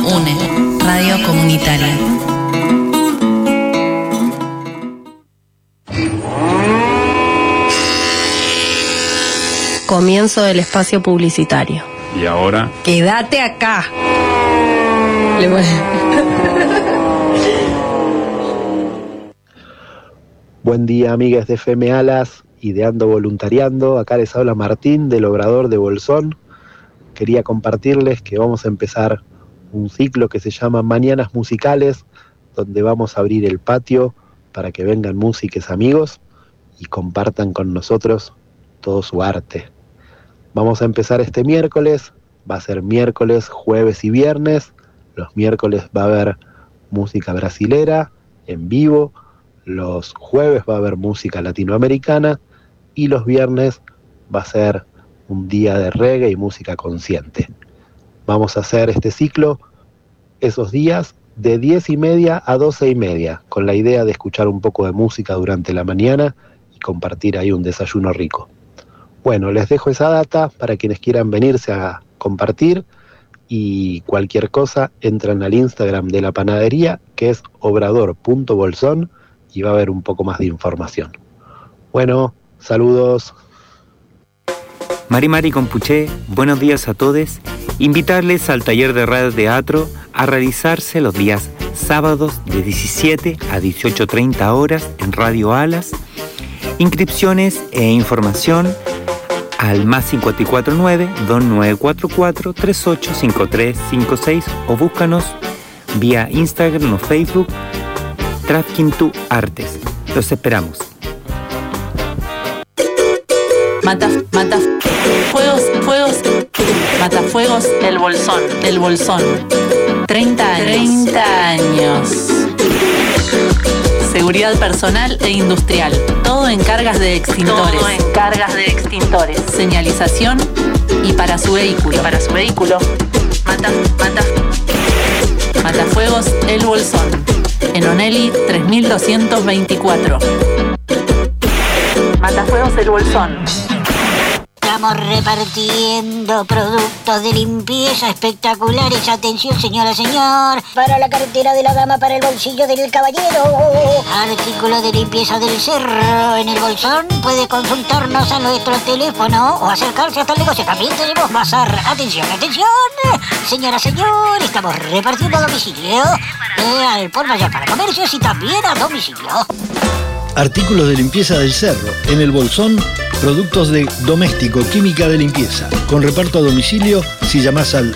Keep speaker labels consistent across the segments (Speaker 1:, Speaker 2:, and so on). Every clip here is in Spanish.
Speaker 1: UNE, Radio Comunitaria.
Speaker 2: Comienzo del espacio publicitario.
Speaker 3: Y ahora...
Speaker 2: ¡Quédate acá!
Speaker 4: Buen día, amigas de FM Alas y de Ando Voluntariando. Acá les habla Martín del Obrador de Bolsón. Quería compartirles que vamos a empezar un ciclo que se llama Mañanas Musicales, donde vamos a abrir el patio para que vengan músicos amigos y compartan con nosotros todo su arte. Vamos a empezar este miércoles, va a ser miércoles, jueves y viernes. Los miércoles va a haber música brasilera en vivo, los jueves va a haber música latinoamericana y los viernes va a ser un día de reggae y música consciente. Vamos a hacer este ciclo esos días de 10:30 a 12:30, con la idea de escuchar un poco de música durante la mañana y compartir ahí un desayuno rico. Bueno, les dejo esa data para quienes quieran venirse a compartir y cualquier cosa entran al Instagram de la panadería, que es obrador.bolsón, y va a haber un poco más de información. Bueno, saludos.
Speaker 5: Mari Compuché, buenos días a todos. Invitarles al taller de radio teatro a realizarse los días sábados de 17 a 18:30 horas en Radio Alas. Inscripciones e información al más 549-2944-385356 o búscanos vía Instagram o Facebook Trafkintu Artes. Los esperamos.
Speaker 1: Matafuegos, el Bolsón. 30 años. Seguridad personal e industrial. Todo en cargas de extintores. Señalización y para su vehículo. Matafuegos, el Bolsón. En Onelli 3224. Matafuegos, el Bolsón.
Speaker 6: Estamos repartiendo productos de limpieza espectaculares. Atención, señora, señor. Para la cartera de la dama, para el bolsillo del caballero. Artículo de limpieza del cerro en el Bolsón. Puede consultarnos a nuestro teléfono o acercarse hasta el negocio. También tenemos bazar. Atención, señora, señor. Estamos repartiendo a domicilio. Al por mayor para comercios y también a domicilio.
Speaker 7: Artículos de limpieza del cerro. En el Bolsón, productos de doméstico, química de limpieza. Con reparto a domicilio si llamás al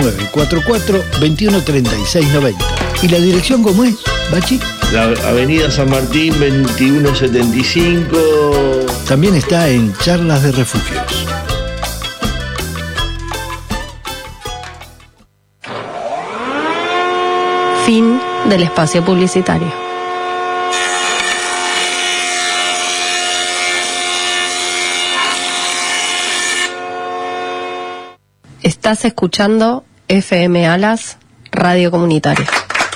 Speaker 7: 2944-213690. ¿Y la dirección cómo es, Bachi?
Speaker 8: La avenida San Martín 2175.
Speaker 7: También está en Charlas de Refugios.
Speaker 2: Fin del espacio publicitario. Estás escuchando FM Alas, Radio Comunitaria.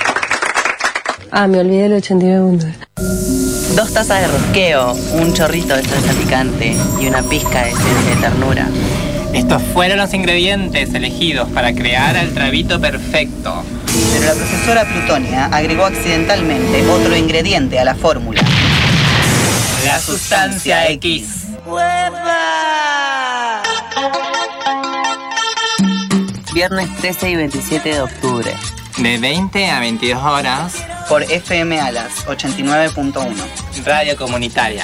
Speaker 2: Me olvidé el 89 puntos.
Speaker 9: 2 tazas de rosqueo, un chorrito de salsa picante y una pizca de esencia de ternura.
Speaker 10: Estos fueron los ingredientes elegidos para crear el trabito perfecto.
Speaker 9: Pero la profesora Plutonia agregó accidentalmente otro ingrediente a la fórmula.
Speaker 10: La sustancia X.
Speaker 9: ¡Hueva! Viernes 13 y 27 de octubre.
Speaker 10: De 20 a 22 horas.
Speaker 9: Por FM Alas 89.1.
Speaker 10: Radio Comunitaria.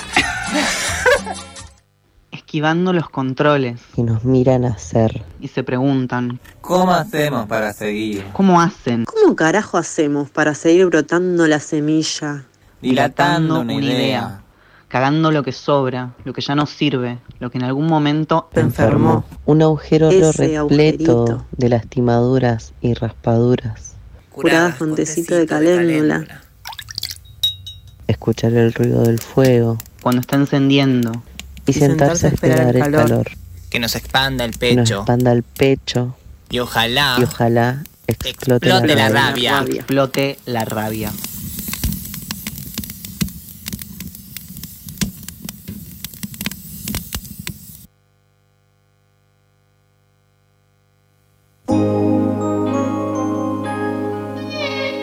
Speaker 11: Esquivando los controles.
Speaker 12: Y nos miran hacer.
Speaker 11: Y se preguntan:
Speaker 10: ¿cómo hacemos para seguir?
Speaker 11: ¿Cómo hacen?
Speaker 13: ¿Cómo carajo hacemos para seguir brotando la semilla?
Speaker 10: Dilatando una idea.
Speaker 11: Cagando lo que sobra, lo que ya no sirve, lo que en algún momento
Speaker 12: te enfermó. Un agujero repleto
Speaker 13: agujerito
Speaker 12: de lastimaduras y raspaduras.
Speaker 13: Curadas con tecito de caléndula.
Speaker 12: Escuchar el ruido del fuego.
Speaker 11: Cuando está encendiendo.
Speaker 12: Y sentarse a esperar el calor.
Speaker 10: Que nos expanda el
Speaker 12: pecho. Que nos expanda el pecho.
Speaker 10: Y ojalá
Speaker 12: explote
Speaker 10: la rabia.
Speaker 11: Explote la rabia.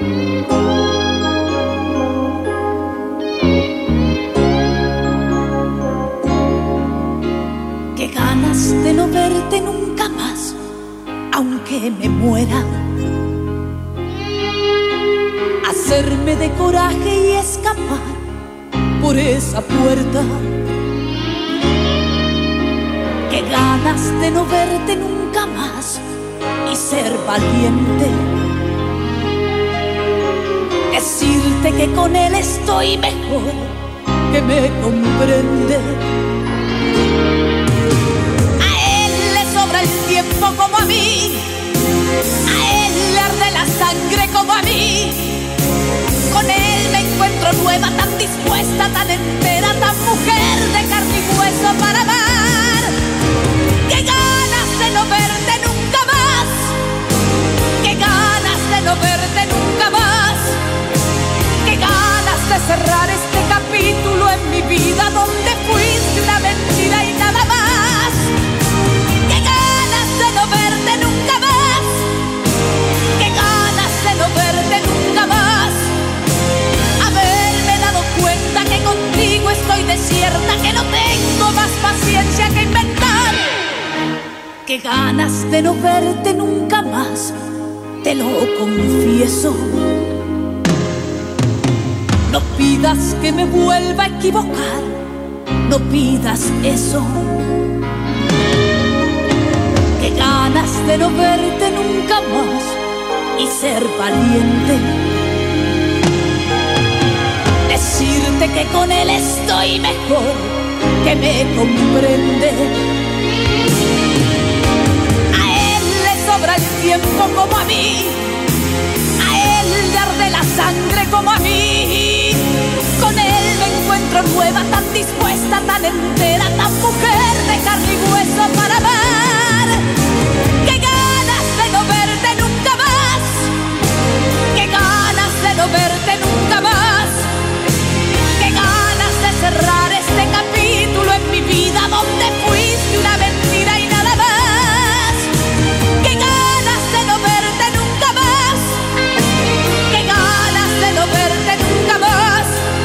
Speaker 3: Qué ganas de no verte nunca más, aunque me muera. Hacerme de coraje y escapar por esa puerta. Qué ganas de no verte nunca más y ser valiente. Decirte que con él estoy mejor, que me comprende. A él le sobra el tiempo como a mí, a él le arde la sangre como a mí. Con él me encuentro nueva, tan dispuesta, tan entera, tan mujer de carne y hueso para amar. Qué ganas de no verte nunca más, qué ganas de no verte nunca más, qué ganas de cerrar este capítulo en mi vida donde fuiste una mentira y nada más. Qué ganas de no verte nunca más, qué ganas de no verte nunca más. Haberme dado cuenta que contigo estoy desierta, que no tengo más paciencia que inventar. Qué ganas de no verte nunca más, te lo confieso. No pidas que me vuelva a equivocar, no pidas eso. Qué ganas de no verte nunca más y ser valiente. Decirte que con él estoy mejor, que me comprende. A él le sobra el tiempo como a mí, a él le arde la sangre como a mí. Con él me encuentro nueva, tan dispuesta, tan entera, tan mujer de carne y hueso para amar. Qué ganas de no verte nunca más, qué ganas de no verte nunca más, qué ganas de cerrar este capítulo en mi vida donde fuiste una mentira y nada más. Qué ganas de no verte nunca más, qué ganas de no verte nunca más.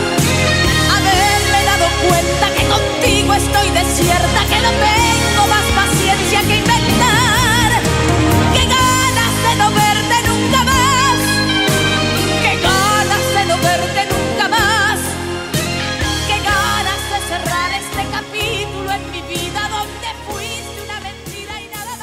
Speaker 3: Haberme dado cuenta que contigo estoy desierta, que no tengo más paciencia que inventar. Qué ganas de no verte nunca más, qué ganas de no verte nunca más, qué ganas de cerrar este capítulo en mi vida donde fuiste una mentira y nada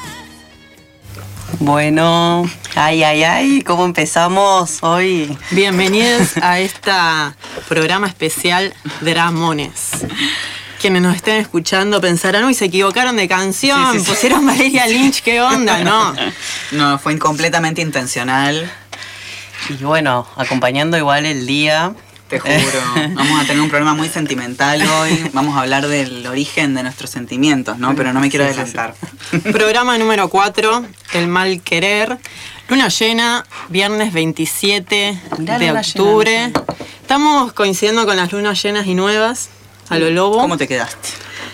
Speaker 3: más.
Speaker 9: Bueno, ay, ¿cómo empezamos hoy?
Speaker 14: Bienvenidos a este programa especial Dramones. Quienes nos estén escuchando pensarán, uy, se equivocaron de canción,
Speaker 9: Sí.
Speaker 14: pusieron Valeria Lynch, ¿qué onda? No.
Speaker 11: No, fue completamente intencional.
Speaker 9: Y bueno, acompañando igual el día.
Speaker 11: Te juro, vamos a tener un programa muy sentimental hoy. Vamos a hablar del origen de nuestros sentimientos, ¿no? Pero no me quiero adelantar.
Speaker 14: Programa número 4, El mal querer. Luna llena, viernes 27 de octubre. Estamos coincidiendo con las lunas llenas y nuevas, a lo lobo.
Speaker 11: ¿Cómo te quedaste?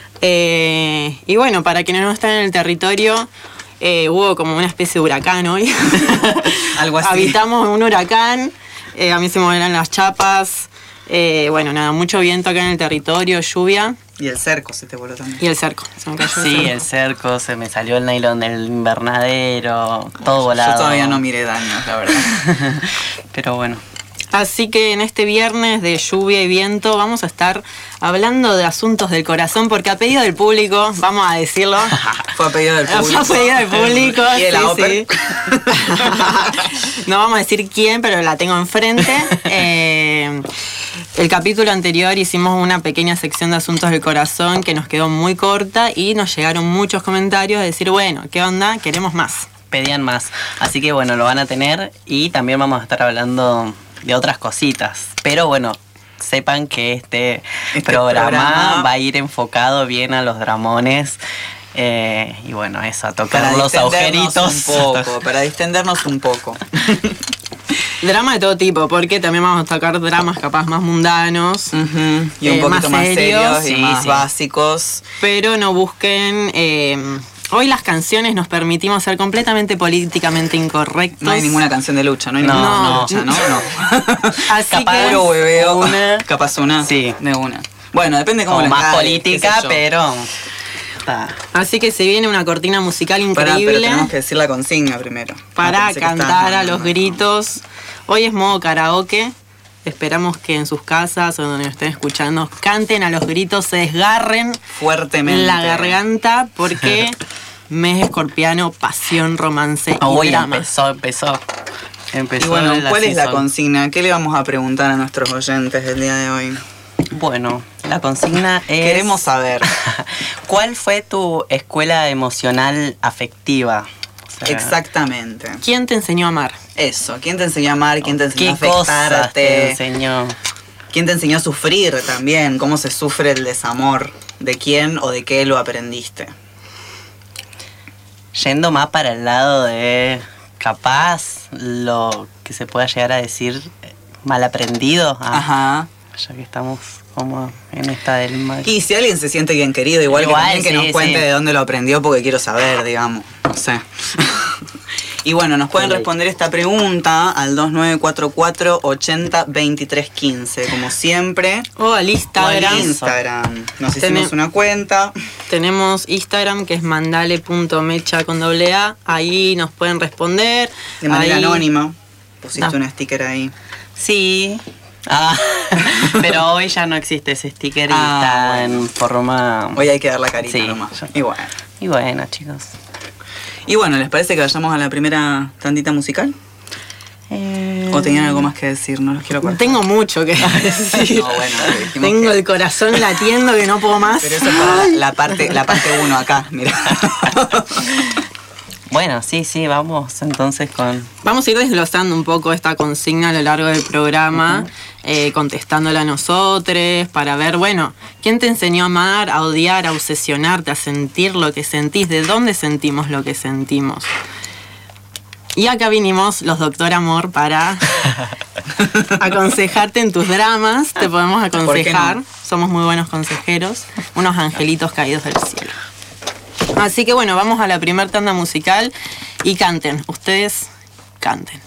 Speaker 14: Y bueno, para quienes no están en el territorio, hubo como una especie de huracán hoy.
Speaker 11: Algo así.
Speaker 14: Habitamos un huracán, a mí se me moverán las chapas. Bueno, nada, mucho viento acá en el territorio, lluvia.
Speaker 11: Y el cerco se te voló también.
Speaker 14: Y el cerco, se me cayó
Speaker 9: el cerco, se me salió el nylon del invernadero, todo volado.
Speaker 11: Yo todavía no miré daños, la verdad.
Speaker 9: Pero bueno.
Speaker 14: Así que en este viernes de lluvia y viento vamos a estar hablando de asuntos del corazón, porque a pedido del público, vamos a decirlo.
Speaker 11: Fue a pedido del público.
Speaker 14: Fue a pedido del público.
Speaker 11: Y de la ópera.
Speaker 14: No vamos a decir quién, pero la tengo enfrente. El capítulo anterior hicimos una pequeña sección de asuntos del corazón que nos quedó muy corta y nos llegaron muchos comentarios de decir, bueno, ¿qué onda? Queremos más.
Speaker 9: Pedían más. Así que bueno, lo van a tener y también vamos a estar hablando de otras cositas. Pero bueno, sepan que este programa va a ir enfocado bien a los dramones. Y bueno, eso, a tocar los agujeritos.
Speaker 11: Para distendernos un poco.
Speaker 14: Drama de todo tipo, porque también vamos a tocar dramas capaz más mundanos.
Speaker 11: Y un poquito más serios y
Speaker 14: sí,
Speaker 11: más básicos.
Speaker 14: Pero no busquen Hoy las canciones nos permitimos ser completamente políticamente incorrectos.
Speaker 11: No hay ninguna canción de lucha, no hay ninguna canción de lucha, ¿no?
Speaker 14: Así
Speaker 11: capaz
Speaker 14: que
Speaker 11: puro hueveo.
Speaker 9: una.
Speaker 11: Capaz una.
Speaker 9: Sí.
Speaker 11: De una. Bueno, depende cómo
Speaker 9: Como
Speaker 11: lo
Speaker 9: más
Speaker 11: encare,
Speaker 9: política,
Speaker 11: qué sé yo.
Speaker 9: pero...
Speaker 14: Así que se viene una cortina musical
Speaker 11: Pará,
Speaker 14: increíble
Speaker 11: pero tenemos que decir la consigna primero.
Speaker 14: para
Speaker 11: pensé que
Speaker 14: cantar
Speaker 11: estabas
Speaker 14: a los
Speaker 11: mandando.
Speaker 14: gritos. Hoy es modo karaoke. Esperamos que en sus casas o donde nos estén escuchando canten a los gritos, se desgarren
Speaker 11: fuertemente
Speaker 14: la garganta porque mes escorpiano, pasión, romance y
Speaker 9: Uy,
Speaker 14: drama.
Speaker 9: empezó.
Speaker 11: Y bueno, ¿cuál es la consigna? ¿Qué le vamos a preguntar a nuestros oyentes del día de hoy?
Speaker 9: Bueno, la consigna es...
Speaker 11: Queremos saber.
Speaker 9: ¿Cuál fue tu escuela emocional afectiva? O sea,
Speaker 11: Exactamente.
Speaker 14: ¿Quién te enseñó a amar?
Speaker 11: Eso, ¿quién te enseñó a amar? ¿Quién te enseñó a
Speaker 9: ¿Qué cosas
Speaker 11: afectarte?
Speaker 9: te enseñó?
Speaker 11: ¿Quién te enseñó a sufrir también? ¿Cómo se sufre el desamor? ¿De quién o de qué lo aprendiste?
Speaker 9: Yendo más para el lado de capaz lo que se pueda llegar a decir mal aprendido.
Speaker 11: Ajá.
Speaker 9: Ya que estamos como en esta del mal.
Speaker 11: Y si alguien se siente bien querido, igual que también que nos cuente de dónde lo aprendió, porque quiero saber, digamos. No sé. Y bueno, nos pueden responder esta pregunta al 2944 80 23 15, como siempre.
Speaker 14: O al Instagram.
Speaker 11: O al Instagram. Nos hicimos una cuenta.
Speaker 14: Tenemos Instagram que es mandale.mecha con doble A. Ahí nos pueden responder.
Speaker 11: De manera
Speaker 14: ahí...
Speaker 11: anónima. Pusiste un sticker ahí.
Speaker 9: Sí. Pero hoy ya no existe ese sticker y está en forma...
Speaker 11: Hoy hay que dar la carita nomás. Y
Speaker 9: bueno, chicos.
Speaker 11: Y bueno, ¿les parece que vayamos a la primera tandita musical? ¿O tenían algo más que decir? No los quiero cortar.
Speaker 14: Tengo mucho que decir.
Speaker 11: No, bueno,
Speaker 14: tengo el corazón latiendo que no puedo más.
Speaker 11: Pero eso es para la parte 1 acá, mira.
Speaker 9: Bueno, sí, vamos entonces con...
Speaker 14: Vamos a ir desglosando un poco esta consigna a lo largo del programa, contestándola a nosotros, para ver, bueno, ¿quién te enseñó a amar, a odiar, a obsesionarte, a sentir lo que sentís? ¿De dónde sentimos lo que sentimos? Y acá vinimos los Doctor Amor para aconsejarte en tus dramas. Te podemos aconsejar.
Speaker 11: ¿Por qué no?
Speaker 14: Somos muy buenos consejeros, unos angelitos caídos del cielo. Así que bueno, vamos a la primer tanda musical y canten. Ustedes canten.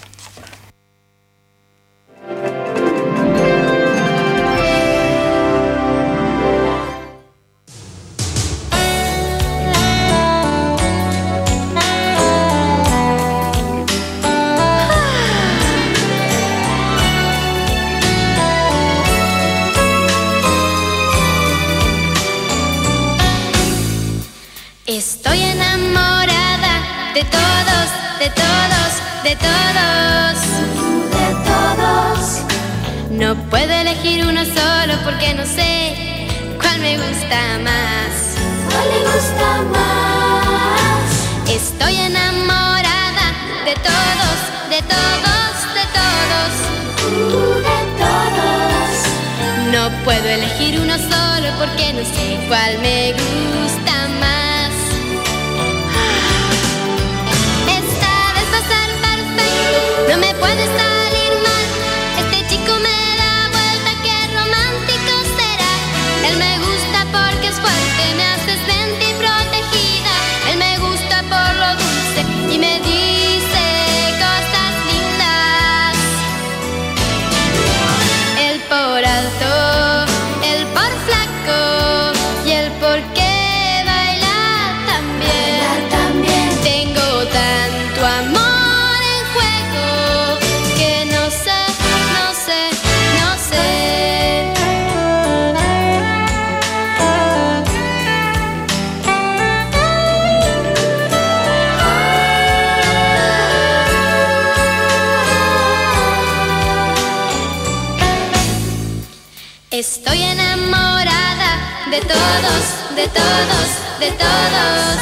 Speaker 15: Estoy enamorada de todos, de todos, de todos, de todos. No puedo elegir uno solo porque no sé cuál me gusta más. ¿Cuál le gusta más? Estoy enamorada de todos, de todos, de todos, de todos. No puedo elegir uno solo porque no sé cuál me gusta más. No me puede salir mal. Este chico me da vuelta, qué romántico será. Él me gusta porque es fuerte, me hace sentir protegida. Él me gusta por lo dulce y me dice cosas lindas. Él por alto, él por flaco y él porque baila también. Tengo tanto amor. Estoy enamorada de todos, de todos, de todos.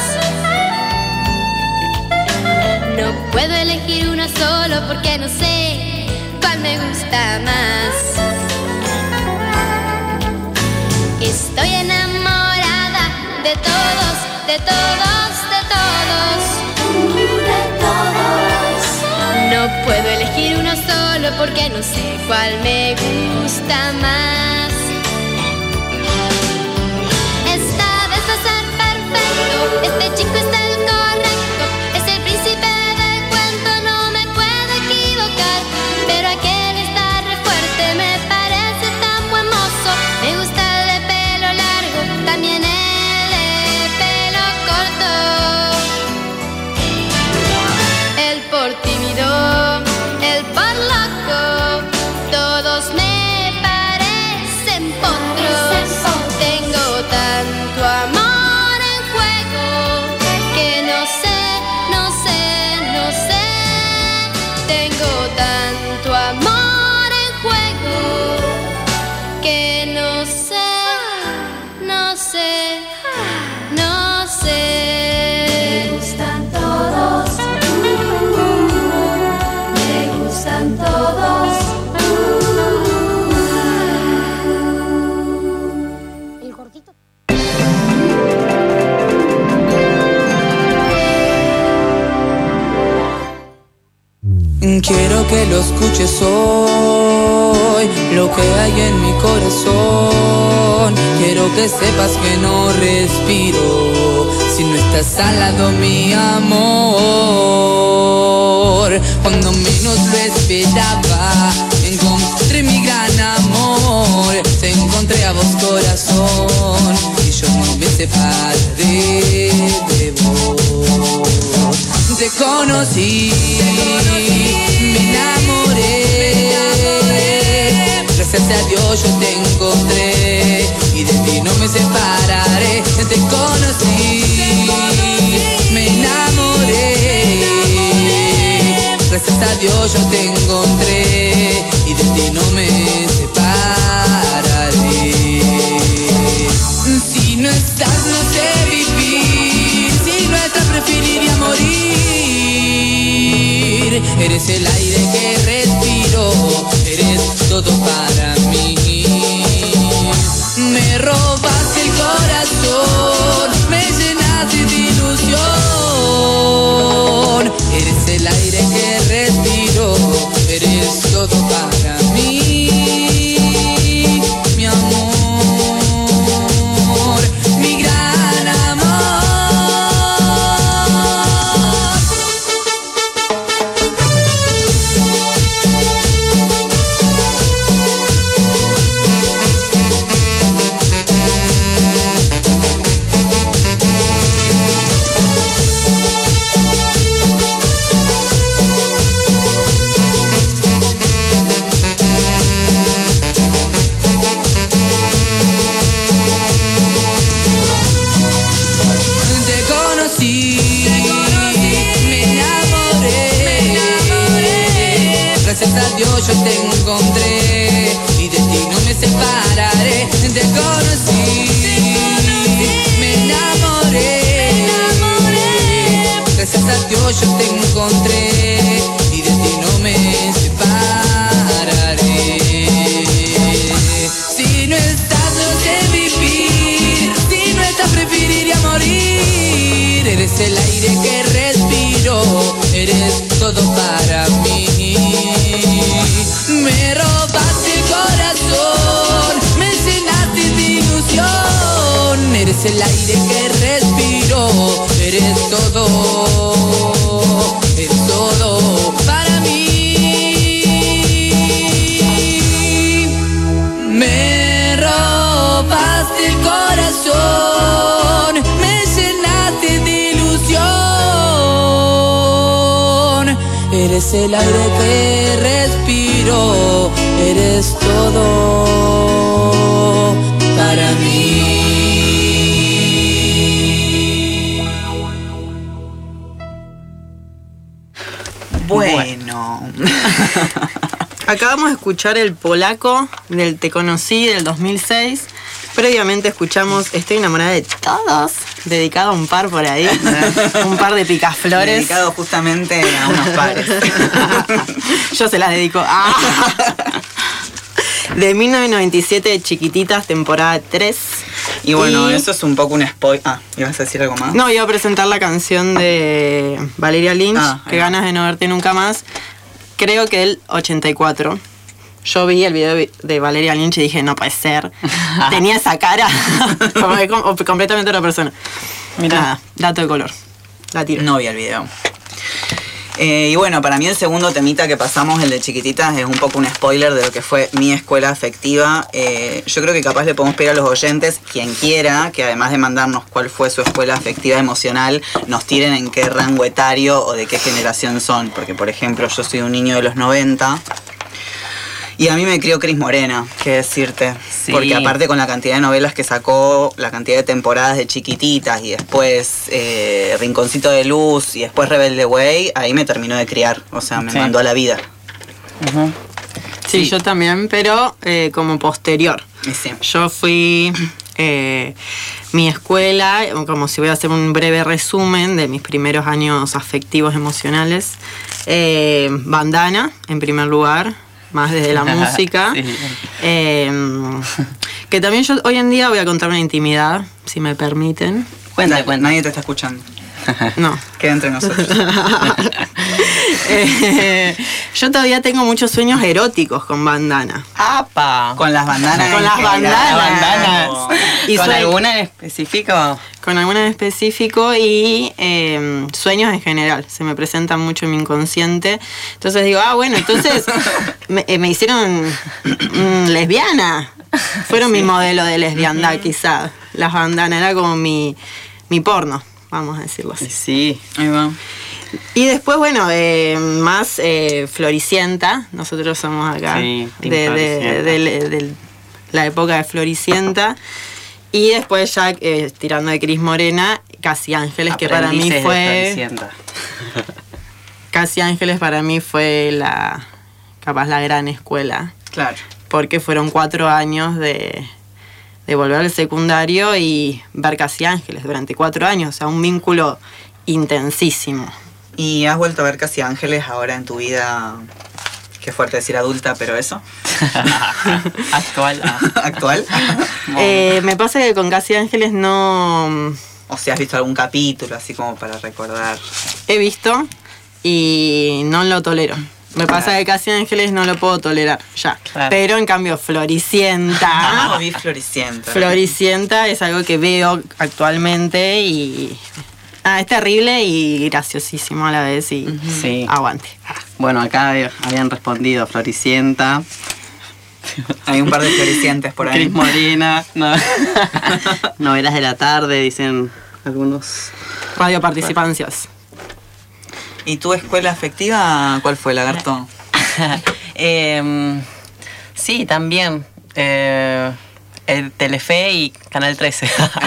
Speaker 15: No puedo elegir uno solo porque no sé cuál me gusta más. Estoy enamorada de todos, de todos, de todos, de todos. No puedo elegir uno solo porque no sé cuál me gusta más. Esta vez va a ser perfecto. Este chico es el tengo tanto amor en juego que no sé. Me gustan todos, me gustan todos. El gordito.
Speaker 16: Quiero que lo escuches hoy, lo que hay en mi corazón. Quiero que sepas que no respiro si no estás al lado, mi amor. Cuando menos lo esperaba, encontré mi gran amor. Te encontré a vos, corazón, y yo no me separaré de vos. Te conocí, me enamoré. Gracias a Dios yo te encontré y de ti no me separaré. Te conocí, me enamoré. Gracias a Dios yo te encontré y de ti no me separaré. Si no estás no sé vivir, si no estás preferiría morir. Eres el aire que respiro, eres todo para mí. Me robaste el corazón, me llenaste de ilusión. Eres el aire que respiro, eres todo para mí. Mi amor, mi gran amor. Gracias a Dios yo te encontré y de ti no me separaré. Te conocí, me enamoré. Gracias a Dios yo te encontré y de ti no me separaré. Si no estás no sé vivir, si no estás preferiría morir. Eres el aire que respiro, eres todo para mí. Me robaste el corazón, me llenaste de ilusión. Eres el aire que respiro, eres todo para mí. Me robaste el corazón, me llenaste de ilusión. Eres el aire que respiro, eres todo para mí.
Speaker 11: Bueno.
Speaker 14: Acabamos de escuchar el polaco del Te Conocí del 2006. Previamente escuchamos Estoy enamorada de todos, dedicado a un par por ahí, un par de picaflores.
Speaker 11: Dedicado justamente a unos pares.
Speaker 14: Yo se las dedico. De 1997 de Chiquititas, temporada 3.
Speaker 11: Y bueno, eso es un poco un spoiler. ¿Ibas a decir algo más?
Speaker 14: No, iba a presentar la canción de Valeria Lynch, Qué ganas de no verte nunca más. Creo que del 84. Yo vi el video de Valeria Lynch y dije, no puede ser. Tenía esa cara. Completamente otra persona. Mirá. Nada, dato de color. La tiro.
Speaker 11: No vi el video. Y bueno, para mí el segundo temita que pasamos, el de Chiquititas, es un poco un spoiler de lo que fue mi escuela afectiva. Yo creo que capaz le podemos pedir a los oyentes, quien quiera, que además de mandarnos cuál fue su escuela afectiva emocional, nos tiren en qué rango etario o de qué generación son. Porque, por ejemplo, yo soy un niño de los 90. Y a mí me crió Cris Morena, qué decirte.
Speaker 9: Sí.
Speaker 11: Porque aparte con la cantidad de novelas que sacó, la cantidad de temporadas de Chiquititas y después Rinconcito de Luz y después Rebelde Way, ahí me terminó de criar. O sea, me mandó a la vida.
Speaker 14: Sí, yo también, pero como posterior.
Speaker 11: Sí.
Speaker 14: Yo fui... mi escuela, como si voy a hacer un breve resumen de mis primeros años afectivos emocionales, bandana en primer lugar, más desde la música.
Speaker 9: Sí.
Speaker 14: Que también yo hoy en día voy a contar una intimidad, si me permiten.
Speaker 11: Cuenta. Nadie te está escuchando.
Speaker 14: No.
Speaker 11: Queda entre nosotros.
Speaker 14: Yo todavía tengo muchos sueños eróticos con bandana.
Speaker 9: ¡Apa!
Speaker 11: Con las bandanas.
Speaker 14: Con las bandanas.
Speaker 9: ¿Y con alguna en específico?
Speaker 14: Con alguna en específico y sueños en general. Se me presentan mucho en mi inconsciente. Entonces digo, bueno, entonces me hicieron lesbiana. Fueron mi modelo de lesbiandad, quizás. Las bandanas era como mi porno, vamos a decirlo así.
Speaker 9: Sí.
Speaker 11: Ahí va.
Speaker 14: Y después, bueno, más Floricienta. Nosotros somos acá de la época de Floricienta. Y después ya tirando de Cris Morena, Casi Ángeles, que para mí fue... Casi Ángeles para mí fue capaz la gran escuela.
Speaker 11: Claro.
Speaker 14: Porque fueron 4 años de volver al secundario y ver Casi Ángeles durante 4 años. O sea, un vínculo intensísimo.
Speaker 11: ¿Y has vuelto a ver Casi Ángeles ahora en tu vida? Qué fuerte decir adulta, pero eso.
Speaker 9: Actual.
Speaker 11: ¿Actual?
Speaker 14: Me pasa que con Casi Ángeles no...
Speaker 11: O sea, ¿has visto algún capítulo así como para recordar?
Speaker 14: He visto y no lo tolero. Me pasa que Casi Ángeles no lo puedo tolerar ya. Claro. Pero en cambio Floricienta...
Speaker 11: No, vi Floricienta.
Speaker 14: Floricienta es algo que veo actualmente y... es terrible y graciosísimo a la vez y
Speaker 9: sí.
Speaker 14: Aguante.
Speaker 9: Bueno, acá habían respondido Floricienta.
Speaker 11: Hay un par de Floricientes por ahí.
Speaker 9: Cris Morena. Novelas de la tarde, dicen algunos.
Speaker 14: Radio Participancias.
Speaker 11: ¿Y tu escuela afectiva cuál fue, Lagarto?
Speaker 9: Sí, también. Telefe y Canal 13.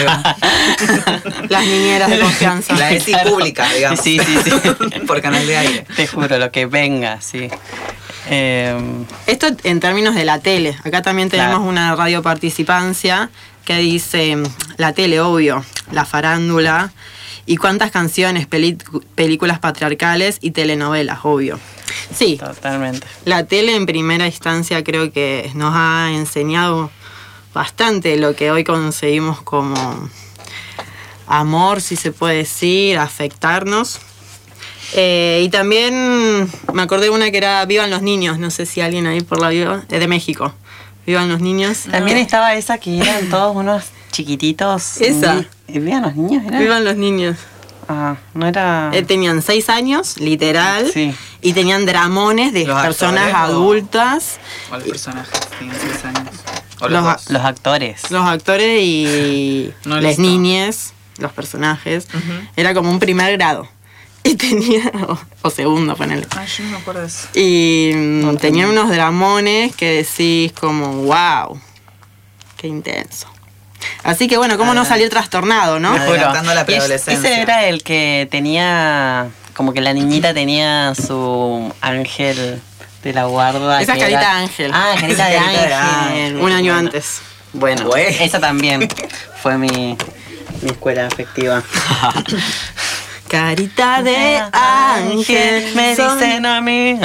Speaker 14: Las niñeras de confianza.
Speaker 11: La ESI pública, digamos.
Speaker 9: Sí.
Speaker 11: Por canal de aire.
Speaker 9: Te juro, lo que venga, sí.
Speaker 14: Esto en términos de la tele. Acá también tenemos una radio participancia que dice la tele, obvio, la farándula y cuántas canciones, películas patriarcales y telenovelas, obvio. Sí.
Speaker 9: Totalmente.
Speaker 14: La tele en primera instancia creo que nos ha enseñado bastante lo que hoy conseguimos como amor, si se puede decir, afectarnos. Y también me acordé de una que era Vivan los Niños, no sé si alguien ahí por la vio, de México. Vivan los Niños.
Speaker 9: También estaba esa que eran todos unos chiquititos.
Speaker 14: Esa.
Speaker 9: ¿Vivan los Niños? ¿Era?
Speaker 14: Vivan los Niños.
Speaker 9: No era...
Speaker 14: tenían 6 años, literal,
Speaker 9: sí.
Speaker 14: Y tenían dramones de personas adultas.
Speaker 11: ¿O los personajes tenían 6 años? ¿O
Speaker 9: los actores.
Speaker 14: Los actores y las niñes, los personajes. Era como un primer grado. Y tenía... O segundo, ponele.
Speaker 11: Yo no me acuerdo de eso.
Speaker 14: Y tenían unos dramones que decís como, wow, qué intenso. Así que bueno, cómo no salir trastornado, ¿no?
Speaker 11: Adelantando la preadolescencia.
Speaker 9: Ese era el que tenía... Como que la niñita tenía su ángel de la guarda.
Speaker 14: Esa es Carita Ángel.
Speaker 9: Carita de Ángel.
Speaker 14: Un año antes.
Speaker 9: Bueno, esa también fue mi escuela afectiva.
Speaker 14: Carita de Ángel,
Speaker 9: me dicen a mí.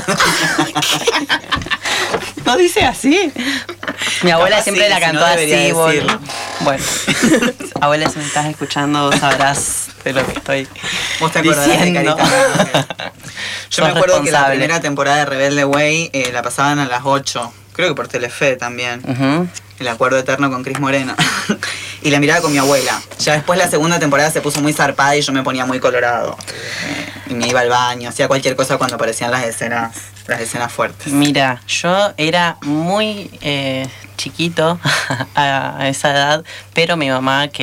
Speaker 9: ¿No dice así? Mi abuela siempre la cantó así. Bueno, abuela, si me estás escuchando, sabrás de lo que estoy
Speaker 11: ¿Vos te acordás
Speaker 9: diciendo?
Speaker 11: De Carita? Yo me acuerdo que la primera temporada de Rebelde Way la pasaban a las 8. Creo que por Telefe también. El acuerdo eterno con Cris Morena. Y la miraba con mi abuela. Ya después la segunda temporada se puso muy zarpada y yo me ponía muy colorado. Y me iba al baño, hacía cualquier cosa cuando aparecían las escenas fuertes.
Speaker 9: Mira, yo era muy chiquito a esa edad, pero mi mamá, que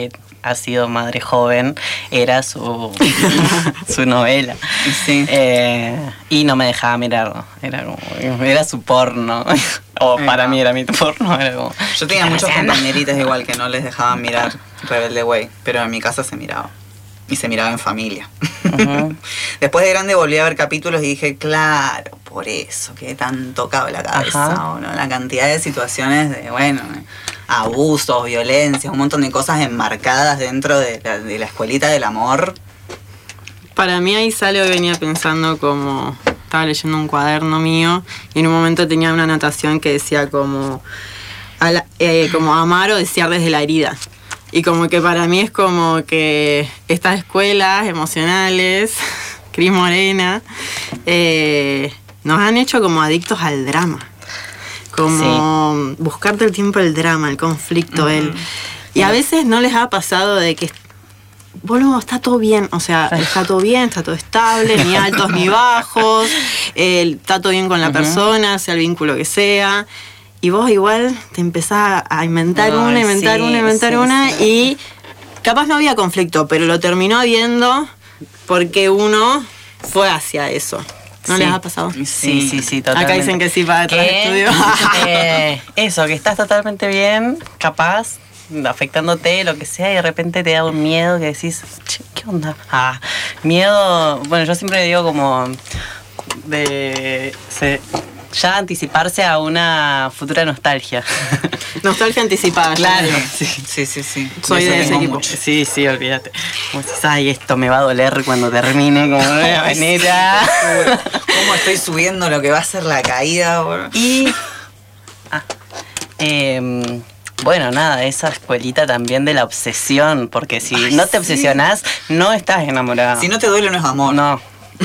Speaker 9: ha sido madre joven, era su novela.
Speaker 11: Sí.
Speaker 9: Y no me dejaba mirarlo. Era su porno. O para mí era mi porno. Era como,
Speaker 11: yo tenía muchos compañeritas igual que no les dejaban mirar Rebelde Way, pero en mi casa se miraba. Y se miraba en familia. Uh-huh. Después de grande volví a ver capítulos y dije, claro, por eso, que tan tocado la cabeza, ¿no? La cantidad de situaciones de, abusos, violencia, un montón de cosas enmarcadas dentro de la escuelita del amor.
Speaker 14: Para mí ahí sale, hoy venía pensando como, estaba leyendo un cuaderno mío y en un momento tenía una anotación que decía como amar o desear desde la herida. Y como que para mí es como que estas escuelas emocionales, Cris Morena, nos han hecho como adictos al drama. Como buscarte el tiempo el drama, el conflicto, y a veces no les ha pasado de que, boludo, está todo bien, o sea, está todo bien, está todo estable, ni altos ni bajos, está todo bien con la persona, sea el vínculo que sea. Y vos igual te empezás a inventar una, y capaz no había conflicto, pero lo terminó habiendo porque uno fue hacia eso. ¿No les ha pasado?
Speaker 9: Sí, totalmente.
Speaker 14: Acá dicen que sí para detrás del estudio.
Speaker 9: Eso, que estás totalmente bien, capaz, afectándote, lo que sea, y de repente te da un miedo que decís, ¿qué onda? Miedo, bueno, yo siempre digo como ya anticiparse a una futura nostalgia.
Speaker 14: Nostalgia anticipada.
Speaker 9: Claro.
Speaker 11: Sí.
Speaker 14: Soy de ese equipo.
Speaker 9: Sí, olvídate. Como decís, ay, esto me va a doler cuando termine, como una manera.
Speaker 11: ¿Cómo estoy subiendo lo que va a ser la caída? Bro?
Speaker 9: Y bueno, nada, esa escuelita también de la obsesión, porque si no te obsesionás, no estás enamorado.
Speaker 11: Si no te duele, no es amor.
Speaker 9: No.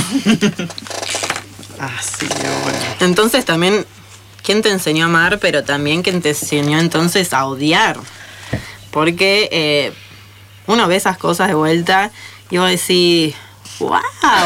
Speaker 14: Bueno. Entonces también, ¿quién te enseñó a amar? Pero también ¿quién te enseñó entonces a odiar? Porque uno ve esas cosas de vuelta y vos decís, ¡wow!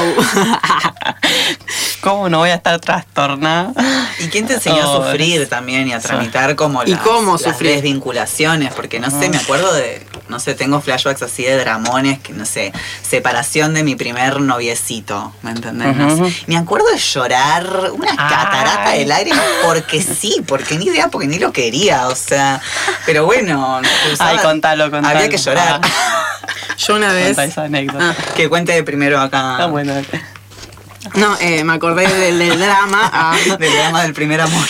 Speaker 9: ¿Cómo no voy a estar trastornada?
Speaker 11: ¿Y quién te enseñó a sufrir también y a tramitar como las desvinculaciones? Porque no sé, me acuerdo de, no sé, tengo flashbacks así de dramones, que no sé, separación de mi primer noviecito, ¿me entendés? Me acuerdo de llorar una catarata del aire porque sí, porque ni idea, porque ni lo quería, o sea, pero bueno.
Speaker 9: Contalo.
Speaker 11: Había que llorar.
Speaker 14: Yo una vez...
Speaker 9: Esa anécdota.
Speaker 11: Que cuente primero acá.
Speaker 9: Bueno.
Speaker 14: No, me acordé del drama.
Speaker 11: Del drama del primer amor.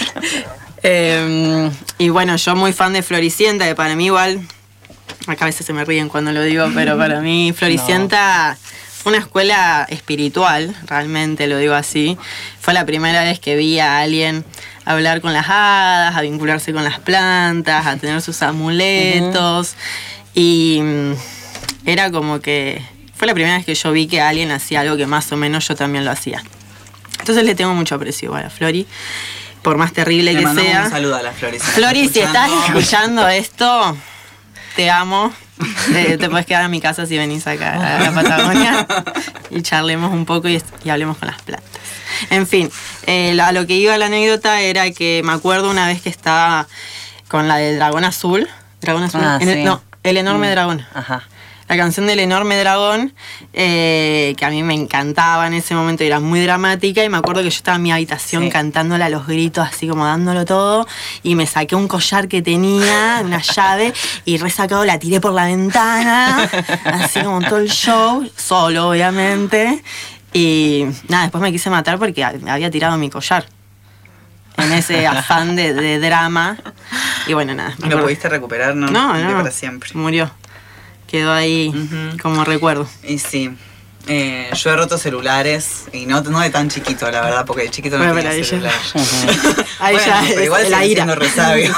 Speaker 14: Y bueno, yo muy fan de Floricienta, que para mí igual, acá a veces se me ríen cuando lo digo, pero para mí Floricienta fue una escuela espiritual, realmente lo digo así. Fue la primera vez que vi a alguien hablar con las hadas, a vincularse con las plantas, a tener sus amuletos. Y era como que fue la primera vez que yo vi que alguien hacía algo que más o menos yo también lo hacía. Entonces le tengo mucho aprecio igual a Flori, por más terrible que sea.
Speaker 11: Un saludo a la Flori.
Speaker 14: Flori, si estás escuchando esto, te amo. Te puedes quedar en mi casa si venís acá a la Patagonia y charlemos un poco y hablemos con las plantas. En fin, a lo que iba la anécdota era que me acuerdo una vez que estaba con la del Dragón Azul. ¿Dragón Azul? El Enorme Dragón.
Speaker 9: Ajá.
Speaker 14: La canción del Enorme Dragón, que a mí me encantaba en ese momento, era muy dramática, y me acuerdo que yo estaba en mi habitación cantándola a los gritos, así como dándolo todo, y me saqué un collar que tenía, una llave, y resacado la tiré por la ventana, así como todo el show, solo obviamente, y nada, después me quise matar porque había tirado mi collar. En ese afán de drama. Y bueno, nada.
Speaker 11: ¿Lo pudiste recuperar? No, para siempre.
Speaker 14: Murió. Quedó ahí como recuerdo.
Speaker 11: Y sí. Yo he roto celulares, y no de tan chiquito, la verdad, porque de chiquito no tenía celular.
Speaker 14: Ahí bueno, ya
Speaker 11: pero igual
Speaker 14: la ira.
Speaker 11: Resabio.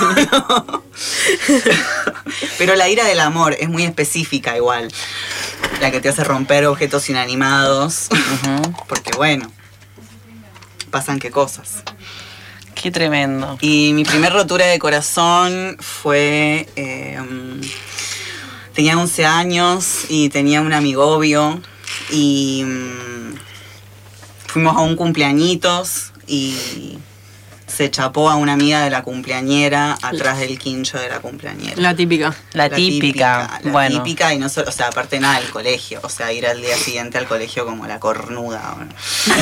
Speaker 11: Pero la ira del amor es muy específica igual. La que te hace romper objetos inanimados. Porque bueno, pasan qué cosas.
Speaker 9: Qué tremendo.
Speaker 11: Y mi primer rotura de corazón fue... tenía 11 años y tenía un amigobio y fuimos a un cumpleañitos y se chapó a una amiga de la cumpleañera atrás del quincho de la cumpleañera.
Speaker 14: La típica.
Speaker 9: La típica.
Speaker 11: La típica, y no solo, o sea, aparte nada del colegio, o sea, ir al día siguiente al colegio como la cornuda. Bueno.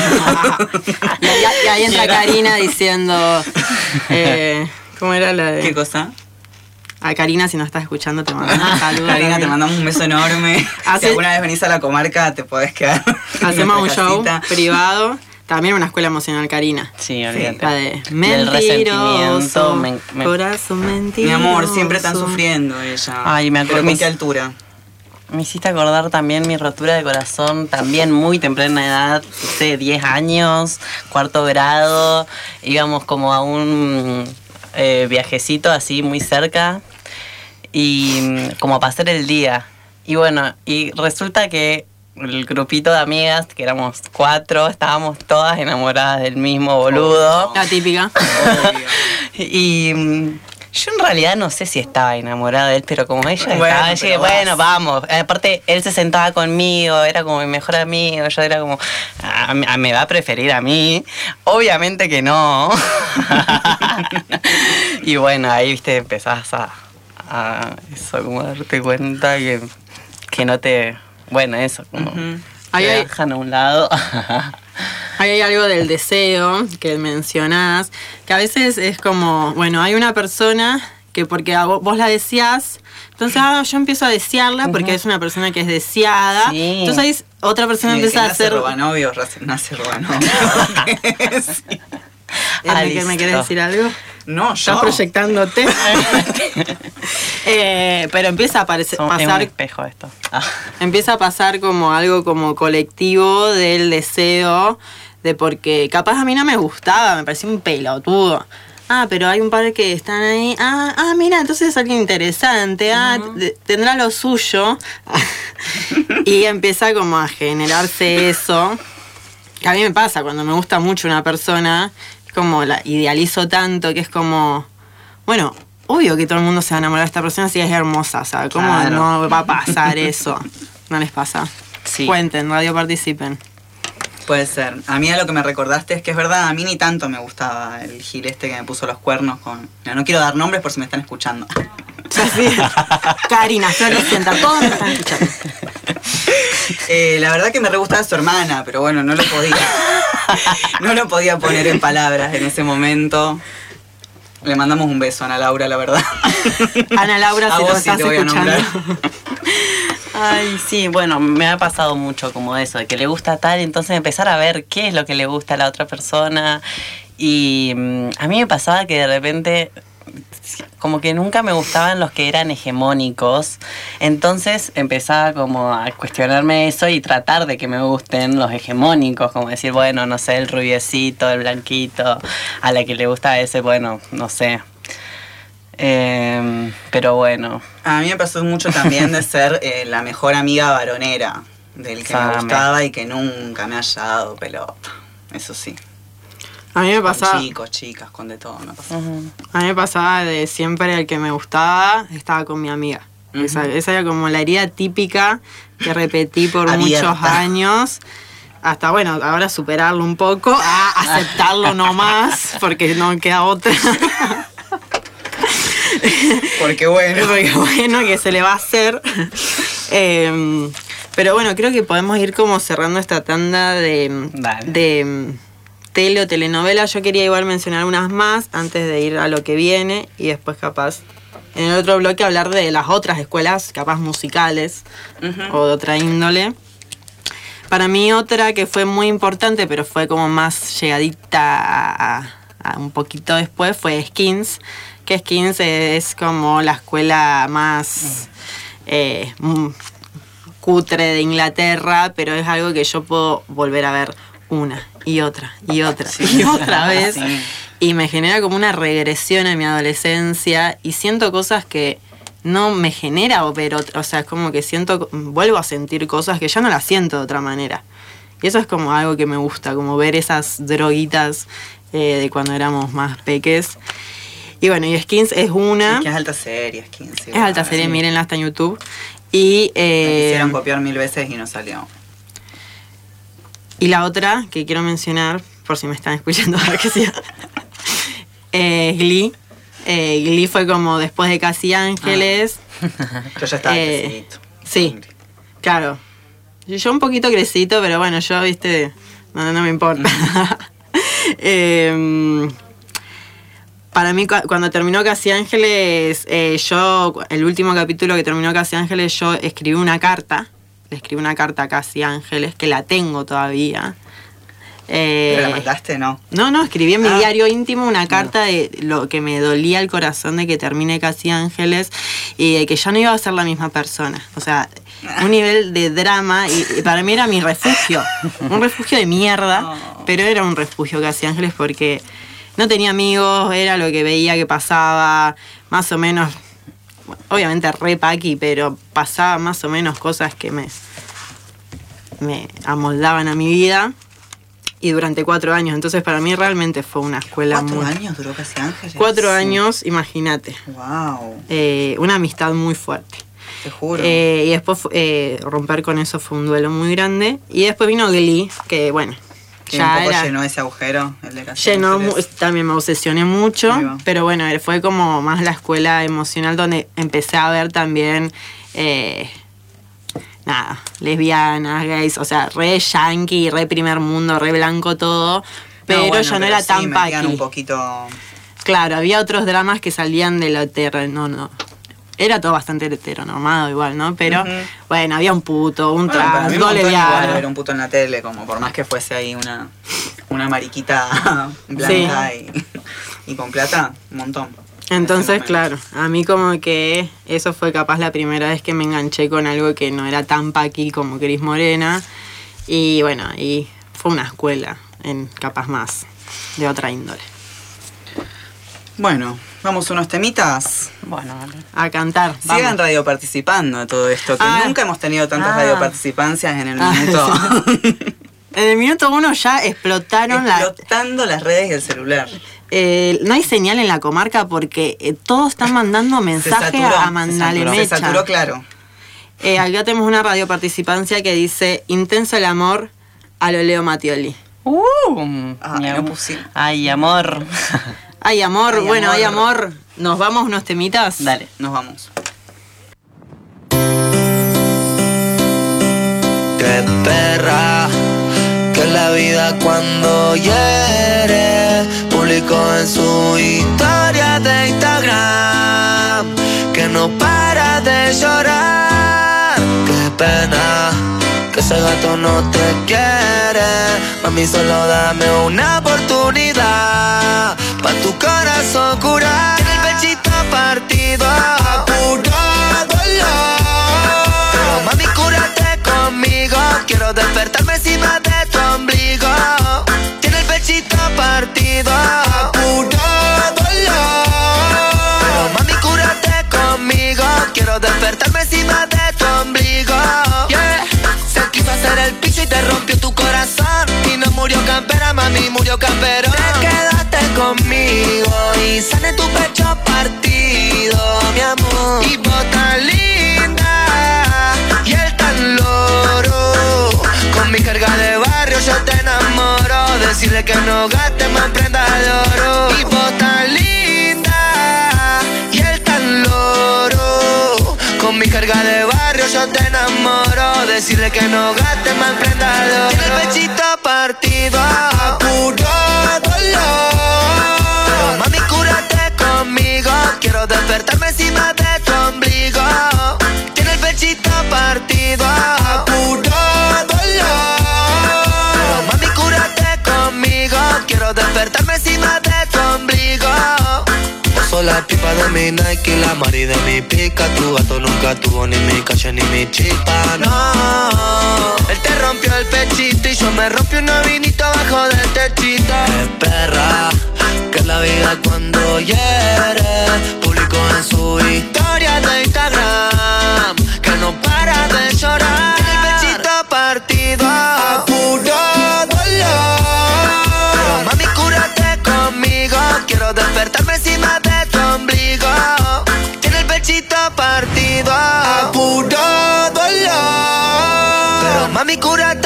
Speaker 14: y ahí entra Karina diciendo, ¿cómo era la de...?
Speaker 11: ¿Qué cosa?
Speaker 14: A Karina, si nos estás escuchando, te mandamos un saludo.
Speaker 11: Karina, te mandamos un beso enorme. Si alguna vez venís a la comarca, te podés quedar.
Speaker 14: Hacemos un show privado. También una escuela emocional, Karina.
Speaker 9: Sí, olvídate.
Speaker 14: La de mentiroso, corazón mentiroso.
Speaker 11: Mi amor, siempre están sufriendo ella.
Speaker 9: Ay, me acuerdo.
Speaker 11: ¿Con qué altura?
Speaker 9: Me hiciste acordar también mi rotura de corazón, también muy temprana edad, 10 años, 4º grado. Íbamos como a un viajecito así muy cerca y como a pasar el día. Y bueno, y resulta que el grupito de amigas, que éramos 4, estábamos todas enamoradas del mismo boludo.
Speaker 14: La típica.
Speaker 9: Y yo en realidad no sé si estaba enamorada de él, pero como ella estaba, yo dije, bueno, vamos. Aparte, él se sentaba conmigo, era como mi mejor amigo, yo era como, me va a preferir a mí. Obviamente que no. Y bueno, ahí, viste, empezás a eso, como darte cuenta que no te... Bueno, eso, como te dejan a un lado.
Speaker 14: Ahí hay algo del deseo que mencionás, que a veces es como, bueno, hay una persona que porque vos la deseás, entonces yo empiezo a desearla porque es una persona que es deseada, entonces ahí otra persona empieza a hacer...
Speaker 11: Robanovios, nace robanovios.
Speaker 14: ¿Me querés decir algo?
Speaker 11: No, yo.
Speaker 14: Estás proyectándote. Pero empieza a pasar...
Speaker 9: Es un espejo esto.
Speaker 14: Empieza a pasar como algo como colectivo del deseo, de porque capaz a mí no me gustaba, me parecía un pelotudo. Pero hay un par que están ahí. Mira, entonces es alguien interesante. Tendrá lo suyo. Y empieza como a generarse eso. Que a mí me pasa cuando me gusta mucho una persona, como la idealizo tanto que es como, bueno, obvio que todo el mundo se va a enamorar de esta persona si es hermosa, o sea, ¿cómo no va a pasar eso? ¿No les pasa?
Speaker 9: Sí.
Speaker 14: Cuenten, radio participen.
Speaker 11: Puede ser. A mí a lo que me recordaste es que es verdad, a mí ni tanto me gustaba el gil que me puso los cuernos con... No quiero dar nombres por si me están escuchando.
Speaker 14: Karina, yo lo siento, todos me están escuchando.
Speaker 11: La verdad que me re gustaba su hermana, pero bueno, no lo podía. No lo podía poner en palabras en ese momento. Le mandamos un beso a Ana Laura, la verdad.
Speaker 14: Ana Laura, si lo estás escuchando.
Speaker 9: Ay, sí, bueno, me ha pasado mucho como eso, de que le gusta tal, entonces empezar a ver qué es lo que le gusta a la otra persona. Y a mí me pasaba que de repente... como que nunca me gustaban los que eran hegemónicos, entonces empezaba como a cuestionarme eso y tratar de que me gusten los hegemónicos, como decir, bueno, no sé, el rubiecito, el blanquito, a la que le gusta ese, bueno, no sé. Pero bueno.
Speaker 11: A mí me pasó mucho también de ser la mejor amiga varonera del que me gustaba y que nunca me haya dado pelota, eso sí.
Speaker 14: A mí me pasaba...
Speaker 11: Con chicos, chicas, con de todo me pasaba.
Speaker 14: A mí me pasaba de siempre el que me gustaba estaba con mi amiga. Esa era como la herida típica que repetí por muchos años. Hasta, bueno, ahora superarlo un poco, aceptarlo nomás, porque no queda otra.
Speaker 11: Porque bueno,
Speaker 14: que se le va a hacer. Pero bueno, creo que podemos ir como cerrando esta tanda de tele o telenovela. Yo quería igual mencionar unas más antes de ir a lo que viene y después capaz en el otro bloque hablar de las otras escuelas, capaz musicales o de otra índole. Para mí otra que fue muy importante, pero fue como más llegadita a un poquito después, fue Skins. Que Skins es como la escuela más cutre de Inglaterra, pero es algo que yo puedo volver a ver una y otra y otra y otra vez. Sí. Y me genera como una regresión a mi adolescencia y siento cosas que no me genera ver otra. O sea, es como que vuelvo a sentir cosas que ya no las siento de otra manera. Y eso es como algo que me gusta, como ver esas droguitas de cuando éramos más peques. Y bueno, y Skins es una...
Speaker 11: Es que es alta serie, Skins.
Speaker 14: Es alta serie, mírenla, está en YouTube. Y
Speaker 11: me quisieron copiar 1000 veces y no salió.
Speaker 14: Y la otra que quiero mencionar, por si me están escuchando ahora que sí, Glee. Glee fue como después de Casi Ángeles.
Speaker 11: Yo ya estaba crecidito.
Speaker 14: Sí, claro. Yo un poquito crecidito, pero bueno, yo, viste, no me importa. Para mí, cuando terminó Casi Ángeles, el último capítulo que terminó Casi Ángeles, yo escribí una carta. Le escribí una carta a Casi Ángeles, que la tengo todavía.
Speaker 11: ¿Pero la mandaste, no?
Speaker 14: No, escribí en mi diario íntimo una carta de lo que me dolía el corazón de que termine Casi Ángeles y de que ya no iba a ser la misma persona. O sea, un nivel de drama y para mí era mi refugio. Un refugio de mierda, pero era un refugio Casi Ángeles porque no tenía amigos, era lo que veía que pasaba, más o menos, obviamente re paqui, pero pasaba más o menos cosas que me amoldaban a mi vida. Y durante 4 años. Entonces, para mí realmente fue una escuela muy...
Speaker 11: ¿4 años duró Casi Ángeles?
Speaker 14: 4 años, imagínate.
Speaker 11: Wow.
Speaker 14: Una amistad muy fuerte.
Speaker 11: Te juro.
Speaker 14: Y después romper con eso fue un duelo muy grande. Y después vino Glee, que bueno...
Speaker 11: Que ya un poco llenó ese agujero, el de Casi Ángeles.
Speaker 14: También me obsesioné mucho. Pero bueno, fue como más la escuela emocional donde empecé a ver también... lesbianas, gays, o sea, re yankee, re primer mundo, re blanco todo, pero ya no era tan paqui.
Speaker 11: Un poquito...
Speaker 14: Claro, había otros dramas que salían de lo hetero, no. Era todo bastante heteronormado igual, ¿no? Pero, bueno, había un puto, un trans, no lesbiana.
Speaker 11: Era un puto en la tele, como por más que fuese ahí una mariquita blanca y con plata, un montón.
Speaker 14: Entonces, claro, a mí como que eso fue capaz la primera vez que me enganché con algo que no era tan paqui como Cris Morena. Y bueno, y fue una escuela, capaz más de otra índole.
Speaker 11: Bueno, vamos a unos temitas.
Speaker 14: Bueno, a cantar.
Speaker 11: Sigan radio participando de todo esto, que nunca hemos tenido tantas radioparticipancias en el minuto.
Speaker 14: En el minuto 1 ya
Speaker 11: explotando las redes y el celular.
Speaker 14: No hay señal en la comarca porque todos están mandando mensajes a mandarle mecha.
Speaker 11: Se saturó, claro.
Speaker 14: Acá tenemos una radioparticipancia que dice Intenso el amor a lo Leo Mattioli.
Speaker 9: Ay, amor.
Speaker 14: Ay, amor. Bueno, ay, amor. ¿Nos vamos unos temitas?
Speaker 11: Dale, nos vamos.
Speaker 17: Qué perra, que la vida cuando hiere. Publicó en su historia de Instagram que no para de llorar. Qué pena que ese gato no te quiere. Mami, solo dame una oportunidad pa' tu corazón curar. Tiene el pechito partido a puro dolor. Pero mami, cúrate conmigo. Quiero despertarme encima de tu ombligo. Tiene el pechito partido a puro dolor. Pero mami, cúrate conmigo. Quiero despertarme encima de tu ombligo. Yeah. Se quiso hacer el piso y te rompió tu corazón. Y no murió campera, mami, murió campero. Te quedaste conmigo y sale tu pecho partido, mi amor. Y vos tan linda y él tan loro. Con mi carga de barrio yo te enamoro. Decirle que no gaste más prenda de oro. Y vos tan linda y él tan loro. Con mi carga de barrio yo te enamoro. Decirle que no gaste más prenda de oro. Tiene el pechito partido a puro dolor. Pero mami, cúrate conmigo. Quiero despertarme encima de tu ombligo. Tiene el pechito partido a puro dolor. Pero mami, cúrate conmigo. Quiero despertarme encima de tu ombligo. Vos sos la pipa de mi Nike, la Mari de mi pica. Tu gato nunca tuvo ni mi calle ni mi chispa, no. Él te rompió el pechito y yo me rompí un vinito abajo del techito. Qué perra, que la vida cuando hiere. Publicó en su historia de Instagram que no para de llorar. Tiene el pechito partido a puro dolor. Pero mami, cúrate conmigo. Quiero despertarme encima de tu ombligo. Tiene el pechito partido a puro dolor. Pero mami, cúrate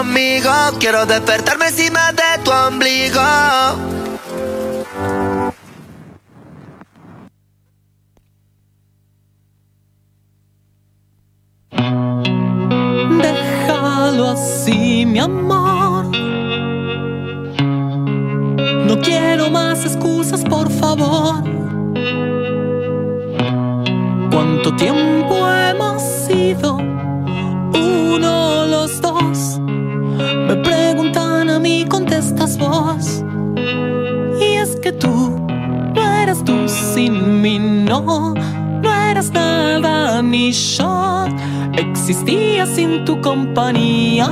Speaker 17: conmigo. Quiero despertarme encima de tu ombligo.
Speaker 18: cosas, por favor. ¿Cuánto tiempo hemos sido uno los dos? Me preguntan a mí, contestas vos. Y es que tú no eras tú sin mí, no eras nada ni yo existía sin tu compañía.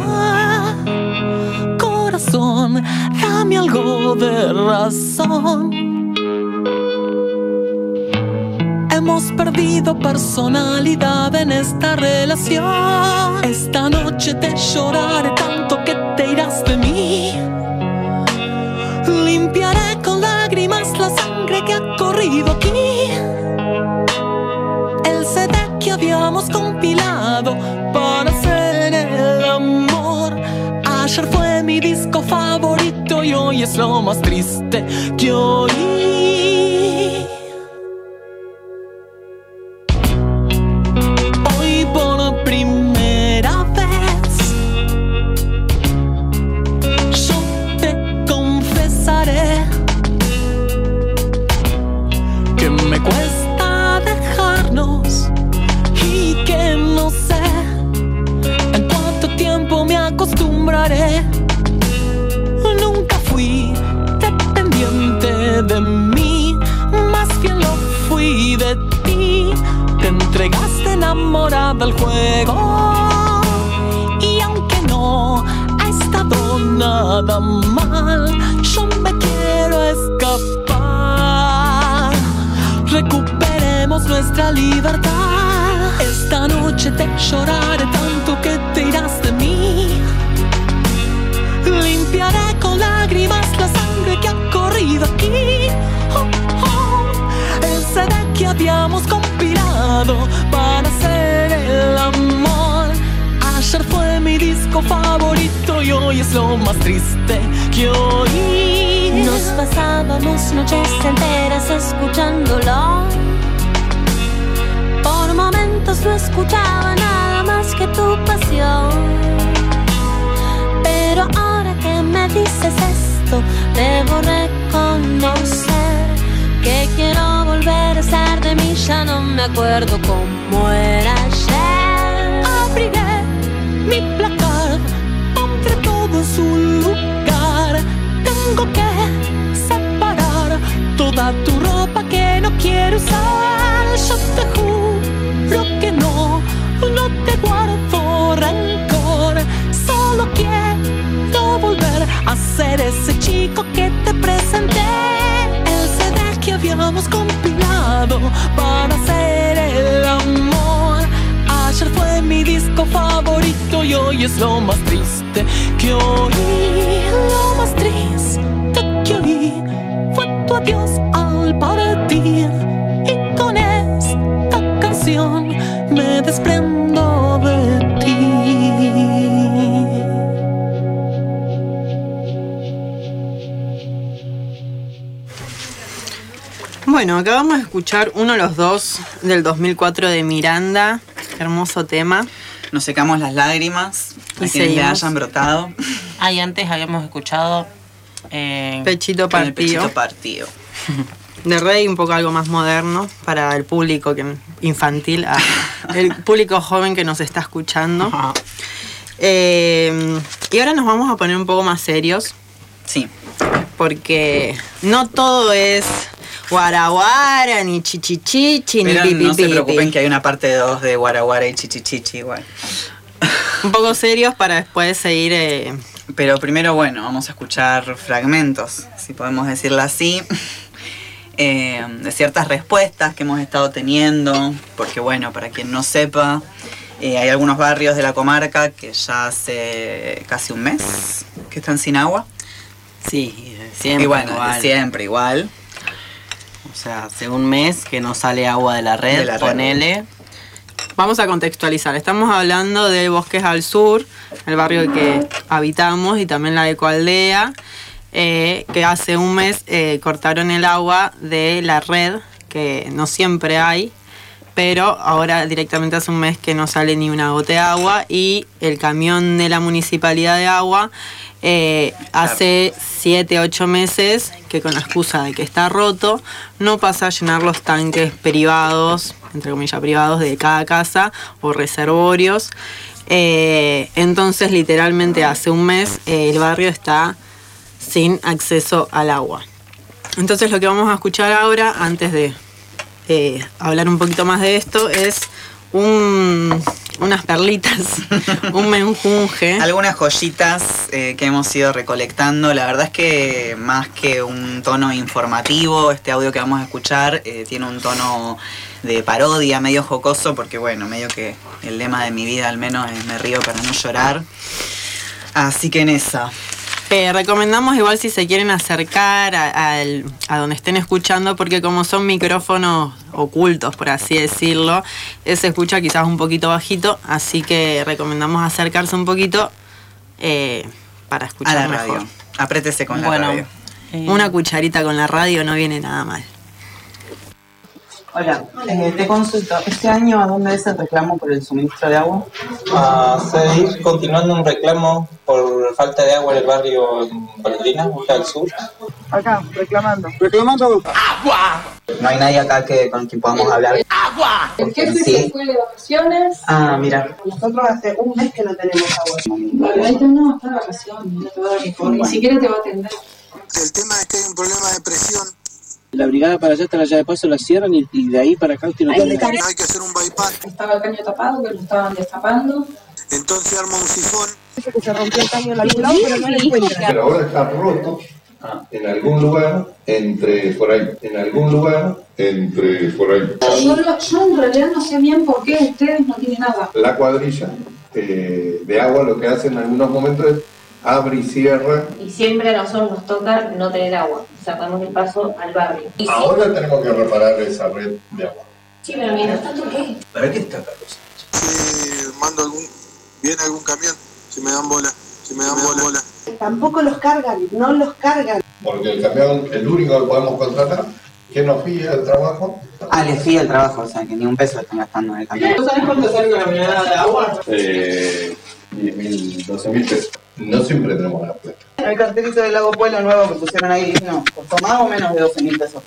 Speaker 18: Corazón, dame algo de razón. Hemos perdido personalidad en esta relación. Esta noche te lloraré tanto que te irás de mí. Limpiaré con lágrimas la sangre que ha corrido aquí. El CD que habíamos compilado para hacer el amor. Ayer fue mi disco favorito y hoy es lo más triste que oí. Hoy por primera vez yo te confesaré que me cuesta dejarnos y que no sé en cuánto tiempo me acostumbraré. Nunca fui dependiente de mí, más bien lo fui de ti. Te entregaste enamorada al juego y aunque no ha estado nada mal, yo me quiero escapar. Recuperemos nuestra libertad. Esta noche te lloraré tanto que te irás de mí. Limpiaré con lágrimas la sangre que ha corrido aquí. Oh, oh. El CD que habíamos compilado para hacer el amor. Ayer fue mi disco favorito y hoy es lo más triste que oí.
Speaker 15: Nos pasábamos noches enteras escuchándolo. Por momentos no escuchaba nada más que tu pasión. Pero ahora que me dices esto, debo reconocer que quiero volver a ser de mí. Ya no me acuerdo cómo era ayer.
Speaker 18: Abriré mi placard, pondré todo en su lugar. Tengo que separar toda tu ropa que no quiero usar. Yo te juro que no te guardo rencor. Solo quiero volver a ser ese chico que te presenté. El CD que habíamos compilado para hacer el amor. Ayer fue mi disco favorito y hoy es lo más triste que oí. Lo más triste que oí fue tu adiós al partir. Y con esta canción me desprendo de ti.
Speaker 14: Bueno, acabamos de escuchar uno de los dos del 2004 de Miranda. Hermoso tema.
Speaker 11: Nos secamos las lágrimas a quienes le hayan brotado.
Speaker 9: Y antes habíamos escuchado
Speaker 14: Pechito Partido.
Speaker 11: El Pechito Partido.
Speaker 14: De Rey, un poco algo más moderno para el público infantil, el público joven que nos está escuchando. Y ahora nos vamos a poner un poco más serios.
Speaker 11: Sí.
Speaker 14: Porque no todo es guaraguara, ni chichichichi, ni pipi.
Speaker 11: No se preocupen que hay una parte 2 de guaraguara y chichichichi igual.
Speaker 14: Un poco serios para después seguir...
Speaker 11: Pero primero, bueno, vamos a escuchar fragmentos, si podemos decirlo así, de ciertas respuestas que hemos estado teniendo, porque bueno, para quien no sepa, hay algunos barrios de la comarca que ya hace casi un mes que están sin agua.
Speaker 9: Sí, siempre
Speaker 11: y bueno,
Speaker 9: igual.
Speaker 11: Siempre igual.
Speaker 9: O sea, hace un mes que no sale agua de la red, ponele.
Speaker 14: Vamos a contextualizar. Estamos hablando de Bosques al Sur, el barrio que habitamos, y también la Ecoaldea, que hace un mes cortaron el agua de la red, que no siempre hay, pero ahora directamente hace un mes que no sale ni una gota de agua y el camión de la Municipalidad de Agua hace 7, 8 meses que con la excusa de que está roto no pasa a llenar los tanques privados, entre comillas privados, de cada casa o reservorios. Entonces literalmente hace un mes el barrio está sin acceso al agua. Entonces lo que vamos a escuchar ahora, antes de hablar un poquito más de esto, es unas perlitas, un menjunje.
Speaker 11: Algunas joyitas que hemos ido recolectando. La verdad es que más que un tono informativo, este audio que vamos a escuchar tiene un tono de parodia, medio jocoso, porque bueno, medio que el lema de mi vida al menos es me río para no llorar. Así que en esa.
Speaker 14: Recomendamos igual si se quieren acercar a donde estén escuchando, porque como son micrófonos ocultos, por así decirlo, se escucha quizás un poquito bajito, así que recomendamos acercarse un poquito para escuchar
Speaker 11: a la
Speaker 14: mejor.
Speaker 11: radio. Aprétese con la radio.
Speaker 14: Una cucharita con la radio no viene nada mal.
Speaker 11: Hola, te consulto, ¿este año a dónde es el reclamo por el suministro de agua?
Speaker 19: A seguir continuando un reclamo por falta de agua en el barrio Golondrina, Boca del Sur.
Speaker 11: Acá, reclamando. ¡Reclamando! ¡Agua! No hay nadie acá con quien podamos hablar. ¡Agua!
Speaker 20: El jefe se fue de vacaciones.
Speaker 11: Ah, mira.
Speaker 20: Nosotros hace un mes que no tenemos agua. Margarita no, está de vacaciones, no te va a dar informe, ni siquiera te va a atender.
Speaker 21: El tema es que hay un problema de presión.
Speaker 22: La brigada para allá hasta la llave de paso la cierran y de ahí para acá usted no tiene nada.
Speaker 21: Hay que hacer un bypass.
Speaker 20: Estaba el caño tapado, que lo estaban destapando.
Speaker 21: Entonces arma un sifón.
Speaker 20: Que se rompió el caño en algún lado, pero no lo encuentran.
Speaker 23: Pero ahora está roto en algún lugar entre por ahí. En algún lugar entre por ahí.
Speaker 20: Yo en realidad no sé bien por qué ustedes no tienen agua.
Speaker 23: La cuadrilla de agua lo que hace en algunos momentos es abre y cierra.
Speaker 24: Y siempre a nosotros nos toca no tener agua. Sacamos el paso al barrio. Y
Speaker 23: ahora tenemos que reparar esa red de agua.
Speaker 24: Sí, pero mientras tanto, ¿qué?
Speaker 23: ¿Para qué está Carlos?
Speaker 21: Mando viene algún camión, si me dan bola.
Speaker 20: Tampoco los cargan, no los cargan.
Speaker 23: Porque el camión, el único que podemos contratar, que nos fía el trabajo.
Speaker 11: Ah, les fía el trabajo, o sea que ni un peso están gastando en el camión.
Speaker 20: ¿No sabes cuánto sale una camioneta de agua?
Speaker 23: 10.000, 12.000 pesos. No siempre tenemos la plata.
Speaker 11: El cartelito del Lago Pueblo nuevo que pusieron ahí, no, costó más o menos de 12.000 pesos.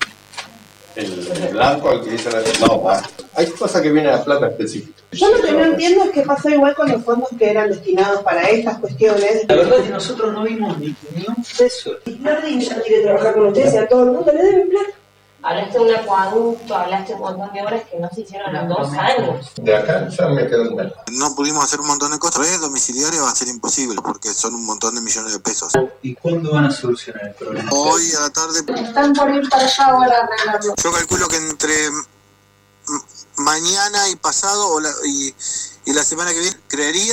Speaker 23: El blanco al que dice la... No, hay cosas que vienen a plata específica.
Speaker 20: Yo lo que no entiendo es qué pasó igual con los fondos que eran destinados para estas cuestiones.
Speaker 22: La verdad es que nosotros no vimos ni un peso.
Speaker 20: Y Jardín ya quiere trabajar con ustedes y a todo el mundo le deben plata.
Speaker 24: Hablaste de un acueducto, hablaste de un montón de obras que no se hicieron en 2 años.
Speaker 23: De acá ya me quedo en mal.
Speaker 21: No pudimos hacer un montón de cosas. Red domiciliaria va a ser imposible porque son un montón de millones de pesos.
Speaker 22: ¿Y cuándo van a solucionar el problema?
Speaker 21: Hoy a la tarde.
Speaker 20: Están por ir para allá ahora a arreglarlo.
Speaker 21: Yo calculo que entre mañana y pasado y la semana que viene, creería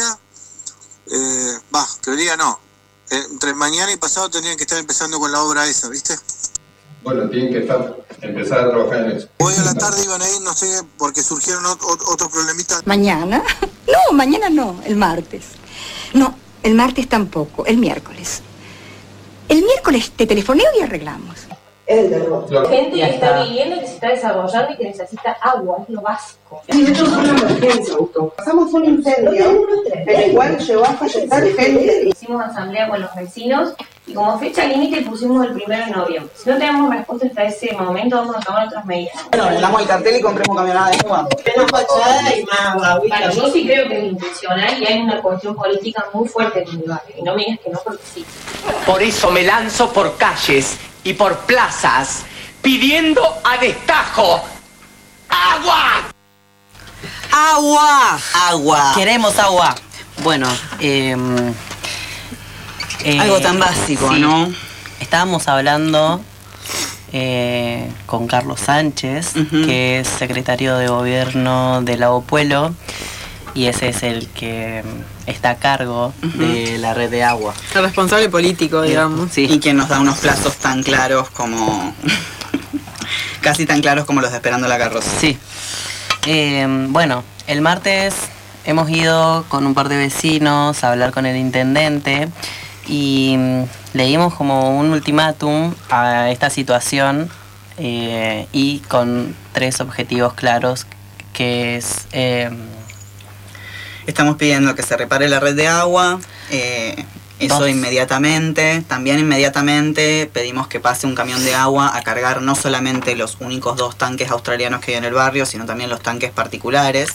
Speaker 21: no. Entre mañana y pasado tendrían que estar empezando con la obra esa, ¿viste?
Speaker 23: Bueno, tienen que empezar a trabajar en eso.
Speaker 21: Hoy a la tarde iban a ir, no sé, porque surgieron otros problemitas.
Speaker 6: ¿Mañana? No, mañana no, el martes. No, el martes tampoco, el miércoles. El miércoles te telefoneo y arreglamos.
Speaker 20: El terror.
Speaker 24: Gente que está viviendo, que se está desarrollando y que necesita agua, es lo básico.
Speaker 20: Sí, de hecho es una emergencia, Augusto. Pasamos un incendio, el cual llevó a fallecer gente.
Speaker 24: Hicimos asamblea con los vecinos y como fecha límite pusimos el 1 de noviembre. Si no tenemos respuesta hasta ese momento, vamos a tomar otras medidas.
Speaker 11: Bueno, damos el cartel y compremos camionada de agua.
Speaker 20: Menos fachada y más agua.
Speaker 24: Claro, yo sí creo que es intencional y hay una cuestión política muy fuerte en el barrio. Y no me digas que no, porque sí.
Speaker 25: Por eso me lanzo por calles y por plazas pidiendo a destajo ¡agua!
Speaker 11: ¡Agua! ¡Agua!
Speaker 9: Queremos agua. Bueno,
Speaker 11: algo tan básico,
Speaker 9: sí.
Speaker 11: ¿no?
Speaker 9: Estábamos hablando con Carlos Sánchez, que es secretario de gobierno de Lago Pueblo, y ese es el que está a cargo de la red de agua.
Speaker 14: El responsable político, digamos.
Speaker 11: Sí. Y que nos da unos plazos tan claros como... casi tan claros como los de Esperando la Carroza.
Speaker 9: Sí. Bueno, el martes hemos ido con un par de vecinos a hablar con el intendente y le dimos como un ultimátum a esta situación y con 3 objetivos claros que es...
Speaker 11: Estamos pidiendo que se repare la red de agua, eso inmediatamente. También inmediatamente pedimos que pase un camión de agua a cargar no solamente los únicos 2 tanques australianos que hay en el barrio, sino también los tanques particulares.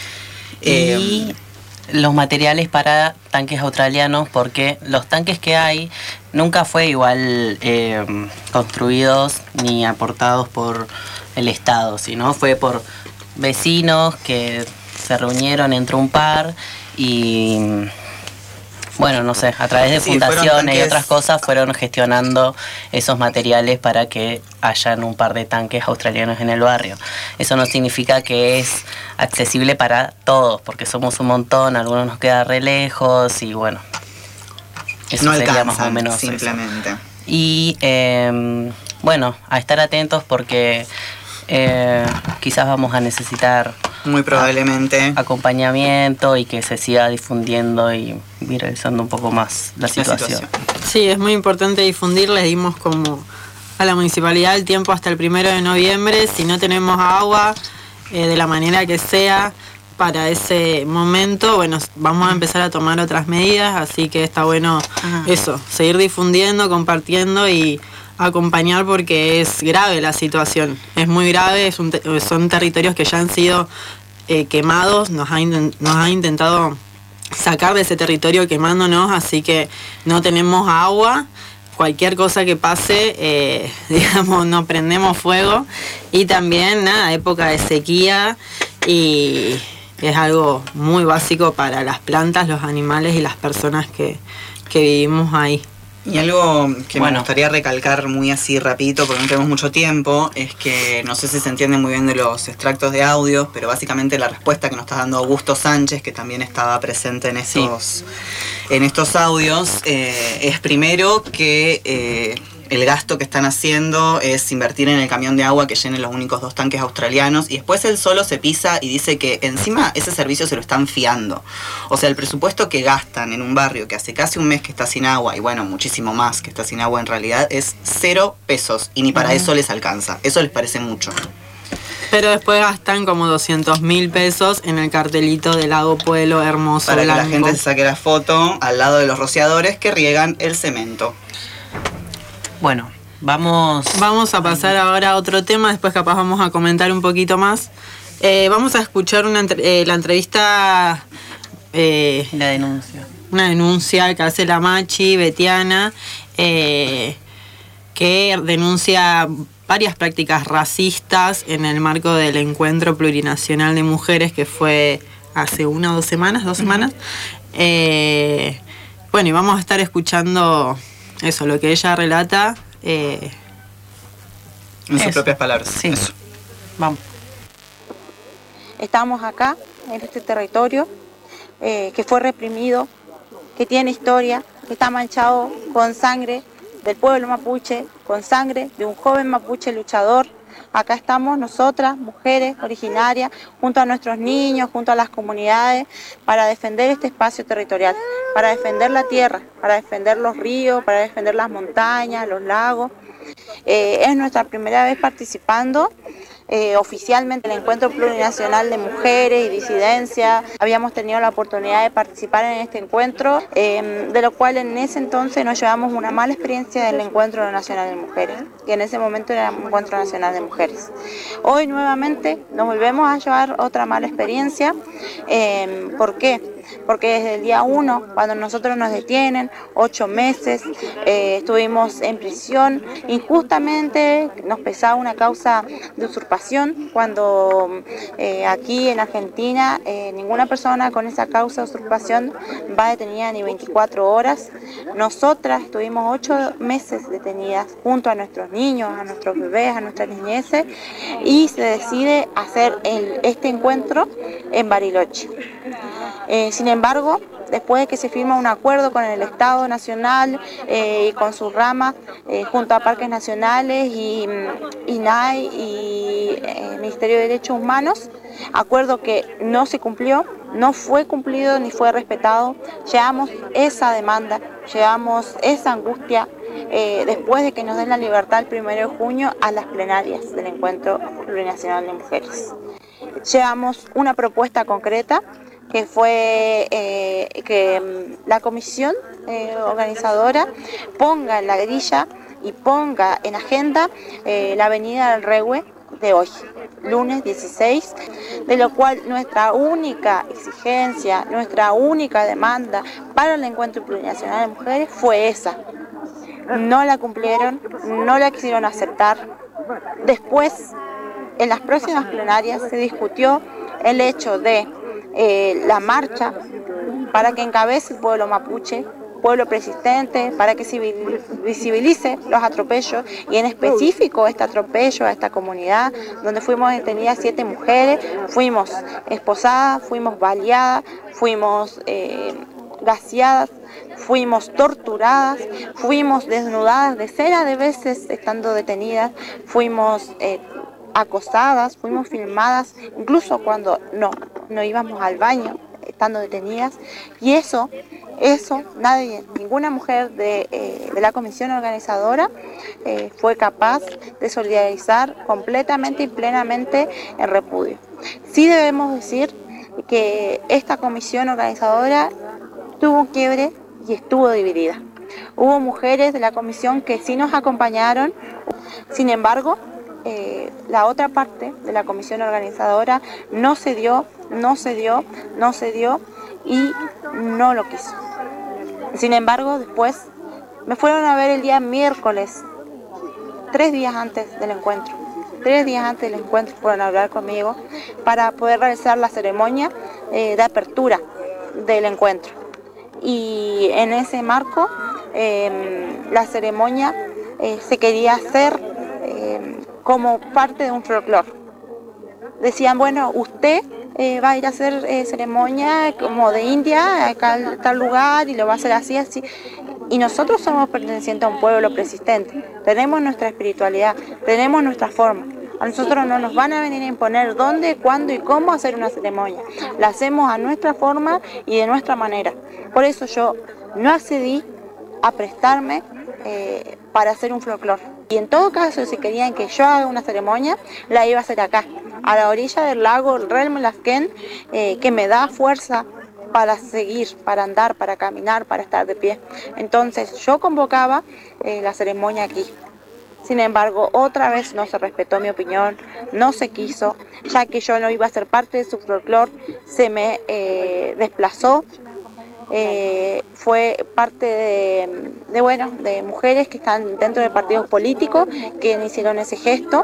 Speaker 9: Y los materiales para tanques australianos, porque los tanques que hay nunca fue igual construidos ni aportados por el Estado, sino fue por vecinos que se reunieron entre un par y bueno, no sé, a través de fundaciones y otras cosas fueron gestionando esos materiales para que hayan un par de tanques australianos en el barrio. Eso no significa que es accesible para todos, porque somos un montón, algunos nos queda re lejos y bueno, eso
Speaker 11: no
Speaker 9: sería
Speaker 11: alcanzan,
Speaker 9: más o menos
Speaker 11: simplemente.
Speaker 9: Eso. Y bueno, a estar atentos porque quizás vamos a necesitar
Speaker 11: muy probablemente
Speaker 9: acompañamiento y que se siga difundiendo y viralizando un poco más la situación.
Speaker 14: Sí, es muy importante difundir. Les dimos como a la municipalidad el tiempo hasta el 1 de noviembre. Si no tenemos agua, de la manera que sea, para ese momento, bueno, vamos a empezar a tomar otras medidas, así que está bueno eso, seguir difundiendo, compartiendo y acompañar porque es grave la situación, es muy grave, son territorios que ya han sido quemados, nos ha intentado sacar de ese territorio quemándonos, así que no tenemos agua, cualquier cosa que pase, digamos, no prendemos fuego y también, nada, época de sequía y es algo muy básico para las plantas, los animales y las personas que vivimos ahí.
Speaker 11: Y algo que me gustaría recalcar muy así rapidito, porque no tenemos mucho tiempo, es que no sé si se entiende muy bien de los extractos de audios, pero básicamente la respuesta que nos está dando Augusto Sánchez, que también estaba presente en estos audios, es primero que el gasto que están haciendo es invertir en el camión de agua que llene los únicos 2 tanques australianos y después él solo se pisa y dice que encima ese servicio se lo están fiando. O sea, el presupuesto que gastan en un barrio que hace casi un mes que está sin agua y bueno, muchísimo más que está sin agua en realidad es 0 pesos y ni para eso les alcanza. Eso les parece mucho.
Speaker 14: Pero después gastan como 200.000 pesos en el cartelito del lago Pueblo hermoso.
Speaker 11: Para
Speaker 14: blanco.
Speaker 11: Que la gente se saque la foto al lado de los rociadores que riegan el cemento.
Speaker 9: Bueno, vamos
Speaker 14: a pasar ahora a otro tema, después capaz vamos a comentar un poquito más. Vamos a escuchar la entrevista...
Speaker 9: la denuncia.
Speaker 14: Una denuncia que hace la Machi, Betiana, que denuncia varias prácticas racistas en el marco del Encuentro Plurinacional de Mujeres que fue hace 1 o 2 semanas, 2 semanas. Bueno, y vamos a estar escuchando eso, lo que ella relata.
Speaker 11: En sus propias palabras.
Speaker 14: Sí.
Speaker 11: Eso.
Speaker 9: Vamos.
Speaker 1: Estamos acá, en este territorio, que fue reprimido, que tiene historia, que está manchado con sangre del pueblo mapuche, con sangre de un joven mapuche luchador. Acá estamos nosotras, mujeres originarias, junto a nuestros niños, junto a las comunidades, para defender este espacio territorial, para defender la tierra, para defender los ríos, para defender las montañas, los lagos. Es nuestra primera vez participando oficialmente en el Encuentro Plurinacional de Mujeres y Disidencia. Habíamos tenido la oportunidad de participar en este encuentro, de lo cual en ese entonces nos llevamos una mala experiencia del Encuentro Nacional de Mujeres, que en ese momento era un Encuentro Nacional de Mujeres. Hoy nuevamente nos volvemos a llevar otra mala experiencia. ¿Por qué? Porque desde el día 1, cuando nosotros nos detienen, 8 meses, estuvimos en prisión, injustamente nos pesaba una causa de usurpación, cuando aquí en Argentina ninguna persona con esa causa de usurpación va detenida ni 24 horas. Nosotras estuvimos 8 meses detenidas junto a nuestros niños, a nuestros bebés, a nuestras niñeces, y se decide hacer este encuentro en Bariloche. Sin embargo, después de que se firma un acuerdo con el Estado Nacional y con sus ramas, junto a Parques Nacionales y INAI y Ministerio de Derechos Humanos, acuerdo que no se cumplió, no fue cumplido ni fue respetado. Llevamos esa demanda, llevamos esa angustia después de que nos den la libertad el 1 de junio a las plenarias del Encuentro Plurinacional de Mujeres. llevamos una propuesta concreta que fue que la comisión organizadora ponga en la grilla y ponga en agenda la Avenida del Rehue de hoy, lunes 16, de lo cual nuestra única exigencia, nuestra única demanda para el Encuentro Plurinacional de Mujeres fue esa. No la cumplieron, no la quisieron aceptar. Después, en las próximas plenarias se discutió el hecho de la marcha para que encabece el pueblo mapuche, pueblo persistente, para que se visibilice los atropellos y en específico este atropello a esta comunidad donde fuimos detenidas 7 mujeres, fuimos esposadas, fuimos baleadas, fuimos gaseadas, fuimos torturadas, fuimos desnudadas decenas de veces estando detenidas, fuimos acosadas, fuimos filmadas, incluso cuando no íbamos al baño estando detenidas, y eso nadie, ninguna mujer de la comisión organizadora fue capaz de solidarizar completamente y plenamente en repudio. Sí debemos decir que esta comisión organizadora tuvo un quiebre y estuvo dividida. Hubo mujeres de la comisión que sí nos acompañaron, sin embargo, la otra parte de la comisión organizadora no cedió y no lo quiso. Sin embargo, después me fueron a ver el día miércoles, 3 días antes del encuentro. 3 días antes del encuentro fueron a hablar conmigo para poder realizar la ceremonia de apertura del encuentro. Y en ese marco, la ceremonia se quería hacer como parte de un folclore. Decían, bueno, usted va a ir a hacer ceremonia como de India, acá en tal lugar, y lo va a hacer así. Y nosotros somos pertenecientes a un pueblo persistente. Tenemos nuestra espiritualidad, tenemos nuestra forma. A nosotros no nos van a venir a imponer dónde, cuándo y cómo hacer una ceremonia. La hacemos a nuestra forma y de nuestra manera. Por eso yo no accedí a prestarme para hacer un folclore. Y en todo caso, si querían que yo haga una ceremonia, la iba a hacer acá, a la orilla del lago Relmelafken, que me da fuerza para seguir, para andar, para caminar, para estar de pie. Entonces yo convocaba la ceremonia aquí. Sin embargo, otra vez no se respetó mi opinión, no se quiso, ya que yo no iba a ser parte de su folclore, se me desplazó. Fue parte de mujeres que están dentro de partidos políticos que hicieron ese gesto.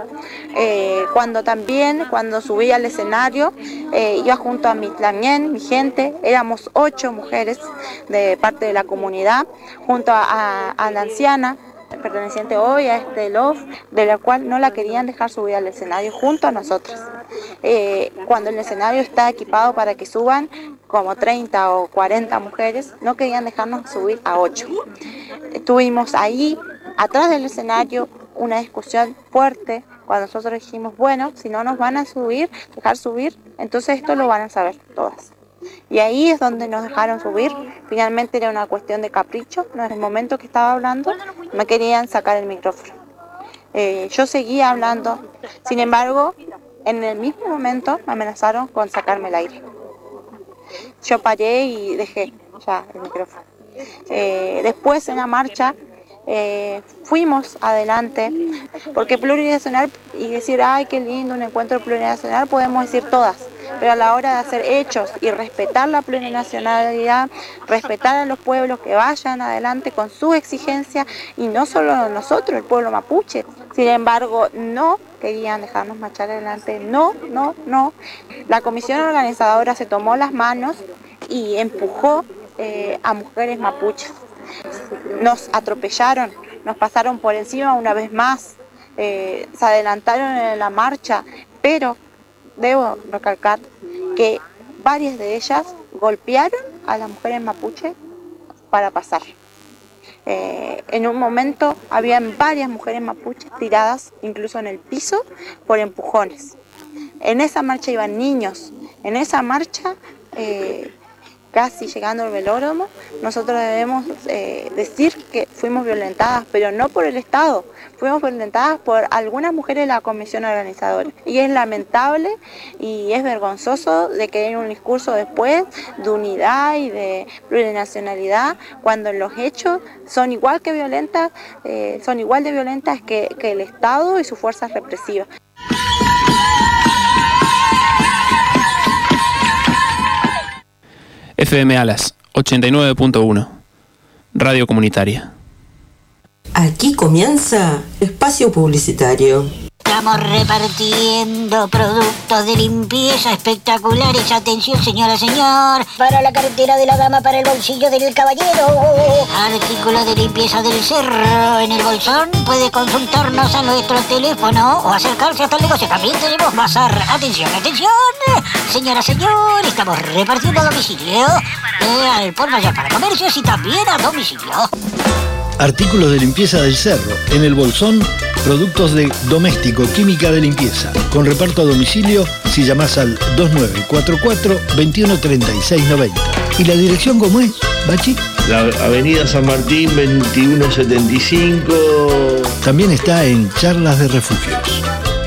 Speaker 1: Cuando subí al escenario, iba junto a mi gente, éramos 8 mujeres de parte de la comunidad, junto a la anciana perteneciente hoy a este LOF, de la cual no la querían dejar subir al escenario junto a nosotras. Cuando el escenario está equipado para que suban como 30 o 40 mujeres, no querían dejarnos subir a 8. Tuvimos ahí, atrás del escenario, una discusión fuerte, cuando nosotros dijimos, bueno, si no nos van a dejar subir, entonces esto lo van a saber todas. Y ahí es donde nos dejaron subir. Finalmente era una cuestión de capricho. En el momento que estaba hablando me querían sacar el micrófono. Yo seguía hablando. Sin embargo, en el mismo momento me amenazaron con sacarme el aire. Yo paré y dejé ya el micrófono. Después en la marcha fuimos adelante, porque plurinacional, y decir, ay, qué lindo, un encuentro plurinacional, podemos decir todas, pero a la hora de hacer hechos y respetar la plurinacionalidad, respetar a los pueblos que vayan adelante con sus exigencias, y no solo nosotros, el pueblo mapuche. Sin embargo, no querían dejarnos marchar adelante, no. La comisión organizadora se tomó las manos y empujó a mujeres mapuches. Nos atropellaron, nos pasaron por encima una vez más, se adelantaron en la marcha, pero debo recalcar que varias de ellas golpearon a las mujeres mapuche para pasar. En un momento habían varias mujeres mapuches tiradas incluso en el piso por empujones. En esa marcha iban niños, en esa marcha casi llegando al velódromo, nosotros debemos decir que fuimos violentadas, pero no por el Estado, fuimos violentadas por algunas mujeres de la comisión organizadora. Y es lamentable y es vergonzoso de que haya un discurso después de unidad y de plurinacionalidad, cuando los hechos son igual de violentas que el Estado y sus fuerzas represivas.
Speaker 2: FM Alas 89.1, Radio Comunitaria.
Speaker 4: Aquí comienza Espacio Publicitario.
Speaker 6: Estamos repartiendo productos de limpieza espectaculares. Atención, señora, señor. Para la cartera de la dama, para el bolsillo del caballero. Artículo de limpieza del cerro en el bolsón. Puede consultarnos a nuestro teléfono o acercarse hasta el negocio. También tenemos bazar. Atención, atención. Señora, señor, estamos repartiendo a domicilio. Al por mayor para comercios y también a domicilio.
Speaker 5: Artículos de limpieza del cerro. En el bolsón, productos de doméstico, química de limpieza. Con reparto a domicilio si llamás al 2944-213690. ¿Y la dirección cómo es, Bachi?
Speaker 7: La avenida San Martín 2175.
Speaker 5: También está en Charlas de Refugios.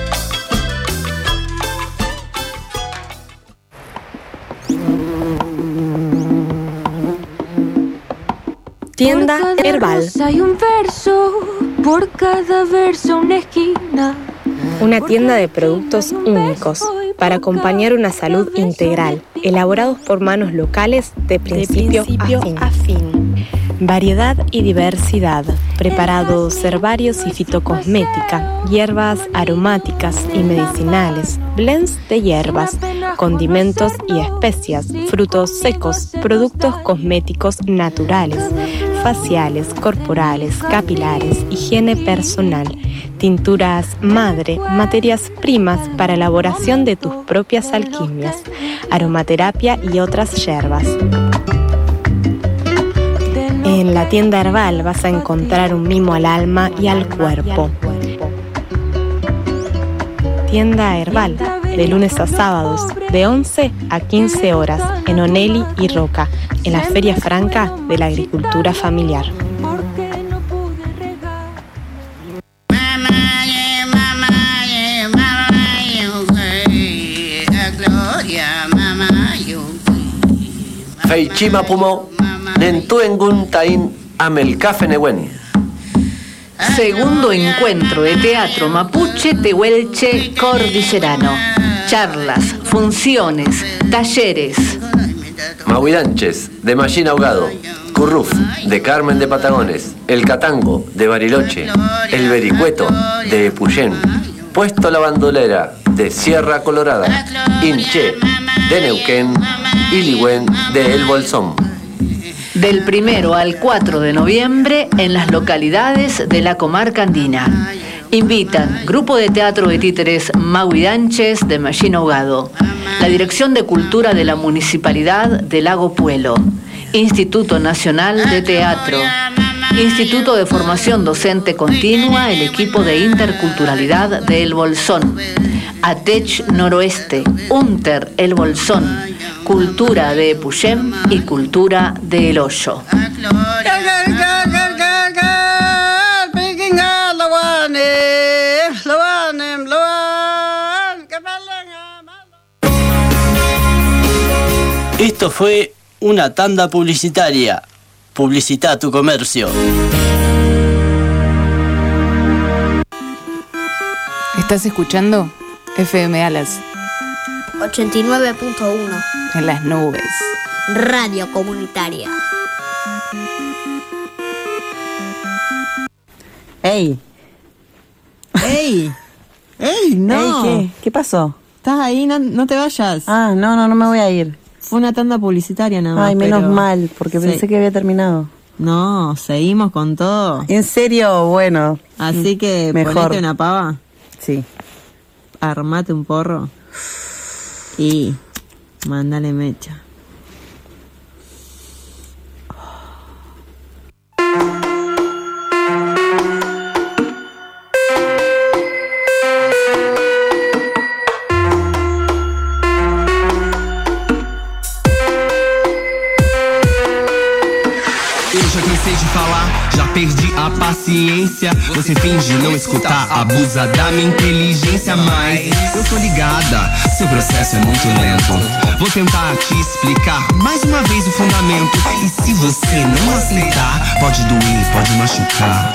Speaker 8: Tienda Herbal. Hay un verso, por cada verso una esquina. Una tienda de productos únicos para acompañar una salud integral, elaborados por manos locales de principio a fin. Variedad y diversidad, preparados herbarios y fitocosmética, hierbas aromáticas y medicinales, blends de hierbas, condimentos y especias, frutos secos, productos cosméticos naturales, faciales, corporales, capilares, higiene personal, tinturas madre, materias primas para elaboración de tus propias alquimias, aromaterapia y otras hierbas. En la tienda Herbal vas a encontrar un mimo al alma y al cuerpo. Tienda Herbal, de lunes a sábados, de 11 a 15 horas, en Onelli y Roca, en la Feria Franca de la Agricultura Familiar.
Speaker 26: Feichima Pumo, Nentuengun Tain Amelcafenewen.
Speaker 27: Segundo encuentro de teatro mapuche tehuelche cordillerano. Charlas, funciones, talleres.
Speaker 26: Mahuidanches, de Machín Ahogado. Curruf, de Carmen de Patagones. El Catango, de Bariloche. El Vericueto, de Puyén. Puesto La Bandolera, de Sierra Colorada. Inche, de Neuquén. Y Ligüen, de El Bolsón.
Speaker 27: Del 1 al 4 de noviembre en las localidades de la comarca andina. Invitan Grupo de Teatro de Títeres Mahuidanches de Machín Ahogado, la Dirección de Cultura de la Municipalidad de Lago Puelo, Instituto Nacional de Teatro, Instituto de Formación Docente Continua, el equipo de interculturalidad de El Bolsón, ATECH Noroeste, UNTER El Bolsón, Cultura de Epuyén y Cultura de El Hoyo.
Speaker 28: Esto fue una tanda publicitaria. Publicita tu comercio.
Speaker 29: ¿Estás escuchando? FM Alas
Speaker 30: 89.1
Speaker 29: en las nubes.
Speaker 30: Radio Comunitaria.
Speaker 31: ¡Ey! ¡Ey! ¡Ey, no!
Speaker 13: Ey, ¿Qué pasó?
Speaker 31: ¿Estás ahí? No te vayas.
Speaker 13: Ah, no me voy a ir.
Speaker 31: Fue una tanda publicitaria nada más.
Speaker 13: Ay, menos mal, porque pensé que había terminado.
Speaker 31: No, seguimos con todo.
Speaker 13: ¿En serio? Bueno.
Speaker 31: Así que
Speaker 13: mejor.
Speaker 31: Ponete una pava.
Speaker 13: Sí.
Speaker 31: Armate un porro. Y mándale mecha.
Speaker 3: perdi a paciência. Você finge não escutar, abusa da minha inteligência. Mas eu tô ligada, seu processo é muito lento. Vou tentar te explicar mais uma vez o fundamento. E se você não aceitar, pode doer, pode machucar.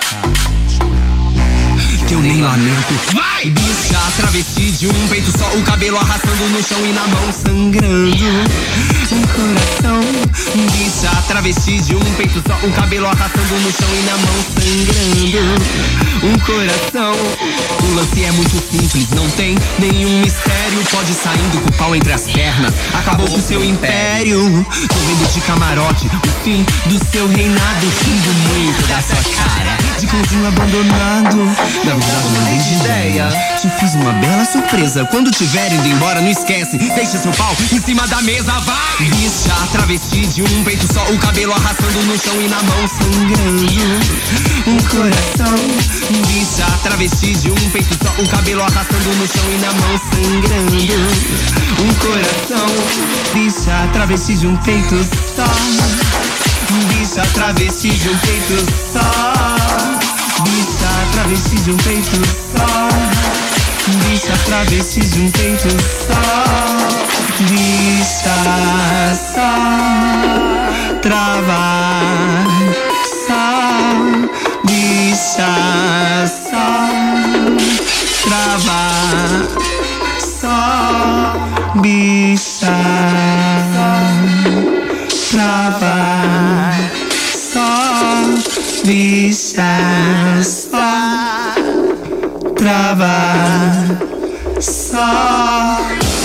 Speaker 3: Que eu nem lamento. Vai! Bicha, travesti de um peito só, o cabelo arrastando no chão e na mão sangrando um coração. Bicha, travesti de um peito só, o cabelo arrastando no chão e na mão sangrando um coração. O lance é muito simples, não tem nenhum mistério. Pode saindo com o pau entre as pernas, acabou com o seu império. Tô vendo de camarote o fim do seu reinado, rindo muito da sua cara de cãozinho abandonado. Na verdade não dei de ideia, te fiz uma bela surpresa. Quando tiver indo embora, não esquece, deixa seu pau em cima da mesa, vai! Bicha, travesti de um peito só, o cabelo arrastando no chão e na mão sangrando um coração. Bicha, travesti de um peito só, o cabelo arrastando no chão e na mão sangrando um coração. Bicha, travesti de um peito só. Bicha, travesti de um peito só. Bicha, travesti de um peito só. Bicha, travesti de um peito só. Bicha, só trava, só. Bicha, só trava, só. Bicha, só trava, só. Bicha, só trava, só.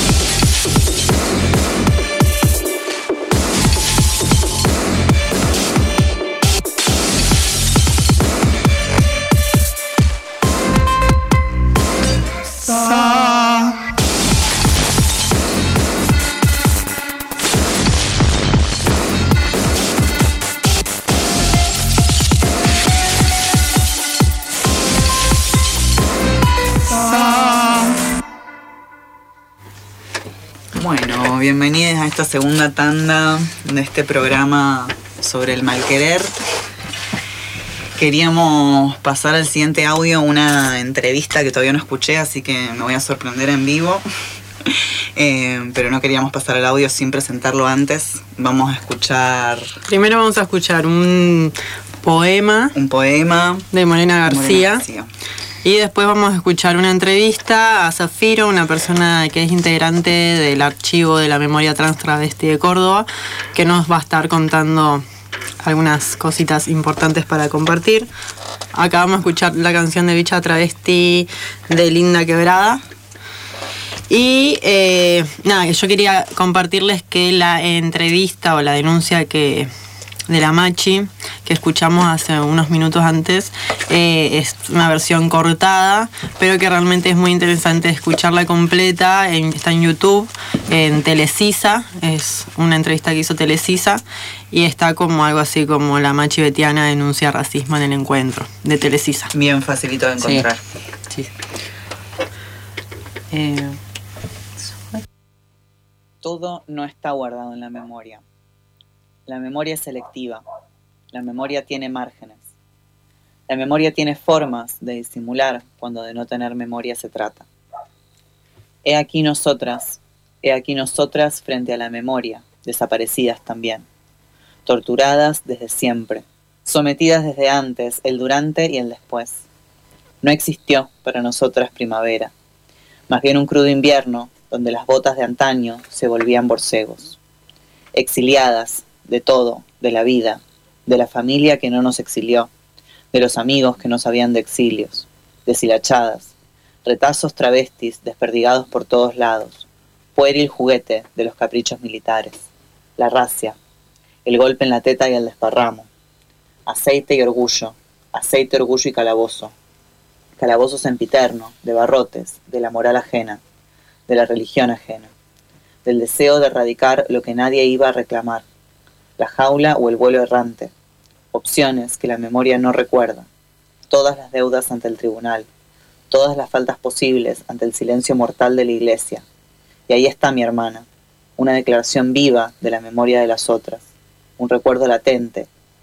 Speaker 11: Bueno, bienvenidos a esta segunda tanda de este programa sobre el malquerer. Queríamos pasar al siguiente audio una entrevista que todavía no escuché, así que me voy a sorprender en vivo. Pero no queríamos pasar el audio sin presentarlo antes. Vamos a escuchar...
Speaker 14: Primero vamos a escuchar un poema.
Speaker 11: Un poema
Speaker 14: de Morena García. Y después vamos a escuchar una entrevista a Zafiro, una persona que es integrante del archivo de la memoria trans travesti de Córdoba, que nos va a estar contando algunas cositas importantes para compartir. Acá vamos a escuchar la canción de Bicha Travesti de Linda Quebrada. Y nada, yo quería compartirles que la entrevista o la denuncia de la Machi, que escuchamos hace unos minutos antes, es una versión cortada, pero que realmente es muy interesante escucharla completa. Está en YouTube, en Telesisa, es una entrevista que hizo Telesisa, y está como algo así como la Machi Betiana denuncia racismo en el encuentro, de Telesisa.
Speaker 11: Bien facilito de encontrar.
Speaker 14: Sí.
Speaker 11: Todo no está guardado en la memoria. La memoria es selectiva. La memoria tiene márgenes. La memoria tiene formas de disimular cuando de no tener memoria se trata. He aquí nosotras frente a la memoria, desaparecidas también, torturadas desde siempre, sometidas desde antes, el durante y el después. No existió para nosotras primavera, más bien un crudo invierno donde las botas de antaño se volvían borcegos. Exiliadas de todo, de la vida, de la familia que no nos exilió, de los amigos que no sabían de exilios, deshilachadas, retazos travestis desperdigados por todos lados, pueril juguete de los caprichos militares, la racia, el golpe en la teta y el desparramo, aceite y orgullo y calabozo, calabozo sempiterno, de barrotes, de la moral ajena, de la religión ajena, del deseo de erradicar lo que nadie iba a reclamar, la jaula o el vuelo errante, opciones que la memoria no recuerda, todas las deudas ante el tribunal, todas las faltas posibles ante el silencio mortal de la iglesia. Y ahí está mi hermana, una declaración viva de la memoria de las otras, un recuerdo latente,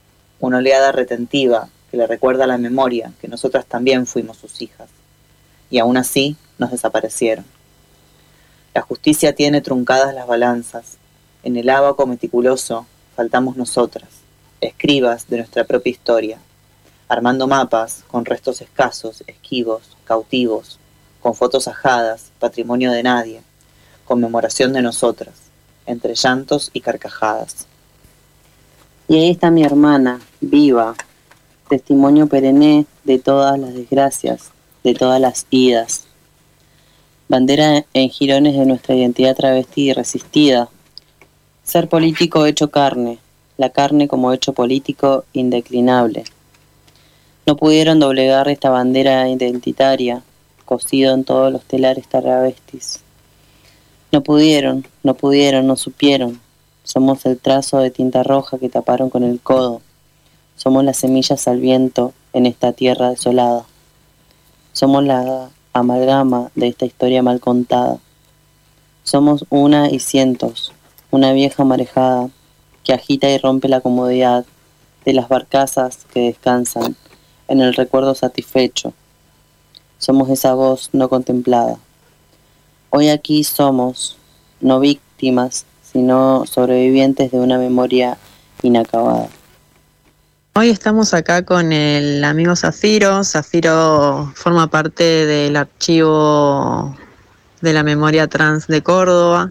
Speaker 11: una oleada retentiva que le recuerda a la memoria que nosotras también fuimos sus hijas, y aún así nos desaparecieron. La justicia tiene truncadas las balanzas. En el ábaco meticuloso faltamos nosotras, escribas de nuestra propia historia, armando mapas con restos escasos, esquivos, cautivos, con fotos ajadas, patrimonio de nadie, conmemoración de nosotras, entre llantos y carcajadas.
Speaker 13: Y ahí está mi hermana, viva, testimonio perenne de todas las desgracias, de todas las idas. Bandera en jirones de nuestra identidad travesti y resistida. Ser político hecho carne, la carne como hecho político indeclinable. No pudieron doblegar esta bandera identitaria, cosido en todos los telares travestis. No pudieron, no supieron. Somos el trazo de tinta roja que taparon con el codo. Somos las semillas al viento en esta tierra desolada. Somos la amalgama de esta historia mal contada. Somos una y cientos, una vieja marejada que agita y rompe la comodidad de las barcazas que descansan en el recuerdo satisfecho. Somos esa voz no contemplada. Hoy aquí somos, no víctimas, sino sobrevivientes de una memoria inacabada.
Speaker 31: Hoy estamos acá con el amigo Zafiro. Zafiro forma parte del archivo de la memoria trans de Córdoba.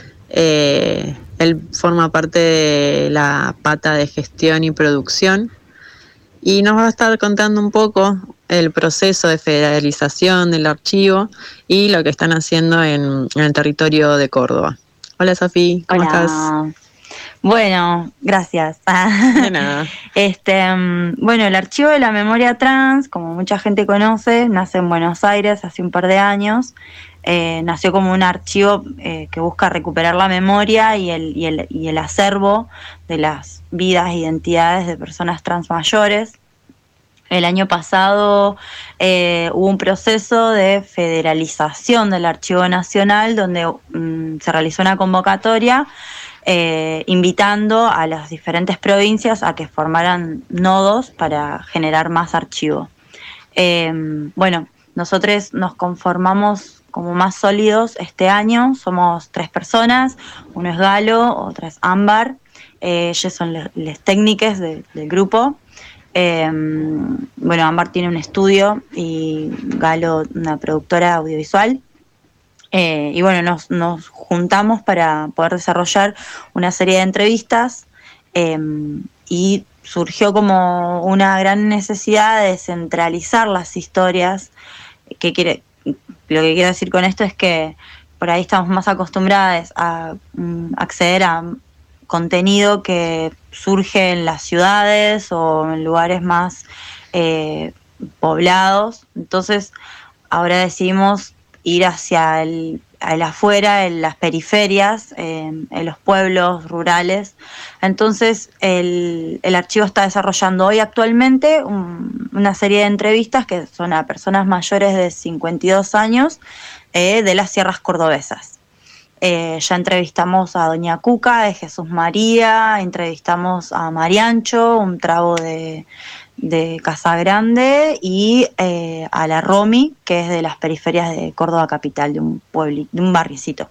Speaker 31: Él forma parte de la pata de gestión y producción y nos va a estar contando un poco el proceso de federalización del archivo y lo que están haciendo en el territorio de Córdoba. Hola Safi, ¿cómo estás?
Speaker 10: Bueno, gracias.
Speaker 31: De nada.
Speaker 10: Bueno, el Archivo de la Memoria Trans, como mucha gente conoce, nace en Buenos Aires hace un par de años. Nació como un archivo que busca recuperar la memoria y el acervo de las vidas e identidades de personas trans mayores. El año pasado hubo un proceso de federalización del Archivo Nacional donde se realizó una convocatoria invitando a las diferentes provincias a que formaran nodos para generar más archivo. Bueno, nosotros nos conformamos como más sólidos este año, somos 3 personas, uno es Galo, otra es Ámbar, ellos son las técnicas del grupo. Bueno, Ámbar tiene un estudio y Galo una productora audiovisual. Y bueno, nos juntamos para poder desarrollar una serie de entrevistas y surgió como una gran necesidad de centralizar las historias. Lo que quiero decir con esto es que por ahí estamos más acostumbrados a acceder a contenido que surge en las ciudades o en lugares más poblados. Entonces ahora decidimos ir hacia el afuera, en las periferias, en los pueblos rurales. Entonces el archivo está desarrollando hoy actualmente una serie de entrevistas que son a personas mayores de 52 años de las sierras cordobesas. Ya entrevistamos a Doña Cuca de Jesús María, entrevistamos a Mariancho, un trabo de Casa Grande, y a la Romy, que es de las periferias de Córdoba capital, de un barriecito.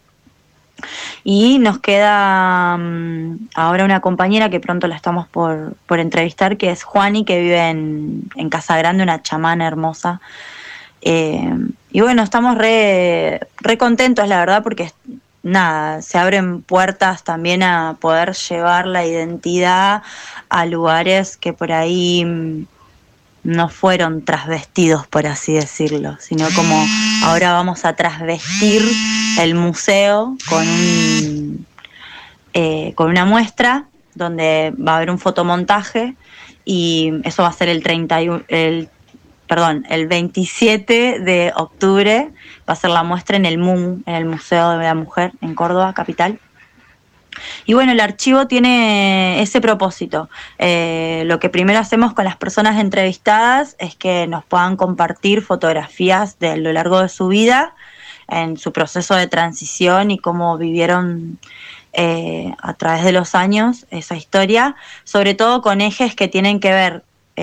Speaker 10: Y nos queda ahora una compañera que pronto la estamos por entrevistar, que es Juani, que vive en Casa Grande, una chamana hermosa. Y bueno, estamos re contentos, la verdad, porque nada, se abren puertas también a poder llevar la identidad a lugares que por ahí no fueron trasvestidos, por así decirlo, sino como ahora vamos a trasvestir el museo con una muestra donde va a haber un fotomontaje y eso va a ser el 27 de octubre, va a ser la muestra en el MUM, en el Museo de la Mujer, en Córdoba, capital. Y bueno, el archivo tiene ese propósito. Lo que primero hacemos con las personas entrevistadas es que nos puedan compartir fotografías de lo largo de su vida, en su proceso de transición y cómo vivieron a través de los años esa historia, sobre todo con ejes que tienen que ver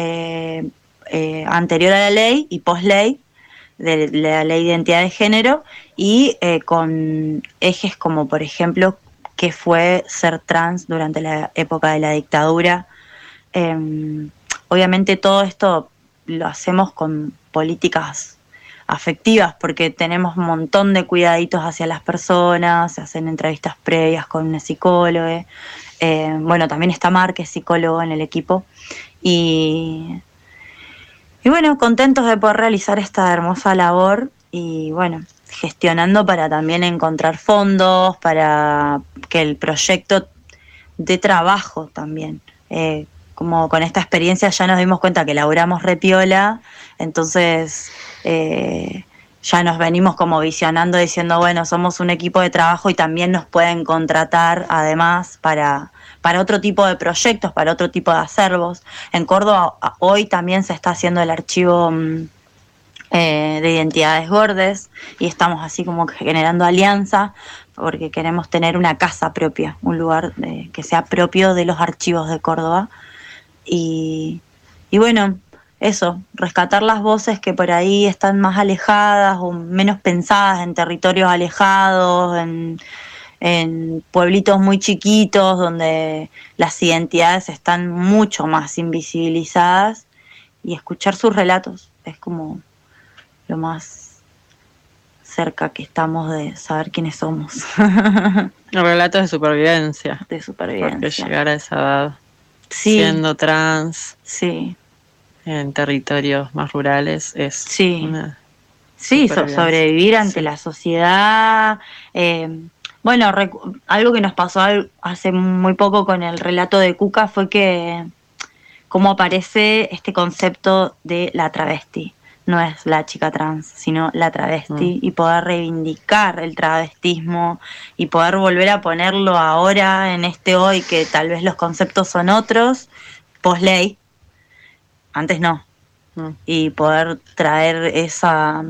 Speaker 10: anterior a la ley y post-ley, de la ley de identidad de género, y con ejes como, por ejemplo, qué fue ser trans durante la época de la dictadura. Obviamente todo esto lo hacemos con políticas afectivas, porque tenemos un montón de cuidaditos hacia las personas, se hacen entrevistas previas con una psicóloga. Bueno, también está Mar, que es psicólogo en el equipo. Y bueno, contentos de poder realizar esta hermosa labor y bueno, gestionando para también encontrar fondos, para que el proyecto dé trabajo también. Como con esta experiencia ya nos dimos cuenta que laburamos repiola, entonces ya nos venimos como visionando diciendo, bueno, somos un equipo de trabajo y también nos pueden contratar además para otro tipo de proyectos, para otro tipo de acervos. En Córdoba hoy también se está haciendo el archivo de identidades gordes y estamos así como generando alianza porque queremos tener una casa propia, un lugar que sea propio de los archivos de Córdoba. Y bueno, eso, rescatar las voces que por ahí están más alejadas o menos pensadas en territorios alejados, en pueblitos muy chiquitos donde las identidades están mucho más invisibilizadas, y escuchar sus relatos es como lo más cerca que estamos de saber quiénes somos.
Speaker 31: El relato de supervivencia.
Speaker 10: De supervivencia.
Speaker 31: Porque llegar a esa edad,
Speaker 10: sí,
Speaker 31: siendo trans,
Speaker 10: sí,
Speaker 31: en territorios más rurales, es
Speaker 10: sí,
Speaker 31: una
Speaker 10: sí, sobrevivir ante la sociedad. Bueno, algo que nos pasó hace muy poco con el relato de Cuca fue que cómo aparece este concepto de la travesti. No es la chica trans, sino la travesti, y poder reivindicar el travestismo y poder volver a ponerlo ahora, en este hoy, que tal vez los conceptos son otros, post-ley, antes no. Y poder traer esa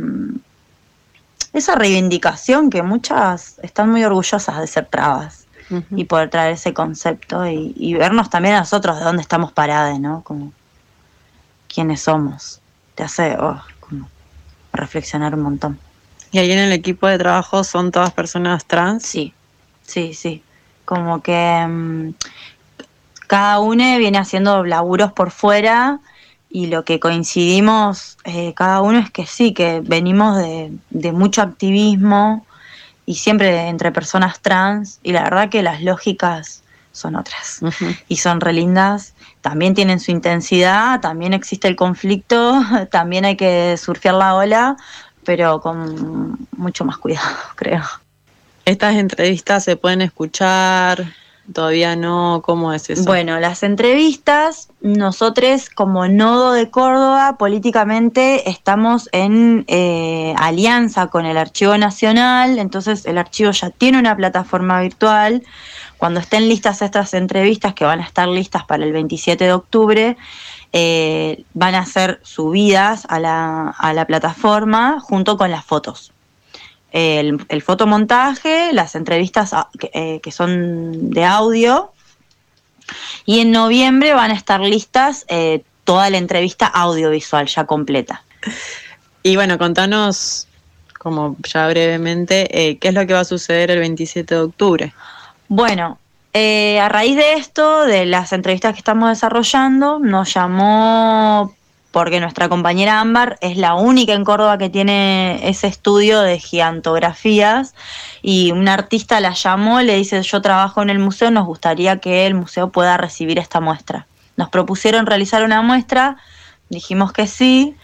Speaker 10: reivindicación que muchas están muy orgullosas de ser trabas. Y poder traer ese concepto y vernos también a nosotros de dónde estamos parados, ¿no? Como quiénes somos. Te hace como reflexionar un montón.
Speaker 31: ¿Y ahí en el equipo de trabajo son todas personas trans?
Speaker 10: Sí, sí, sí. Como que cada uno viene haciendo laburos por fuera, y lo que coincidimos cada uno es que sí, que venimos de mucho activismo y siempre entre personas trans, y la verdad que las lógicas son otras y son re lindas. También tienen su intensidad, también existe el conflicto, también hay que surfear la ola, pero con mucho más cuidado, creo.
Speaker 31: ¿Estas entrevistas se pueden escuchar? ¿Todavía no? ¿Cómo es eso?
Speaker 10: Bueno, las entrevistas, nosotros como Nodo de Córdoba, políticamente estamos en alianza con el Archivo Nacional, entonces el archivo ya tiene una plataforma virtual. Cuando estén listas estas entrevistas, que van a estar listas para el 27 de octubre, van a ser subidas a la plataforma junto con las fotos. El fotomontaje, las entrevistas que son de audio, y en noviembre van a estar listas toda la entrevista audiovisual ya completa.
Speaker 31: Y bueno, contanos, como ya brevemente, qué es lo que va a suceder el 27 de octubre.
Speaker 10: Bueno, a raíz de esto, de las entrevistas que estamos desarrollando, nos llamó, porque nuestra compañera Ámbar es la única en Córdoba que tiene ese estudio de gigantografías, y un artista la llamó, le dice: yo trabajo en el museo, nos gustaría que el museo pueda recibir esta muestra. Nos propusieron realizar una muestra, dijimos que sí,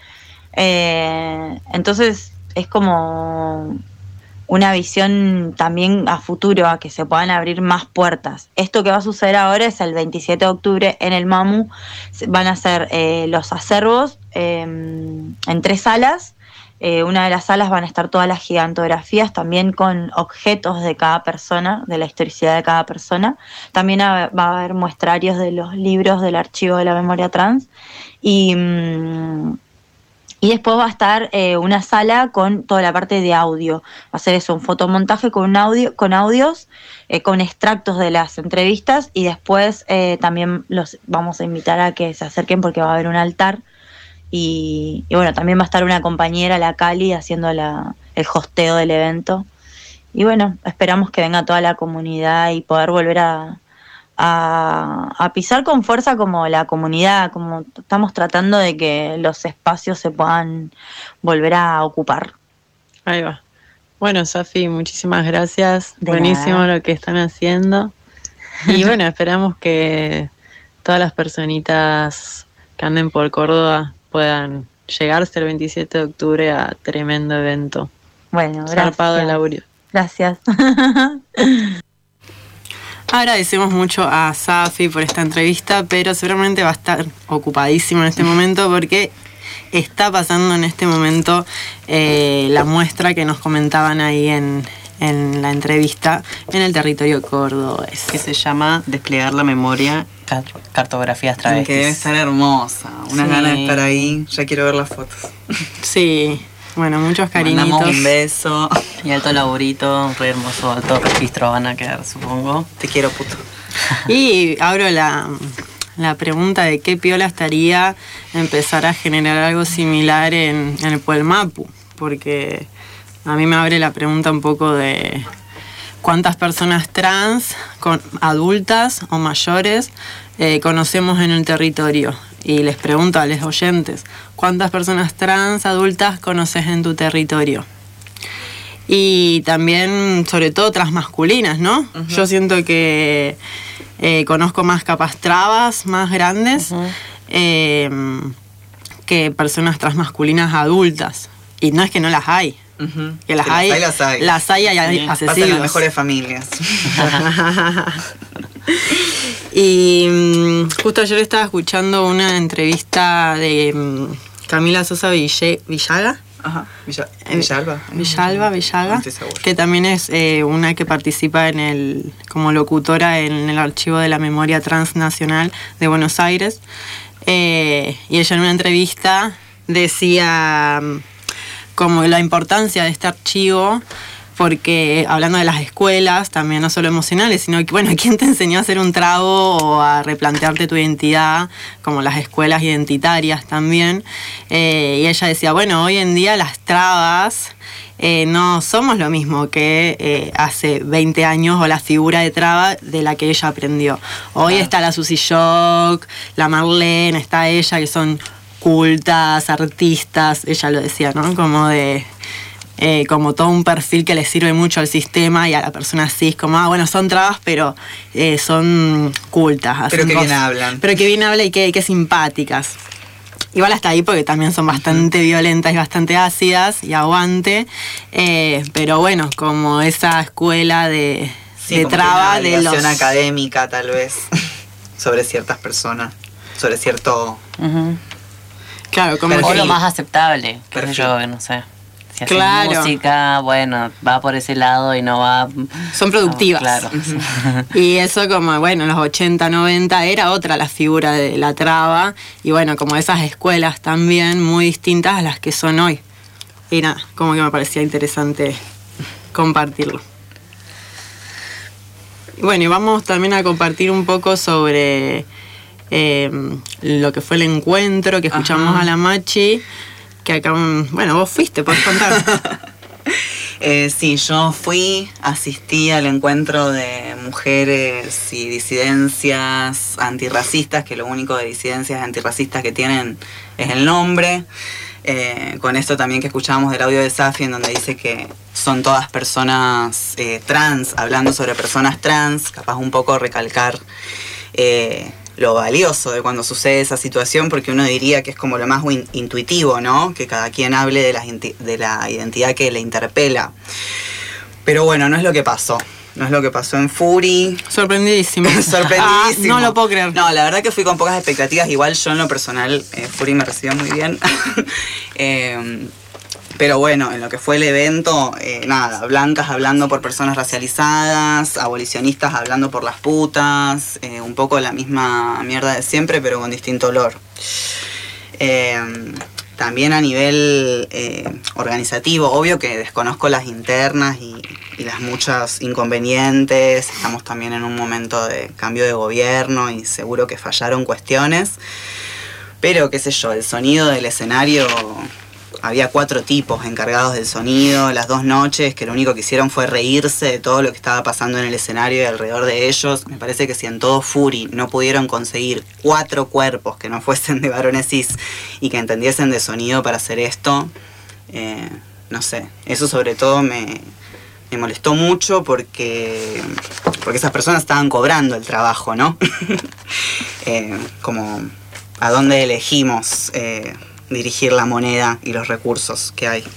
Speaker 10: entonces es como una visión también a futuro, a que se puedan abrir más puertas. Esto que va a suceder ahora es el 27 de octubre en el MAMU. Van a ser los acervos en 3 salas. Una de las salas van a estar todas las gigantografías, también con objetos de cada persona, de la historicidad de cada persona. También va a haber muestrarios de los libros del Archivo de la Memoria Trans. Y Y después va a estar una sala con toda la parte de audio. Va a ser eso, un fotomontaje con audios, con extractos de las entrevistas, y después también los vamos a invitar a que se acerquen porque va a haber un altar. Y bueno, también va a estar una compañera, la Cali, haciendo el hosteo del evento. Y bueno, esperamos que venga toda la comunidad y poder volver a pisar con fuerza como la comunidad, como estamos tratando de que los espacios se puedan volver a ocupar.
Speaker 31: Ahí va. Bueno, Safi, muchísimas gracias.
Speaker 10: De
Speaker 31: Buenísimo
Speaker 10: nada.
Speaker 31: lo que están haciendo. Y bueno, esperamos que todas las personitas que anden por Córdoba puedan llegarse el 27 de octubre a tremendo evento.
Speaker 10: Bueno,
Speaker 31: Zarpado el laburo.
Speaker 10: Gracias.
Speaker 14: Agradecemos mucho a Safi por esta entrevista, pero seguramente va a estar ocupadísimo en este momento porque está pasando en este momento la muestra que nos comentaban ahí en la entrevista en el territorio cordobés.
Speaker 9: Que se llama Desplegar la memoria, cartografías travestis.
Speaker 11: Que debe estar hermosa. Unas ganas de estar ahí. Ya quiero ver las fotos.
Speaker 14: Sí. Bueno, muchos cariñitos.
Speaker 11: Mandamos un beso.
Speaker 9: Y alto laburito, re hermoso, alto registro van a quedar, supongo.
Speaker 11: Te quiero, puto.
Speaker 14: Y abro la pregunta de qué piola estaría empezar a generar algo similar en el Puelmapu, porque a mí me abre la pregunta un poco de cuántas personas trans, adultas o mayores, conocemos en el territorio. Y les pregunto a los oyentes, ¿cuántas personas trans, adultas conoces en tu territorio? Y también, sobre todo, transmasculinas, ¿no? Uh-huh. Yo siento que conozco más capaz trabas más grandes que personas transmasculinas adultas. Y no es que no las hay.
Speaker 11: Uh-huh.
Speaker 14: Que las hay. Las hay accesibles.
Speaker 11: Pasan las mejores familias.
Speaker 14: Y justo ayer estaba escuchando una entrevista de Camila Sosa Villaga.
Speaker 11: Ajá, Villalba.
Speaker 14: Villaga, que también es una que participa como locutora en el Archivo de la Memoria Transnacional de Buenos Aires. Y ella en una entrevista decía como la importancia de este archivo, porque hablando de las escuelas, también no solo emocionales, sino que, bueno, ¿quién te enseñó a hacer un trago o a replantearte tu identidad? Como las escuelas identitarias también. Y ella decía, bueno, hoy en día las trabas no somos lo mismo que hace 20 años o la figura de traba de la que ella aprendió. Hoy está la Susy Shock, la Marlene, está ella, que son cultas, artistas, ella lo decía, ¿no? Como todo un perfil que le sirve mucho al sistema y a la persona cis, como, bueno, son trabas, pero son cultas.
Speaker 11: Pero que bien hablan.
Speaker 14: Pero que bien hablan y que simpáticas. Igual hasta ahí porque también son bastante violentas y bastante ácidas, y aguante. Pero bueno, como esa escuela de traba de los...
Speaker 11: académica, tal vez, sobre ciertas personas, sobre cierto...
Speaker 9: Uh-huh.
Speaker 14: Claro, como
Speaker 9: o lo más aceptable, qué sé yo, no sé. Si haces música, bueno, va por ese lado y no va...
Speaker 14: Son productivas.
Speaker 9: Claro.
Speaker 14: Y eso como, bueno, en los 80, 90 era otra la figura de la traba. Y bueno, como esas escuelas también muy distintas a las que son hoy. Y nada, como que me parecía interesante compartirlo. Y bueno, y vamos también a compartir un poco sobre lo que fue el encuentro que escuchamos a la Machi. Que acá, bueno, vos fuiste, podés contar.
Speaker 11: Sí, yo asistí al encuentro de mujeres y disidencias antirracistas, que lo único de disidencias antirracistas que tienen es el nombre. Con esto también que escuchábamos del audio de Safi, en donde dice que son todas personas trans, hablando sobre personas trans, capaz un poco recalcar lo valioso de cuando sucede esa situación, porque uno diría que es como lo más intuitivo, ¿no? Que cada quien hable de la identidad que le interpela. Pero bueno, no es lo que pasó. No es lo que pasó en Fury.
Speaker 14: Sorprendidísimo.
Speaker 11: Sorprendidísimo.
Speaker 14: No lo puedo creer.
Speaker 11: No, la verdad que fui con pocas expectativas. Igual yo en lo personal, Fury me recibió muy bien. Pero bueno, en lo que fue el evento, nada, blancas hablando por personas racializadas, abolicionistas hablando por las putas, un poco la misma mierda de siempre, pero con distinto olor. también a nivel organizativo, obvio que desconozco las internas y las muchas inconvenientes, estamos también en un momento de cambio de gobierno y seguro que fallaron cuestiones, pero qué sé yo, el sonido del escenario, había 4 tipos encargados del sonido las 2 noches, que lo único que hicieron fue reírse de todo lo que estaba pasando en el escenario y alrededor de ellos. Me parece que si en todo Fury no pudieron conseguir 4 cuerpos que no fuesen de varones cis y que entendiesen de sonido para hacer esto, no sé, eso sobre todo me molestó mucho porque esas personas estaban cobrando el trabajo, ¿no? Como a dónde elegimos dirigir la moneda y los recursos que hay.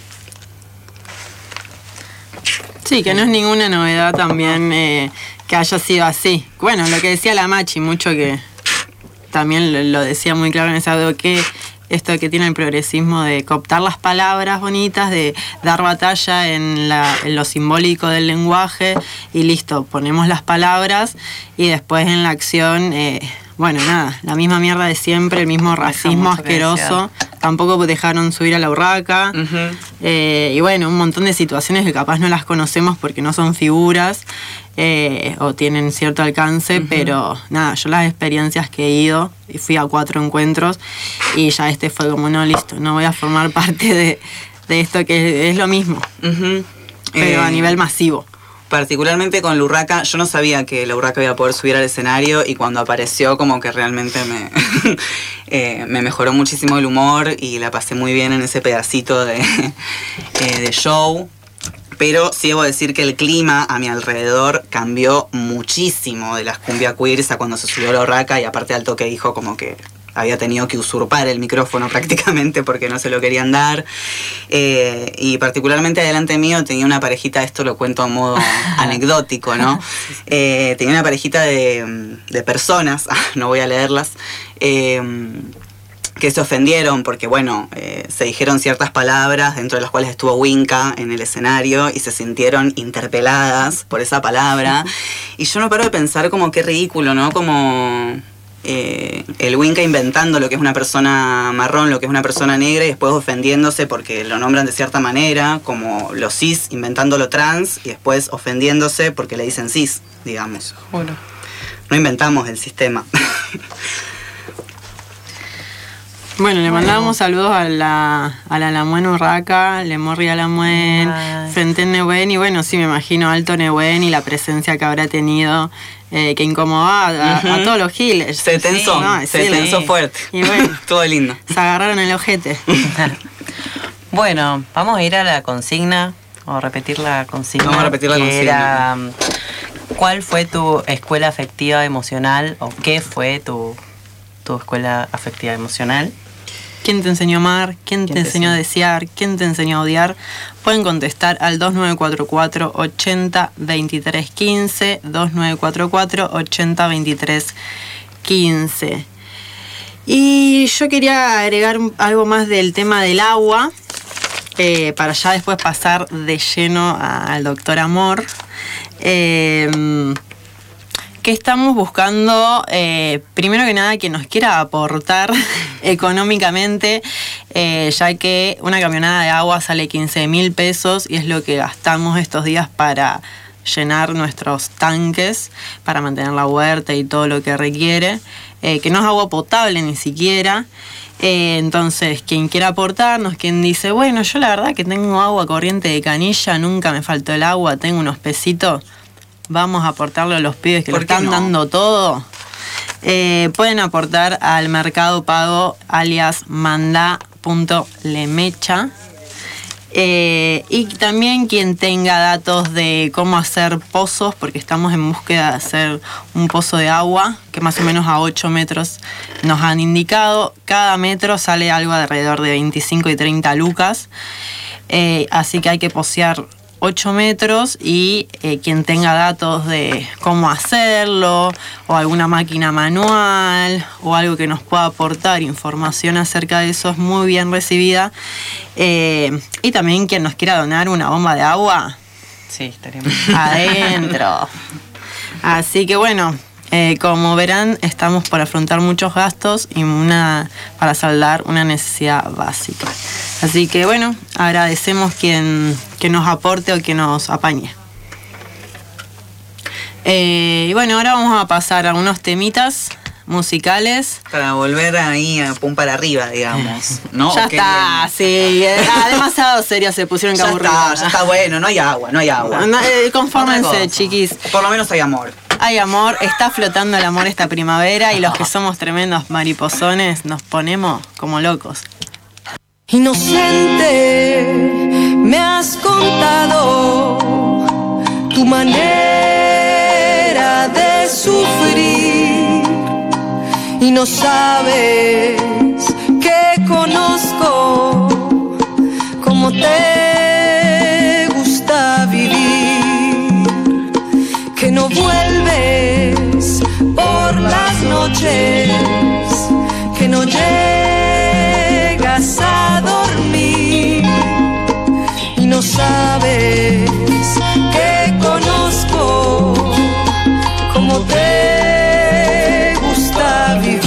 Speaker 14: Sí, que no es ninguna novedad también que haya sido así. Bueno, lo que decía la Machi, mucho que también lo decía muy claro en ese audio, que esto que tiene el progresismo de cooptar las palabras bonitas, de dar batalla en lo simbólico del lenguaje y listo, ponemos las palabras y después en la acción, bueno, nada, la misma mierda de siempre, el mismo racismo asqueroso. Tampoco dejaron subir a la urraca. Y bueno, un montón de situaciones que capaz no las conocemos porque no son figuras o tienen cierto alcance, pero nada, yo las experiencias que he ido, y fui a 4 encuentros y ya fue como, no, listo, no voy a formar parte de esto que es lo mismo, pero a nivel masivo.
Speaker 11: Particularmente con la urraca, yo no sabía que la urraca iba a poder subir al escenario y cuando apareció como que realmente me mejoró muchísimo el humor y la pasé muy bien en ese pedacito de show. Pero sí debo decir que el clima a mi alrededor cambió muchísimo de las cumbia queers a cuando se subió la urraca, y aparte al toque dijo como que había tenido que usurpar el micrófono prácticamente porque no se lo querían dar. Y particularmente adelante mío tenía una parejita, esto lo cuento a modo anecdótico, ¿no? Tenía una parejita de personas, no voy a leerlas, que se ofendieron porque, bueno, se dijeron ciertas palabras, dentro de las cuales estuvo Winca en el escenario, y se sintieron interpeladas por esa palabra. Y yo no paro de pensar como qué ridículo, ¿no? Como el Winca inventando lo que es una persona marrón, lo que es una persona negra, y después ofendiéndose porque lo nombran de cierta manera, como los cis inventando lo trans y después ofendiéndose porque le dicen cis, digamos.
Speaker 9: Bueno.
Speaker 11: No inventamos el sistema.
Speaker 14: Bueno, le mandábamos saludos a la Lamuen Urraca, Le Morri a Lamuen, Frente en Nehuen, y bueno, sí, me imagino Alto Nehuen y la presencia que habrá tenido, que incomodaba a todos los giles.
Speaker 11: Se tensó, se tensó fuerte.
Speaker 14: Y bueno,
Speaker 11: todo lindo.
Speaker 14: Se agarraron el ojete.
Speaker 9: Bueno, vamos a ir a la consigna, o repetir la consigna.
Speaker 11: Vamos a repetir la consigna.
Speaker 9: Era, ¿cuál fue tu escuela afectiva emocional, o qué fue tu escuela afectiva emocional?
Speaker 14: ¿Quién te enseñó a amar? ¿Quién te enseñó a desear? ¿Quién te enseñó a odiar? Pueden contestar al 2944 80 23 15, 2944 80 23 15. Y yo quería agregar algo más del tema del agua, para ya después pasar de lleno al doctor Amor. Que estamos buscando, primero que nada, quien nos quiera aportar económicamente, ya que una camionada de agua sale 15.000 pesos y es lo que gastamos estos días para llenar nuestros tanques, para mantener la huerta y todo lo que requiere, que no es agua potable ni siquiera. Entonces, quien quiera aportarnos, quien dice, bueno, yo la verdad que tengo agua corriente de canilla, nunca me faltó el agua, tengo unos pesitos, vamos a aportarle a los pibes que lo están dando todo. Pueden aportar al Mercado Pago alias manda.lemecha. Y también quien tenga datos de cómo hacer pozos, porque estamos en búsqueda de hacer un pozo de agua, que más o menos a 8 metros nos han indicado. Cada metro sale algo alrededor de 25 y 30 lucas. Así que hay que posear 8 metros y quien tenga datos de cómo hacerlo, o alguna máquina manual, o algo que nos pueda aportar información acerca de eso, es muy bien recibida. Y también quien nos quiera donar una bomba de agua,
Speaker 9: sí, estaríamos
Speaker 14: adentro. Así que bueno, Como verán, estamos por afrontar muchos gastos y para saldar una necesidad básica. Así que bueno, agradecemos quien nos aporte o que nos apañe. Y bueno, ahora vamos a pasar a unos temitas musicales.
Speaker 11: Para volver ahí a pum para arriba, digamos, ¿no?
Speaker 14: Ya está, sí. Demasiado serios se pusieron que aburrir.
Speaker 11: Ya está bueno, no hay agua.
Speaker 14: Confórmense, chiquis.
Speaker 11: Por lo menos hay amor.
Speaker 14: Hay amor, está flotando el amor esta primavera y los que somos tremendos mariposones nos ponemos como locos.
Speaker 12: Inocente, me has contado tu manera de sufrir y no sabes que conozco cómo te gusta vivir, que no vuelves por las noches, que no llegas a dormir y no sabes que conozco cómo te gusta vivir.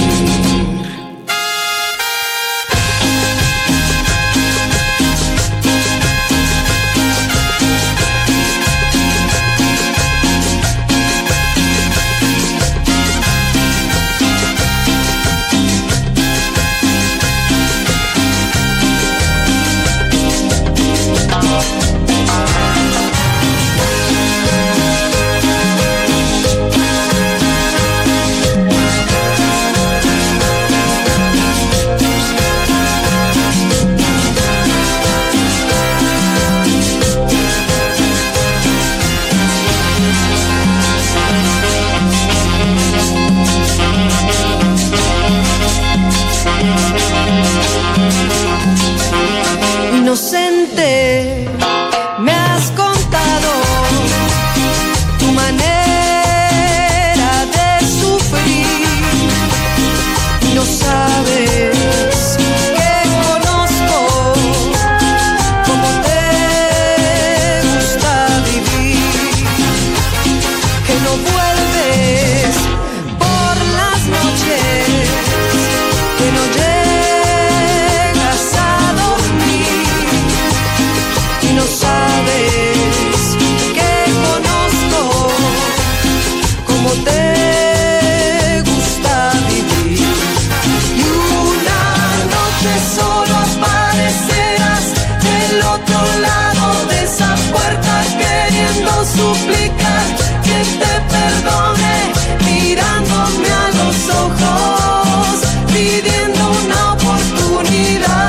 Speaker 12: Inocente, me has contado tu manera de sufrir y no sabes que conozco cómo te gusta vivir, que no vuelves por las noches, que no llegas a dormir y no sabes que conozco cómo te gusta vivir. Y una noche solo aparecerás del otro lado de esa puerta queriendo suplicar que te perdone, mirándome a los ojos, pidiendo una oportunidad.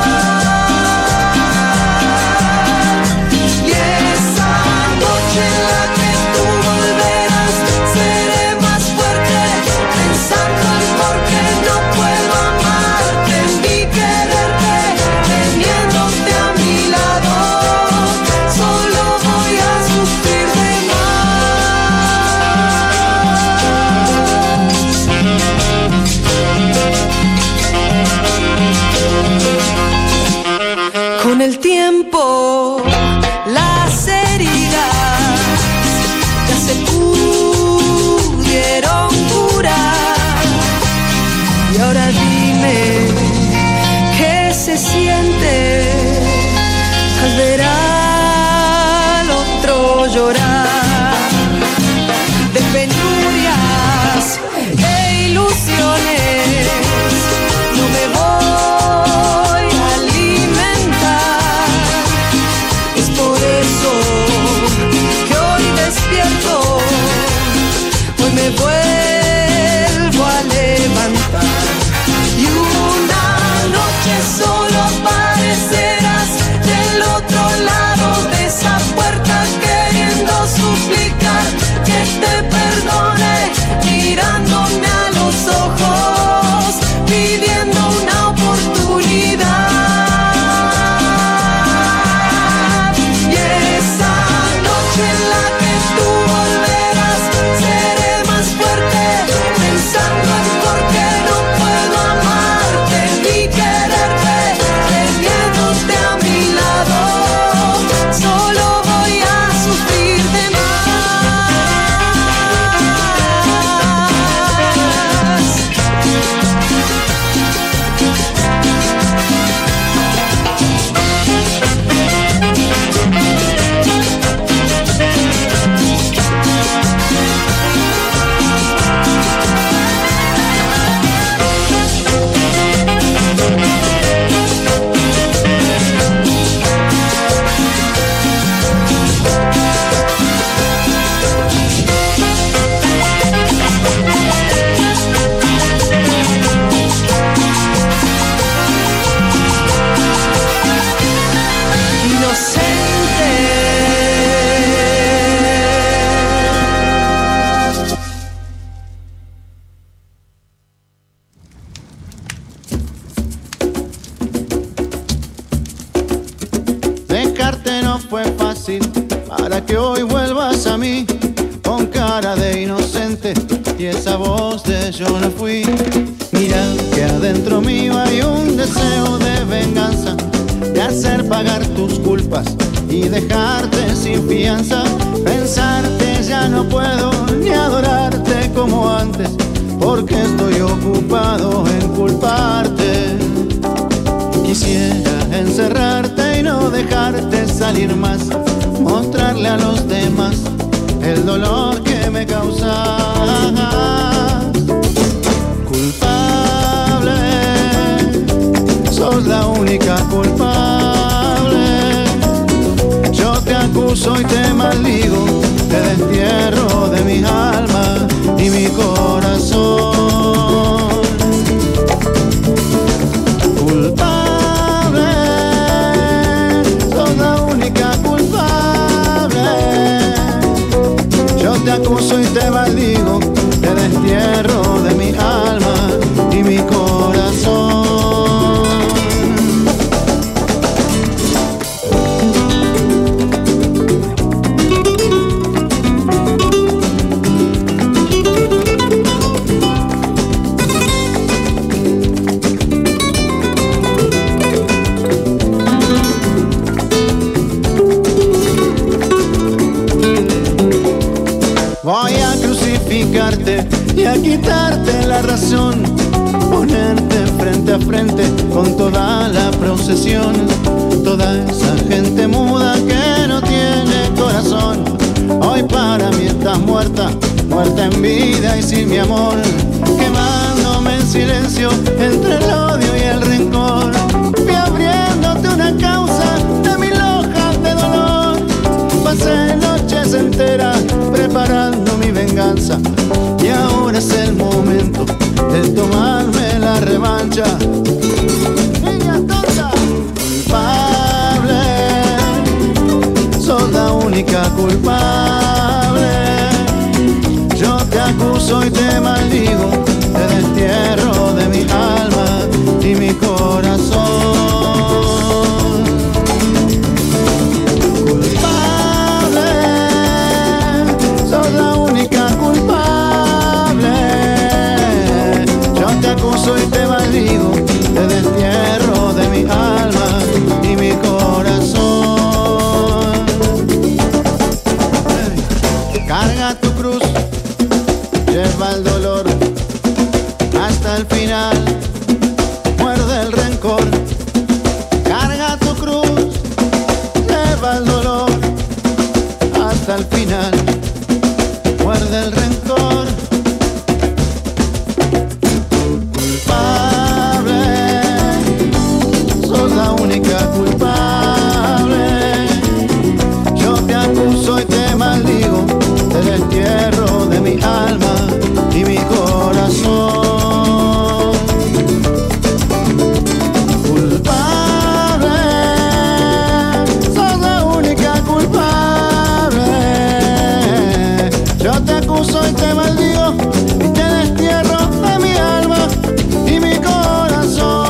Speaker 12: Y esa noche en la que tú volverás, seré más fuerte, pensando en por qué no puedo amarte ni quererte, teniéndote a mi lado, solo voy a sufrir de más. Con el tiempo las heridas ya se pudieron curar y ahora dime qué se siente al ver al otro llorar de penurias e ilusiones. No me voy a alimentar, es por eso que hoy despierto, hoy me vuelvo a levantar. Y una noche solo aparecerás del otro lado de esa puerta queriendo
Speaker 15: vuelvas a mí con cara de inocente y esa voz de yo no fui. Mira que adentro mío hay un deseo de venganza, de hacer pagar tus culpas y dejarte sin fianza. Pensarte ya no puedo ni adorarte como antes, porque estoy ocupado en culparte. Quisiera encerrarte y no dejarte salir más, mostrarle a los demás el dolor que me causas. Culpable, sos la única culpable. Yo te acuso y te maldigo, te destierro de mi alma y mi corazón. Culpable, sos la única culpable. Yo te acuso y te maldigo, te destierro de mi alma y mi corazón. Voy a crucificarte y a quitarte la razón, ponerte frente a frente con toda la procesión, toda esa gente muda que no tiene corazón. Hoy para mí estás muerta, muerta en vida y sin mi amor, quemándome en silencio entre el odio y el rencor. Fui abriéndote una causa de 1000 hojas de dolor, pasé noches enteras preparando mi venganza y ahora es el momento de tomarme la revancha. Niña tonta, culpable, sos la única culpable. Yo te acuso y te maldigo, te destierro de mi alma y mi corazón. Y te maldigo, te destierro de mi alma y mi corazón. Carga tu cruz, lleva el dolor hasta el final, muerde el rencor. Carga tu cruz, lleva el dolor hasta el final, muerde el rencor. Culpable, yo te acuso y te maldigo, te destierro de mi alma y mi corazón. Culpable, sos la única culpable. Yo te acuso y te maldigo y te destierro de mi alma y mi corazón.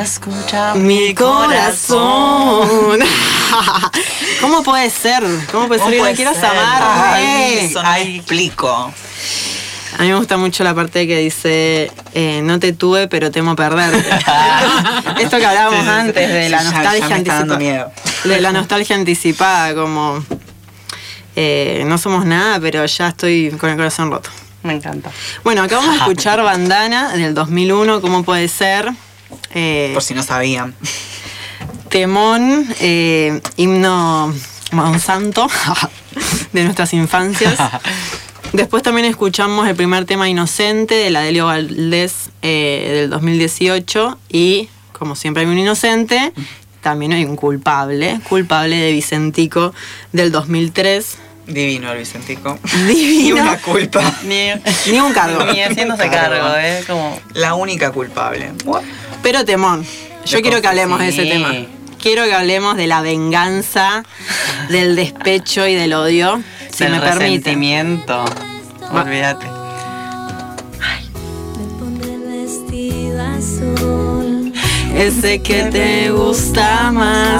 Speaker 9: escucha
Speaker 14: mi corazón. ¿Cómo puede ser? ¿Cómo puede ser que no quieras amarme?
Speaker 11: Ay, eso no explico.
Speaker 14: A mí me gusta mucho la parte que dice, no te tuve, pero temo perderte. Esto que hablábamos antes de la nostalgia anticipada. De la nostalgia anticipada, como no somos nada, pero ya estoy con el corazón roto.
Speaker 9: Me encanta.
Speaker 14: Bueno, acabamos de escuchar Bandana del 2001, ¿cómo puede ser?
Speaker 11: Por si no sabían.
Speaker 14: Temón, himno Monsanto de nuestras infancias. Después también escuchamos el primer tema Inocente de la Delio Valdés del 2018 y, como siempre hay un inocente, también hay un culpable de Vicentico del 2003.
Speaker 11: Divino el Vicentico.
Speaker 14: Divino.
Speaker 11: Ni una culpa.
Speaker 14: Ni un cargo.
Speaker 9: Ni haciéndose cargo, como...
Speaker 11: La única culpable.
Speaker 14: Pero temón. Yo quiero que hablemos de ese tema. Quiero que hablemos de la venganza, del despecho y del odio. Si me permite.
Speaker 9: Resentimiento. Olvídate.
Speaker 14: Ese que te gusta más.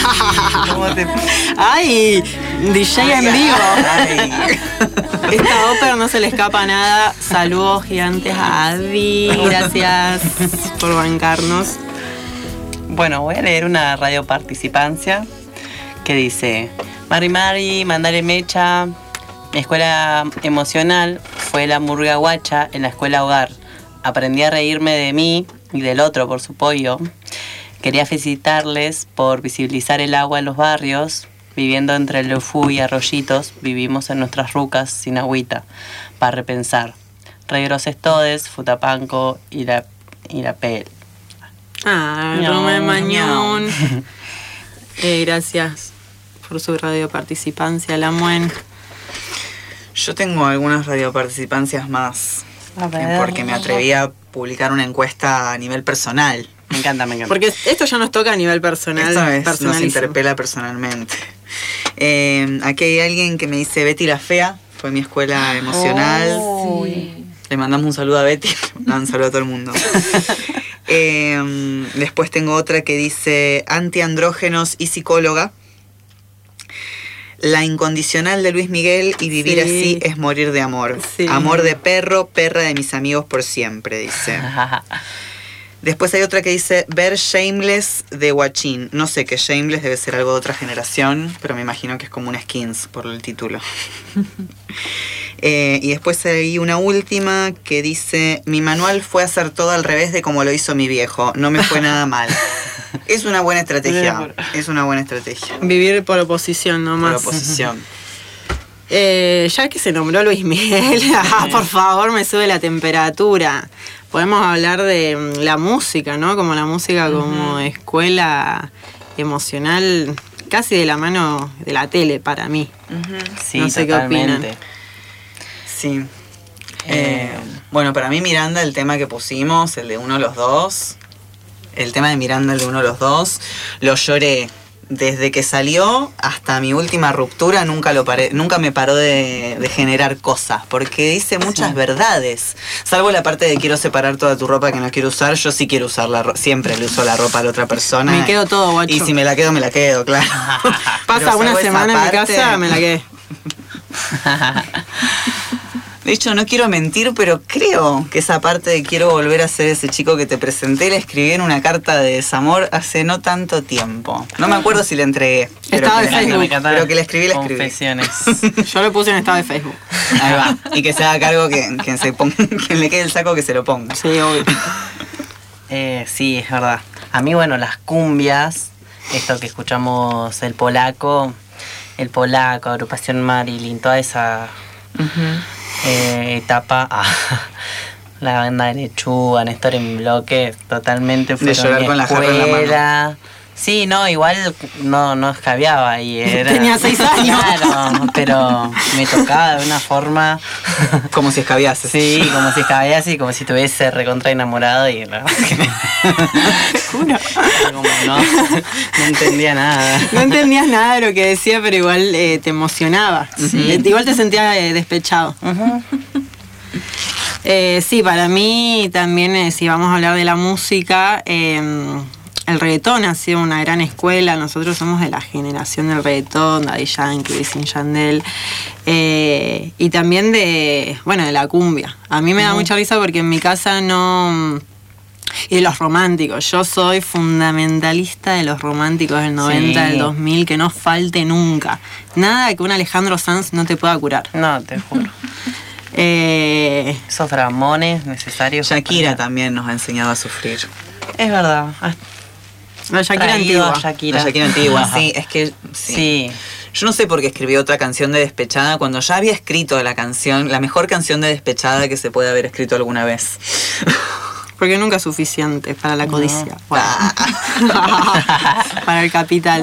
Speaker 14: Ay, DJ en vivo. Esta ópera no se le escapa nada. Saludos gigantes a Adi. Gracias por bancarnos.
Speaker 9: Bueno, voy a leer una radio participancia que dice: Mari, mandale mecha. Mi escuela emocional fue la murga guacha en la escuela hogar. Aprendí a reírme de mí y del otro por su pollo. Quería felicitarles por visibilizar el agua en los barrios. Viviendo entre el Leufú y Arroyitos, vivimos en nuestras rucas sin agüita. Para repensar. Regroses todes, Futapanco y la pel.
Speaker 14: Ah, Rome Mañón. Gracias por su radio participancia, la muen.
Speaker 11: Yo tengo algunas radioparticipancias más.
Speaker 14: A ver.
Speaker 11: Porque me atreví a publicar una encuesta a nivel personal.
Speaker 9: Me encanta.
Speaker 14: Porque esto ya nos toca a nivel personal.
Speaker 11: Esto nos interpela personalmente. Aquí hay alguien que me dice Betty la Fea. Fue mi escuela emocional.
Speaker 14: Sí.
Speaker 11: Le mandamos un saludo a Betty. Un saludo a todo el mundo. Después tengo otra que dice antiandrógenos y psicóloga. La incondicional de Luis Miguel y vivir así es morir de amor. Sí. Amor de perro, perra de mis amigos por siempre, dice. Después hay otra que dice ver Shameless de Guachín. No sé qué Shameless, debe ser algo de otra generación, pero me imagino que es como una Skins por el título. Y después hay una última que dice mi manual fue hacer todo al revés de como lo hizo mi viejo. No me fue nada mal. Es una buena estrategia. Es una buena estrategia.
Speaker 14: Vivir por oposición nomás.
Speaker 11: Por oposición.
Speaker 14: Ya que se nombró Luis Miguel, por favor, me sube la temperatura. Podemos hablar de la música, ¿no? Como la música como escuela emocional, casi de la mano de la tele para mí.
Speaker 9: Sí,
Speaker 14: no sé
Speaker 9: totalmente.
Speaker 14: qué opinan.
Speaker 11: Sí. Bueno, para mí Miranda, el tema que pusimos, el de Uno los Dos, el tema de Miranda, el de Uno los Dos, lo lloré. Desde que salió hasta mi última ruptura nunca me paró de generar cosas, porque dice muchas verdades. Salvo la parte de quiero separar toda tu ropa que no quiero usar, yo sí quiero usar la ropa, siempre le uso la ropa a la otra persona.
Speaker 14: Me quedo todo, guacho.
Speaker 11: Y si me la quedo, claro.
Speaker 14: Pasa una semana en mi casa, me la quedé.
Speaker 11: De hecho, no quiero mentir, pero creo que esa parte de quiero volver a ser ese chico que te presenté, la escribí en una carta de desamor hace no tanto tiempo. No me acuerdo si la entregué.
Speaker 14: Estaba de Facebook.
Speaker 11: Pero que la escribí,
Speaker 9: Confesiones.
Speaker 14: Yo lo puse en estado de Facebook.
Speaker 11: Ahí va. Y que se haga cargo quien le quede el saco que se lo ponga.
Speaker 14: Sí, obvio.
Speaker 9: Sí, es verdad. A mí, bueno, las cumbias, esto que escuchamos, el polaco, agrupación Marilyn, toda esa... etapa la banda de Lechuga, Néstor en bloque, totalmente
Speaker 11: de llorar con la jarra en la mano.
Speaker 9: Sí, no, igual no escabiaba ahí.
Speaker 14: Tenía 6 años.
Speaker 9: Claro, pero me tocaba de una forma...
Speaker 11: Como si escabiase.
Speaker 9: Sí, como si escabiase y como si estuviese recontra enamorado y la verdad que
Speaker 14: juro.
Speaker 9: Como no entendía nada.
Speaker 14: No entendías nada de lo que decía, pero igual te emocionaba. Sí. Igual te sentías despechado. Sí, para mí también, si vamos a hablar de la música, el reggaetón ha sido una gran escuela. Nosotros somos de la generación del reggaetón, Daddy Yankee, Wisin y Yandel, y también de la cumbia. A mí me da mucha risa porque en mi casa no... Y de los románticos, yo soy fundamentalista de los románticos del 90, del 2000, que no falte nunca. Nada que un Alejandro Sanz no te pueda curar.
Speaker 9: No, te juro. Esos dramones necesarios.
Speaker 11: Shakira también nos ha enseñado a sufrir.
Speaker 9: Es verdad.
Speaker 14: La Shakira antigua.
Speaker 11: La Shakira antigua, sí, es que sí. Yo no sé por qué escribió otra canción de Despechada cuando ya había escrito la canción, la mejor canción de Despechada que se puede haber escrito alguna vez.
Speaker 14: Porque nunca es suficiente para la codicia. No. Bueno. Para el capital.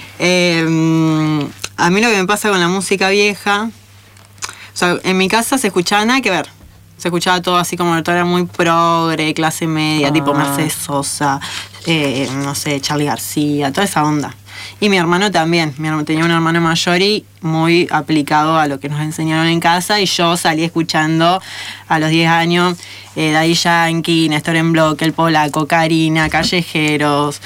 Speaker 14: A mí lo que me pasa con la música vieja, o sea, en mi casa se escuchaba nada que ver. Se escuchaba todo así como todo era muy progre, clase media, tipo Mercedes Sosa, no sé, Charly García, toda esa onda. Y mi hermano también. Tenía un hermano mayor y muy aplicado a lo que nos enseñaron en casa. Y yo salí escuchando a los 10 años Daddy Yankee, Néstor en Bloque, El Polaco, Karina, Callejeros.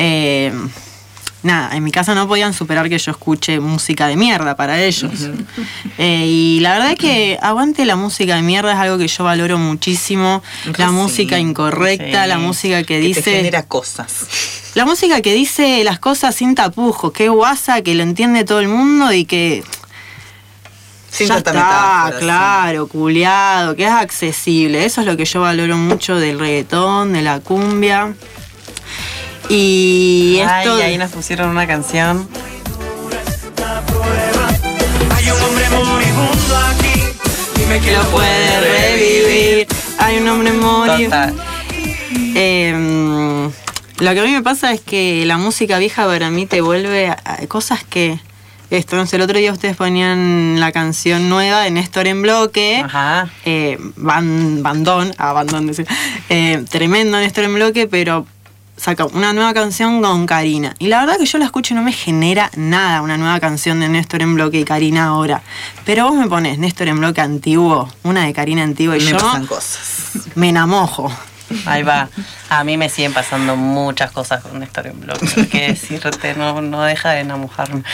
Speaker 14: Nada, en mi casa no podían superar que yo escuche música de mierda para ellos. Y la verdad es que aguante la música de mierda es algo que yo valoro muchísimo. La música incorrecta, la música que dice...
Speaker 11: te genera cosas.
Speaker 14: La música que dice las cosas sin tapujos, que es guasa, que lo entiende todo el mundo y que...
Speaker 11: Sin
Speaker 14: ya
Speaker 11: tanta
Speaker 14: está,
Speaker 11: metáfora,
Speaker 14: claro, culiado, que es accesible. Eso es lo que yo valoro mucho del reggaetón, de la cumbia. Y esto...
Speaker 9: ahí nos pusieron una canción.
Speaker 12: Hay un hombre moribundo aquí, dime que lo puede revivir.
Speaker 14: Hay un hombre moribundo. Lo que a mí me pasa es que la música vieja para mí te vuelve a cosas que... no sé, el otro día ustedes ponían la canción nueva de Néstor en Bloque.
Speaker 9: Ajá.
Speaker 14: Bandón, decir. Tremendo Néstor en Bloque, pero saca una nueva canción con Karina. Y la verdad que yo la escucho y no me genera nada una nueva canción de Néstor en Bloque y Karina ahora. Pero vos me pones Néstor en Bloque antiguo, una de Karina antigua y
Speaker 11: me
Speaker 14: yo...
Speaker 11: pasan cosas.
Speaker 14: Me enamojo.
Speaker 9: Ahí va. A mí me siguen pasando muchas cosas con Néstor en Bloque. Que decirte, no deja de enamojarme.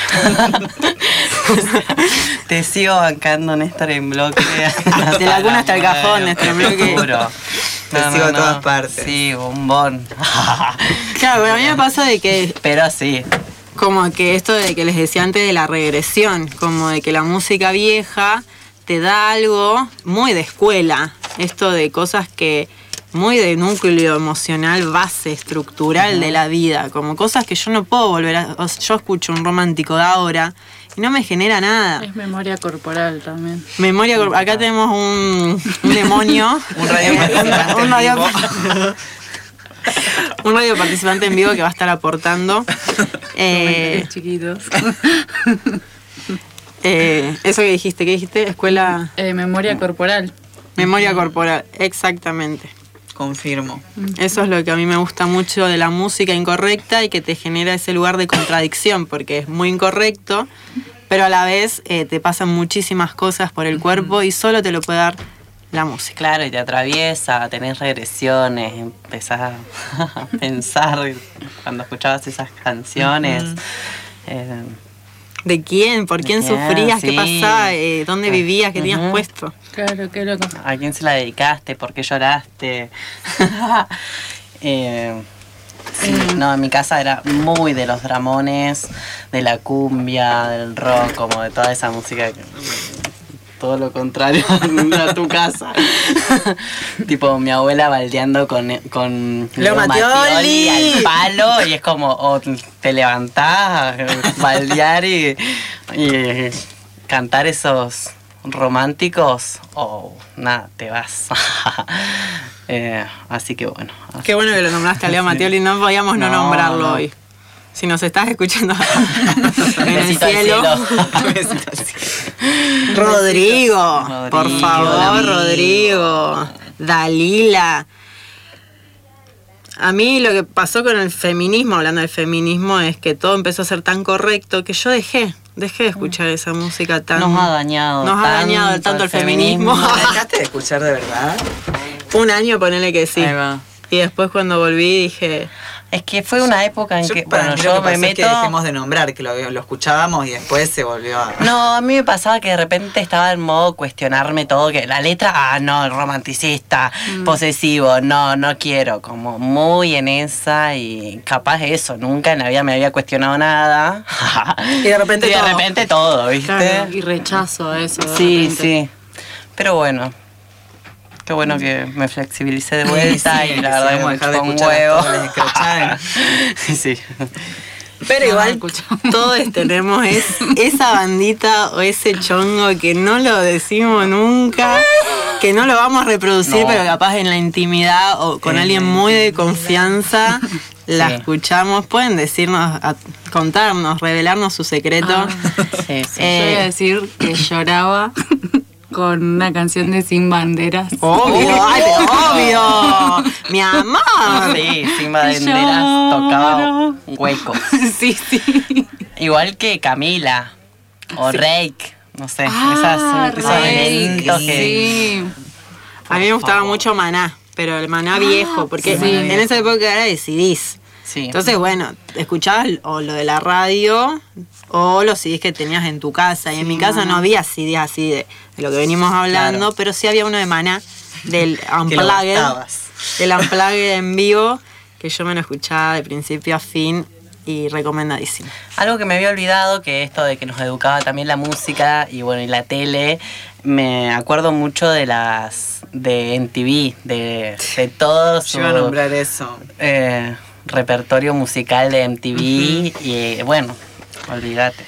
Speaker 9: Te sigo bancando Néstor en Bloque.
Speaker 14: De la cuna hasta el cajón, Néstor en Bloque.
Speaker 11: Te sigo a todas partes.
Speaker 9: Sí, bombón.
Speaker 14: Claro, pero a mí me pasa de que...
Speaker 9: Pero sí.
Speaker 14: Como que esto de que les decía antes de la regresión, como de que la música vieja te da algo muy de escuela. Esto de cosas que... muy de núcleo emocional, base estructural de la vida, como cosas que yo no puedo volver a... Yo escucho un romántico de ahora y no me genera nada.
Speaker 29: Es memoria corporal también.
Speaker 14: Memoria corporal. Acá tenemos un demonio.
Speaker 11: Un radio participante
Speaker 14: un radio participante en vivo que va a estar aportando.
Speaker 29: Chiquitos.
Speaker 14: Eso que dijiste, ¿qué dijiste? Escuela...
Speaker 29: memoria corporal.
Speaker 14: Memoria corporal, exactamente.
Speaker 11: Confirmo.
Speaker 14: Eso es lo que a mí me gusta mucho de la música incorrecta y que te genera ese lugar de contradicción, porque es muy incorrecto, pero a la vez te pasan muchísimas cosas por el cuerpo y solo te lo puede dar la música.
Speaker 9: Claro, y te atraviesa, tenés regresiones, empezás a pensar cuando escuchabas esas canciones.
Speaker 14: ¿De quién? ¿Por quién sufrías? ¿Qué pasaba? ¿Dónde vivías? ¿Qué tenías puesto?
Speaker 29: Claro, qué loco.
Speaker 9: ¿A quién se la dedicaste? ¿Por qué lloraste? Sí, no, en mi casa era muy de los dramones, de la cumbia, del rock, como de toda esa música. Todo lo contrario a tu casa. Tipo mi abuela baldeando con
Speaker 14: Leo Mattioli
Speaker 9: al palo y es como o te levantás a baldear y cantar esos románticos o nada, te vas. Así que bueno.
Speaker 14: Qué bueno que lo nombraste a Leo Mattioli, no podíamos no nombrarlo hoy. Si nos estás escuchando en el cielo. Rodrigo, por favor, Rodrigo. Dalila. A mí lo que pasó con el feminismo, hablando del feminismo, es que todo empezó a ser tan correcto que yo dejé de escuchar esa música tan...
Speaker 9: Nos ha dañado
Speaker 14: tanto el feminismo.
Speaker 11: ¿Dejaste de escuchar de verdad?
Speaker 14: Un año, ponele que sí. Y después cuando volví dije...
Speaker 9: Es que fue una época en que, bueno, yo me meto...
Speaker 11: que dejemos de nombrar, que lo escuchábamos y después se volvió a...
Speaker 9: No, a mí me pasaba que de repente estaba en modo cuestionarme todo, que la letra, no, romanticista, posesivo, no quiero, como muy en esa y capaz de eso, nunca en la vida me había cuestionado nada.
Speaker 11: Y de repente
Speaker 9: todo, ¿viste?
Speaker 29: Claro, y rechazo a eso.
Speaker 9: Sí. Pero bueno. Qué bueno que me flexibilicé de vuelta y la verdad
Speaker 11: vamos a dejar de
Speaker 9: con
Speaker 11: escuchar
Speaker 9: huevo.
Speaker 11: a todos les escrachar.
Speaker 9: Sí.
Speaker 14: Pero igual todos tenemos esa bandita o ese chongo que no lo decimos nunca, que no lo vamos a reproducir, pero capaz en la intimidad o con alguien muy de confianza la escuchamos. Pueden decirnos, contarnos, revelarnos su secreto.
Speaker 29: Yo voy a decir que lloraba con una canción de Sin Banderas.
Speaker 14: ¡Obvio! ¡Mi amor!
Speaker 9: Sí, Sin Banderas tocaba hueco.
Speaker 29: Sí.
Speaker 9: Igual que Camila o Reik, no sé, esos eventos que...
Speaker 14: A mí me gustaba mucho Maná, pero el Maná viejo, porque en esa época era de CDs.
Speaker 9: Sí.
Speaker 14: Entonces, bueno, escuchabas o lo de la radio o los CDs que tenías en tu casa. Y en mi casa no había CDs así de lo que venimos hablando, pero sí había uno de Maná, del Unplugged en vivo, que yo me lo escuchaba de principio a fin y recomendadísimo.
Speaker 9: Algo que me había olvidado, que esto de que nos educaba también la música y bueno, y la tele, me acuerdo mucho de las de MTV, de todo su...
Speaker 11: Yo iba a nombrar eso.
Speaker 9: Repertorio musical de MTV y bueno, olvídate.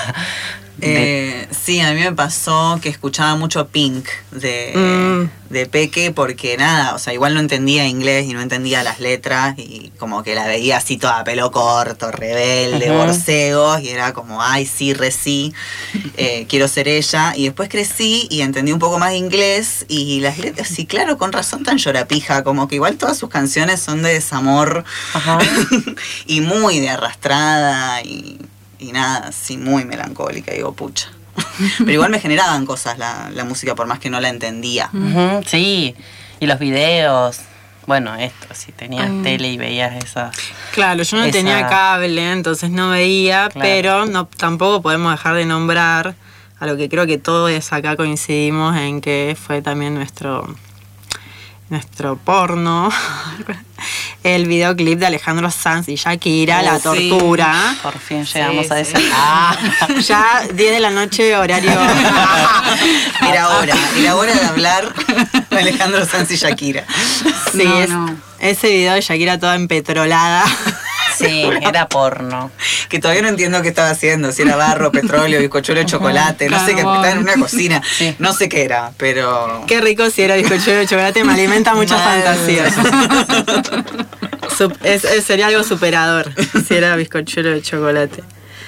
Speaker 11: Sí, a mí me pasó que escuchaba mucho Pink de Peque porque nada, o sea, igual no entendía inglés y no entendía las letras y como que la veía así toda pelo corto, rebelde, borcegos y era como, ay, sí, quiero ser ella. Y después crecí y entendí un poco más de inglés y las letras, sí, claro, con razón tan llorapija, como que igual todas sus canciones son de desamor y muy de arrastrada y nada, sí, muy melancólica, digo, pucha. Pero igual me generaban cosas la música, por más que no la entendía.
Speaker 9: Sí, y los videos, bueno, esto, si tenías tele y veías esas...
Speaker 14: Claro, yo no tenía cable, entonces no veía, pero tampoco podemos dejar de nombrar a lo que creo que todos acá coincidimos en que fue también nuestro porno, el videoclip de Alejandro Sanz y Shakira, La Tortura.
Speaker 9: Por fin llegamos a ese.
Speaker 14: Ya 10 de la noche, horario.
Speaker 11: Era hora de hablar de Alejandro Sanz y Shakira.
Speaker 14: Sí, ese video de Shakira toda empetrolada.
Speaker 9: Sí, era porno.
Speaker 11: Que todavía no entiendo qué estaba haciendo, si era barro, petróleo, bizcochuelo de chocolate, no sé qué, estaba en una cocina, no sé qué era, pero...
Speaker 14: Qué rico si era bizcochuelo de chocolate, me alimenta muchas fantasías. Sería algo superador si era bizcochuelo de chocolate.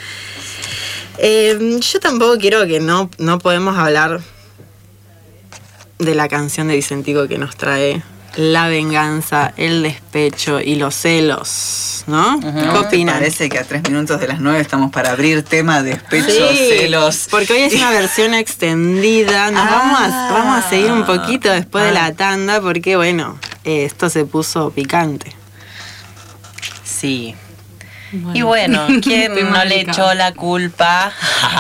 Speaker 14: Yo tampoco quiero que no podemos hablar de la canción de Vicentico que nos trae la venganza, el despecho y los celos, ¿no? ¿Qué opinan?
Speaker 11: Parece que a 3 minutos de las 9 estamos para abrir tema despecho, celos.
Speaker 14: Porque hoy es una versión extendida. Nos vamos a seguir un poquito después de la tanda porque, bueno, esto se puso picante.
Speaker 9: Sí. Y bueno, ¿quién no le echó la culpa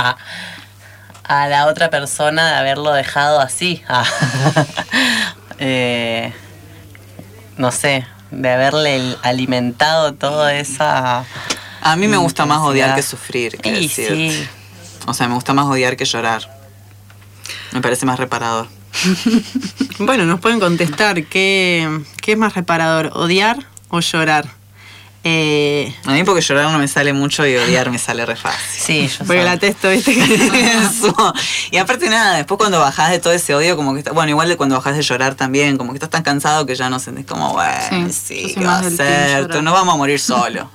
Speaker 9: a la otra persona de haberlo dejado así? No sé, de haberle alimentado toda esa...
Speaker 11: A mí me gusta más odiar que sufrir, que decirte.
Speaker 9: Sí.
Speaker 11: O sea, me gusta más odiar que llorar. Me parece más reparador.
Speaker 14: Bueno, nos pueden contestar, ¿qué es más reparador, odiar o llorar?
Speaker 11: A mí porque llorar no me sale mucho y odiar me sale re fácil.
Speaker 9: Sí, yo
Speaker 14: porque la testo, viste que
Speaker 11: eso. Y aparte nada, después cuando bajás de todo ese odio, como que bueno, igual de cuando bajás de llorar también, como que estás tan cansado que ya no sentís como, bueno, sí ¿qué va a hacer? No vamos a morir solo.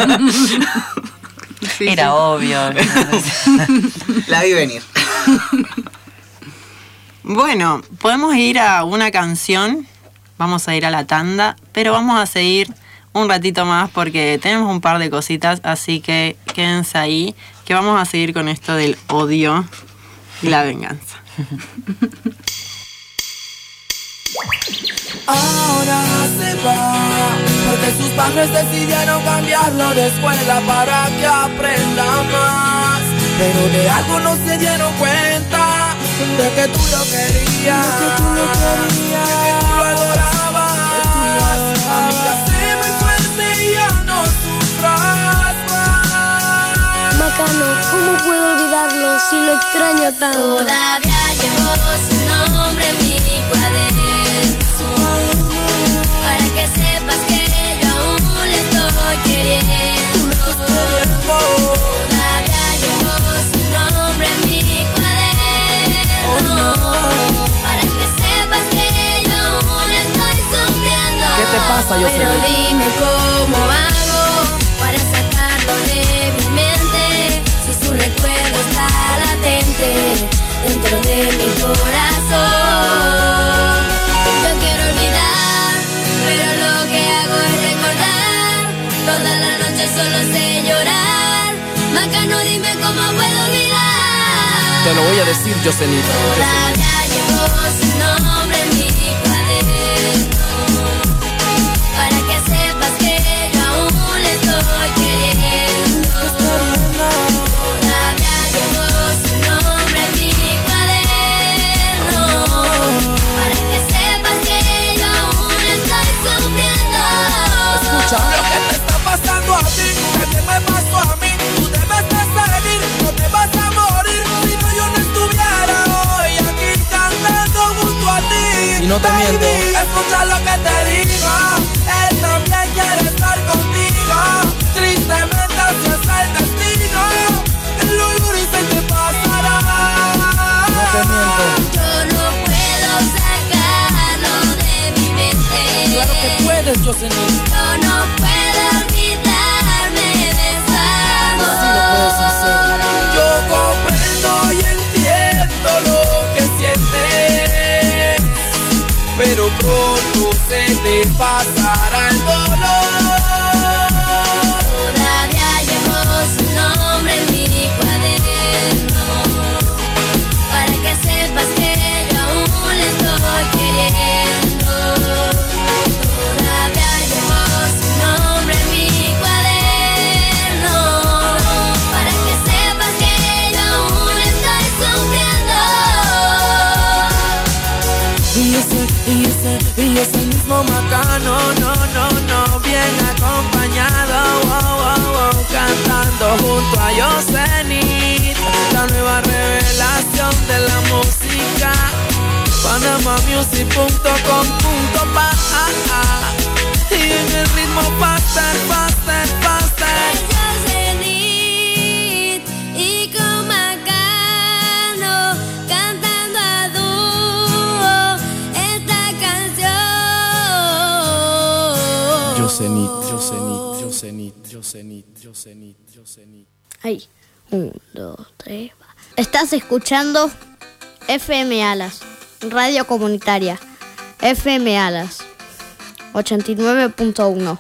Speaker 9: Era obvio.
Speaker 11: La vi venir.
Speaker 14: Bueno, podemos ir a una canción, vamos a ir a la tanda, pero vamos a seguir un ratito más porque tenemos un par de cositas, así que quédense ahí, que vamos a seguir con esto del odio y la venganza.
Speaker 12: Ahora se va, porque sus padres decidieron cambiarlo de escuela para que aprenda más. Pero de algo no se dieron cuenta, de que tú lo querías, de que tú lo adorabas. Amiga, sé muy fuerte y ya no sufras más.
Speaker 30: Macano, ¿cómo puedo olvidarlo si lo extraño tanto?
Speaker 1: Todavía llevo su nombre en mi cuaderno, para que sepas que yo aún le estoy queriendo. Todavía llevo su nombre en mi cuaderno, para que sepas que yo aún le estoy sufriendo.
Speaker 12: ¿Qué te pasa, Jocelyn?
Speaker 1: Pero dime cómo hago para sacarlo de mi mente, si su recuerdo está latente dentro de mi corazón. Yo quiero olvidar, pero lo que hago es recordar. Toda la noche solo sé llorar. Macano, dime cómo puedo olvidar.
Speaker 12: Te lo voy a decir, Jocelyn.
Speaker 1: Todavía llevo su nombre en mi cuaderno, para que sepas que yo aún le estoy queriendo. Todavía llevo su nombre en mi cuaderno, para que sepas que yo aún le estoy sufriendo.
Speaker 12: Escucha lo que te está pasando a ti, que me pasó a mí. Tú debes de salir, no te vas a morir. Si no, yo no estuviera hoy aquí cantando junto a ti. Y no te miento. Escucha lo que te digo, él también quiere estar contigo. Tristemente así es el destino, el dolor y se te pasará. No te miento.
Speaker 1: Yo no puedo sacarlo de mi mente.
Speaker 12: Claro que puedes, Jocelyn.
Speaker 1: Yo no puedo olvidarme de su amor.
Speaker 12: Sí lo puedes hacer. Yo comprendo y entiendo lo que sientes, pero pronto se te pasará el dolor.
Speaker 1: Todavía llevo su nombre en mi cuaderno, para que sepas que yo aún le estoy queriendo. Todavía llevo su nombre en mi cuaderno, para que sepas que yo aún le estoy sufriendo.
Speaker 12: Y ese mismo Macano, no, bien acompañado, cantando junto a Yosenit, la nueva revelación de la música. PanamaMusic.com.pa, y en el ritmo faster.
Speaker 1: Yosenit y con Macano cantando a dúo esta canción.
Speaker 12: Yosenit.
Speaker 30: Ahí. 1, 2, 3. Estás escuchando FM Alas, Radio Comunitaria. FM Alas 89.1.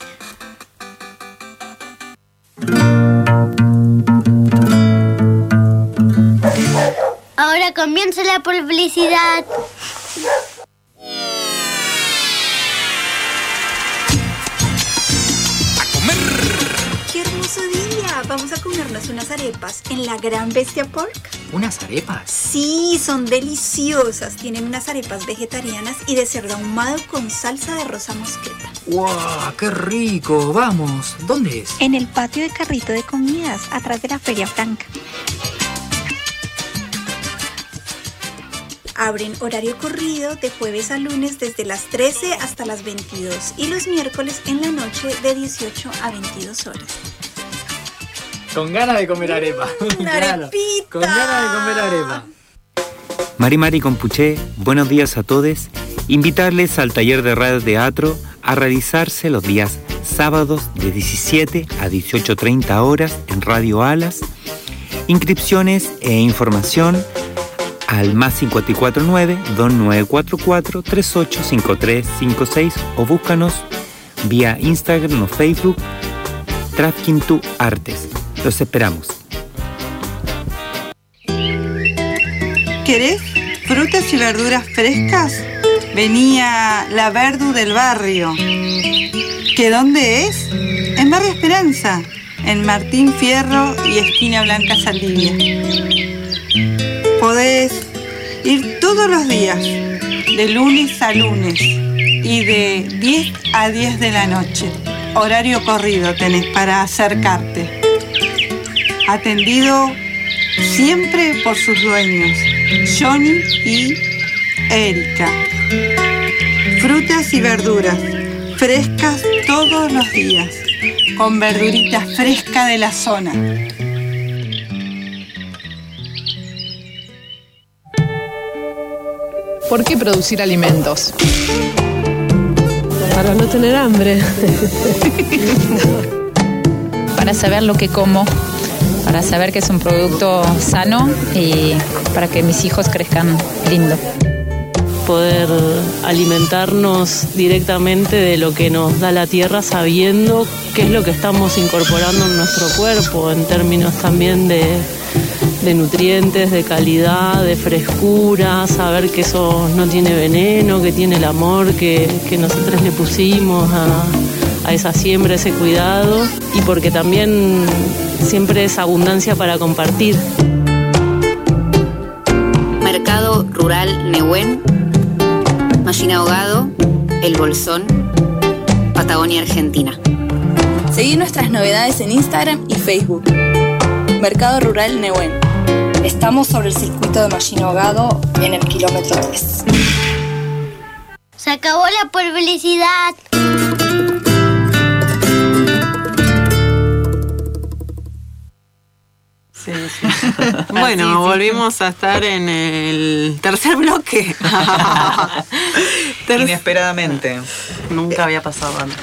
Speaker 30: Ahora comienza la publicidad.
Speaker 16: ¡Qué hermoso día! Vamos a comernos unas arepas en la Gran Bestia Pork.
Speaker 17: ¿Unas arepas?
Speaker 16: Sí, son deliciosas. Tienen unas arepas vegetarianas y de cerdo ahumado con salsa de rosa mosqueta.
Speaker 17: ¡Wow! ¡Qué rico! Vamos, ¿dónde es?
Speaker 16: En el patio de Carrito de Comidas, atrás de la Feria Franca. Abren horario corrido de jueves a lunes desde las 13 hasta las 22 y los miércoles en la noche de 18 a 22 horas.
Speaker 17: Con ganas de comer arepa.
Speaker 16: ¡Una arepita!
Speaker 17: Con ganas de comer arepa.
Speaker 18: Mari Compuché, buenos días a todos. Invitarles al taller de radio teatro a realizarse los días sábados de 17 a 18:30 horas en Radio Alas. Inscripciones e información al más 549-2944-385356 o búscanos vía Instagram o Facebook Trafking to Artes. Los esperamos.
Speaker 19: ¿Querés frutas y verduras frescas? Venía la Verdu del barrio.
Speaker 2: ¿Que dónde es? En Barrio Esperanza, en Martín Fierro y esquina Blanca Saldivia. Podés ir todos los días, de lunes a lunes, y de 10 a 10 de la noche. Horario corrido tenés para acercarte. Atendido siempre por sus dueños, Johnny y Erika. Frutas y verduras, frescas todos los días, con verduritas frescas de la zona.
Speaker 4: ¿Por qué producir alimentos? Para no tener hambre.
Speaker 6: Para saber lo que como, para saber que es un producto sano y para que mis hijos crezcan lindo.
Speaker 7: Poder alimentarnos directamente de lo que nos da la tierra, sabiendo qué es lo que estamos incorporando en nuestro cuerpo, en términos también de nutrientes, de calidad, de frescura, saber que eso no tiene veneno, que tiene el amor que nosotros le pusimos a esa siembra, ese cuidado, y porque también siempre es abundancia para compartir.
Speaker 19: Mercado Rural Nehuen, Mallina Ahogado, El Bolsón, Patagonia, Argentina.
Speaker 20: Seguí nuestras novedades en Instagram y Facebook. Mercado Rural Nehuen. Estamos sobre el circuito de Mallina Ahogado en el kilómetro 3.
Speaker 30: Se acabó la publicidad.
Speaker 14: Sí. Bueno, volvimos a estar en el tercer bloque.
Speaker 11: Inesperadamente.
Speaker 9: Nunca había pasado antes.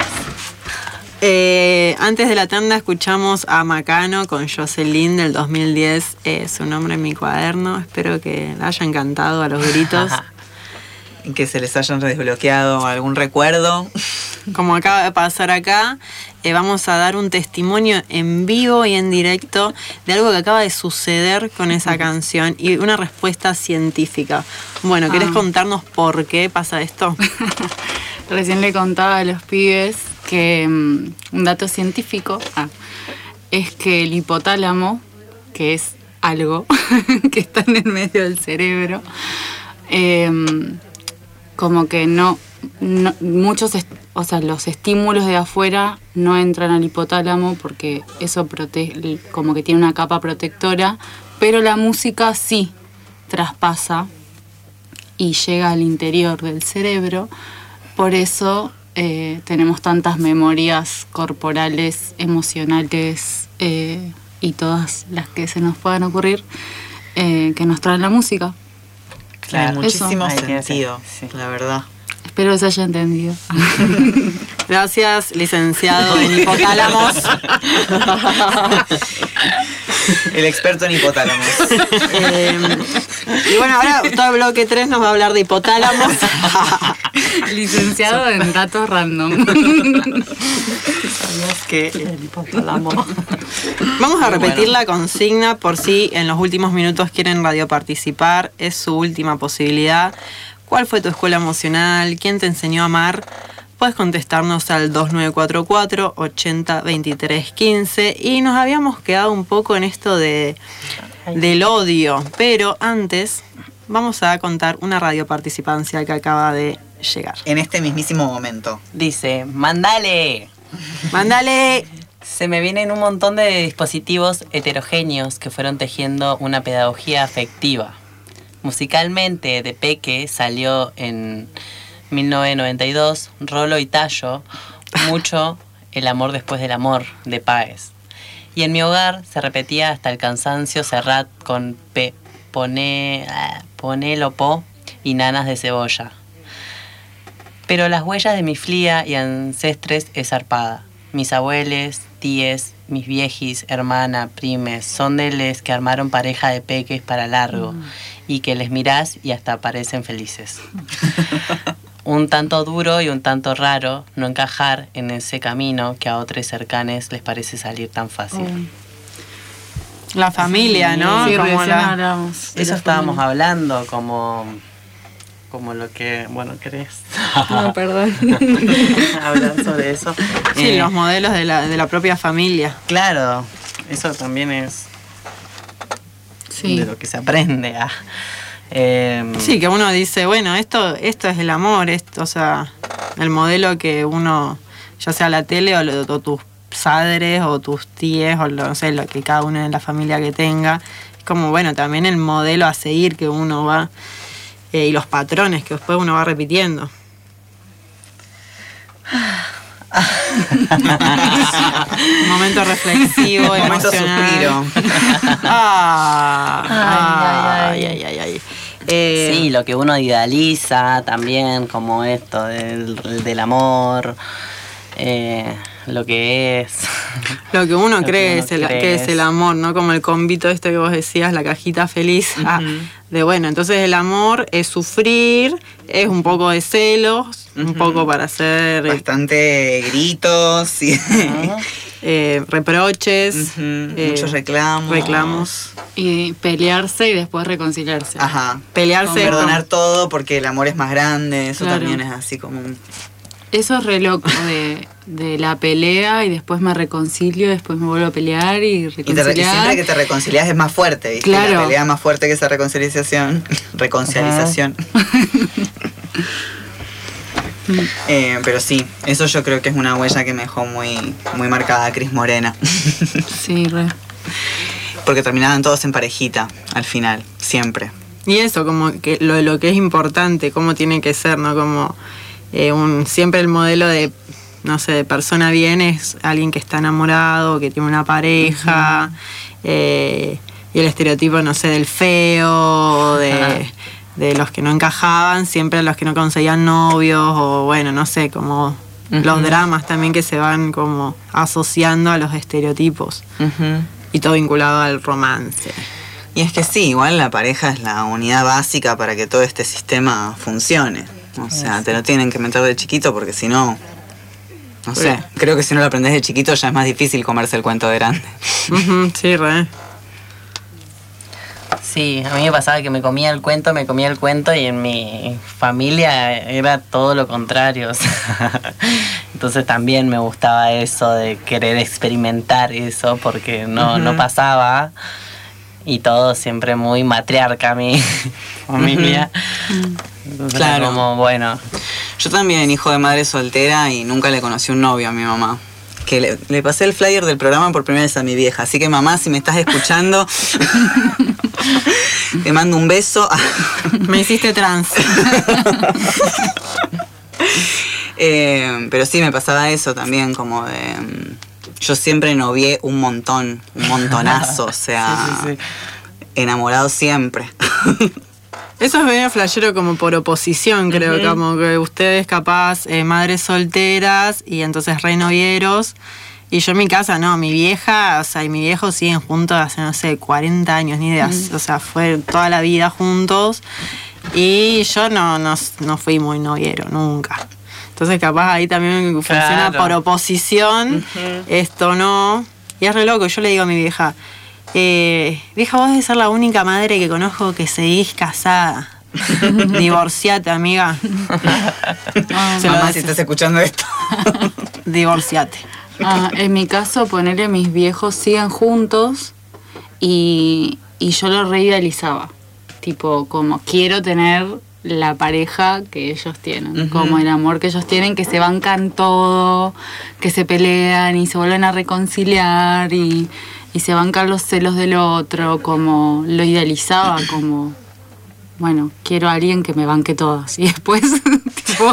Speaker 14: Antes de la tanda escuchamos a Macano con Jocelyn del 2010, su nombre en mi cuaderno. Espero que le haya encantado a los gritos.
Speaker 11: Que se les hayan desbloqueado algún recuerdo.
Speaker 14: Como acaba de pasar acá, vamos a dar un testimonio en vivo y en directo de algo que acaba de suceder con esa canción y una respuesta científica. Bueno, ¿querés contarnos por qué pasa esto?
Speaker 29: Recién le contaba a los pibes que un dato científico es que el hipotálamo, que es algo que está en el medio del cerebro, como que muchos, o sea, los estímulos de afuera no entran al hipotálamo porque eso protege, como que tiene una capa protectora, pero la música sí traspasa y llega al interior del cerebro. Por eso tenemos tantas memorias corporales, emocionales y todas las que se nos puedan ocurrir que nos traen la música.
Speaker 11: Claro, muchísimo sentido, la verdad.
Speaker 29: Espero que se haya entendido.
Speaker 14: Gracias, licenciado en hipotálamos.
Speaker 11: El experto en hipotálamos.
Speaker 14: Y bueno, ahora todo el bloque 3 nos va a hablar de hipotálamos.
Speaker 29: Licenciado en datos random.
Speaker 14: ¿Sabías que el hipotálamo? Vamos a repetir la consigna por si en los últimos minutos quieren radioparticipar. Es su última posibilidad. ¿Cuál fue tu escuela emocional? ¿Quién te enseñó a amar? Puedes contestarnos al 2944 80 23 15. Y nos habíamos quedado un poco en esto del odio. Pero antes vamos a contar una radioparticipancia que acaba de llegar.
Speaker 11: En este mismísimo momento.
Speaker 9: Dice, ¡mándale!
Speaker 14: ¡Mándale!
Speaker 9: Se me vienen un montón de dispositivos heterogéneos que fueron tejiendo una pedagogía afectiva. Musicalmente, de Peque salió en 1992 Rolo y Tallo, Mucho el amor después del amor, de Páez. Y en mi hogar se repetía hasta el cansancio Serrat con Ponelo Po y Nanas de Cebolla. Pero las huellas de mi flía y ancestres es zarpada. Mis abueles, tíes, mis viejis, hermana, primes, son de les que armaron pareja de peques para largo y que les mirás y hasta parecen felices. Un tanto duro y un tanto raro no encajar en ese camino que a otros cercanes les parece salir tan fácil.
Speaker 14: La familia, ¿no?
Speaker 29: Sí,
Speaker 14: como
Speaker 29: hablamos.
Speaker 9: Eso estábamos hablando, como como lo que, bueno, querés.
Speaker 29: No, perdón.
Speaker 9: Hablar sobre eso.
Speaker 14: Sí, los modelos de la propia familia.
Speaker 9: Claro, eso también es de lo que se aprende a...
Speaker 14: Sí, que uno dice, bueno, esto es el amor, o sea, el modelo que uno, ya sea la tele o tus padres o tus tías o no sé, lo que cada uno en la familia que tenga, es como, bueno, también el modelo a seguir que uno va, y los patrones que después uno va repitiendo. Un momento reflexivo, emocional. Ay.
Speaker 9: Sí, lo que uno idealiza también, como esto del amor, lo que es.
Speaker 14: Lo que uno cree que es el amor, ¿no? Como el convito este que vos decías, la cajita feliz. De bueno, entonces el amor es sufrir, es un poco de celos, un poco para hacer...
Speaker 11: Bastante gritos y...
Speaker 14: reproches,
Speaker 11: muchos reclamos.
Speaker 29: Y pelearse y después reconciliarse.
Speaker 11: Ajá.
Speaker 14: Pelearse.
Speaker 11: Perdonar todo porque el amor es más grande, eso también es así como...
Speaker 29: Eso es re loco de la pelea y después me reconcilio, después me vuelvo a pelear y reconciliar.
Speaker 11: Y siempre que te reconcilias es más fuerte, ¿viste?
Speaker 29: Claro.
Speaker 11: La pelea es más fuerte que esa reconciliación. Pero sí, eso yo creo que es una huella que me dejó muy, muy marcada Cris Morena.
Speaker 29: Sí, re.
Speaker 11: Porque terminaban todos en parejita al final, siempre.
Speaker 14: Y eso, como que lo que es importante, cómo tiene que ser, ¿no? Como siempre el modelo de, no sé, de persona bien es alguien que está enamorado, que tiene una pareja, y el estereotipo, no sé, del feo, de los que no encajaban, siempre los que no conseguían novios, o bueno, no sé, como los dramas también que se van como asociando a los estereotipos. Y todo vinculado al romance.
Speaker 11: Y es que sí, igual la pareja es la unidad básica para que todo este sistema funcione. O sea, te lo tienen que meter de chiquito porque si no... No sé, creo que si no lo aprendes de chiquito ya es más difícil comerse el cuento de grande.
Speaker 14: Sí, re.
Speaker 9: Sí, a mí me pasaba que me comía el cuento y en mi familia era todo lo contrario. O sea, entonces también me gustaba eso de querer experimentar eso porque no pasaba. Y todo siempre muy matriarca mi familia. Entonces
Speaker 11: claro.
Speaker 9: Como, bueno.
Speaker 11: Yo también, hijo de madre soltera, y nunca le conocí un novio a mi mamá. Que le pasé el flyer del programa por primera vez a mi vieja. Así que mamá, si me estás escuchando, te mando un beso.
Speaker 14: Me hiciste trans.
Speaker 11: Pero sí, me pasaba eso también, como de... Yo siempre novié un montonazo, o sea, sí. Enamorado siempre.
Speaker 14: Eso es medio flashero como por oposición, creo, como que ustedes capaz madres solteras y entonces re novieros. Y yo en mi casa, no, mi vieja, o sea, y mi viejo siguen juntos hace, no sé, 40 años, ni ideas. O sea, fue toda la vida juntos. Y yo no fui muy noviero, nunca. Entonces capaz ahí también funciona por oposición, esto no. Y es re loco, yo le digo a mi vieja, vieja, vos debes ser la única madre que conozco que seguís casada. Divorciate, amiga.
Speaker 11: Mamá, si estás escuchando esto.
Speaker 14: Divorciate.
Speaker 29: En mi caso, ponerle mis viejos siguen juntos y yo lo reidealizaba. Tipo, como quiero tener la pareja que ellos tienen, como el amor que ellos tienen, que se bancan todo, que se pelean y se vuelven a reconciliar y se bancan los celos del otro, como lo idealizaba, como, bueno, quiero a alguien que me banque todas. Y después, tipo...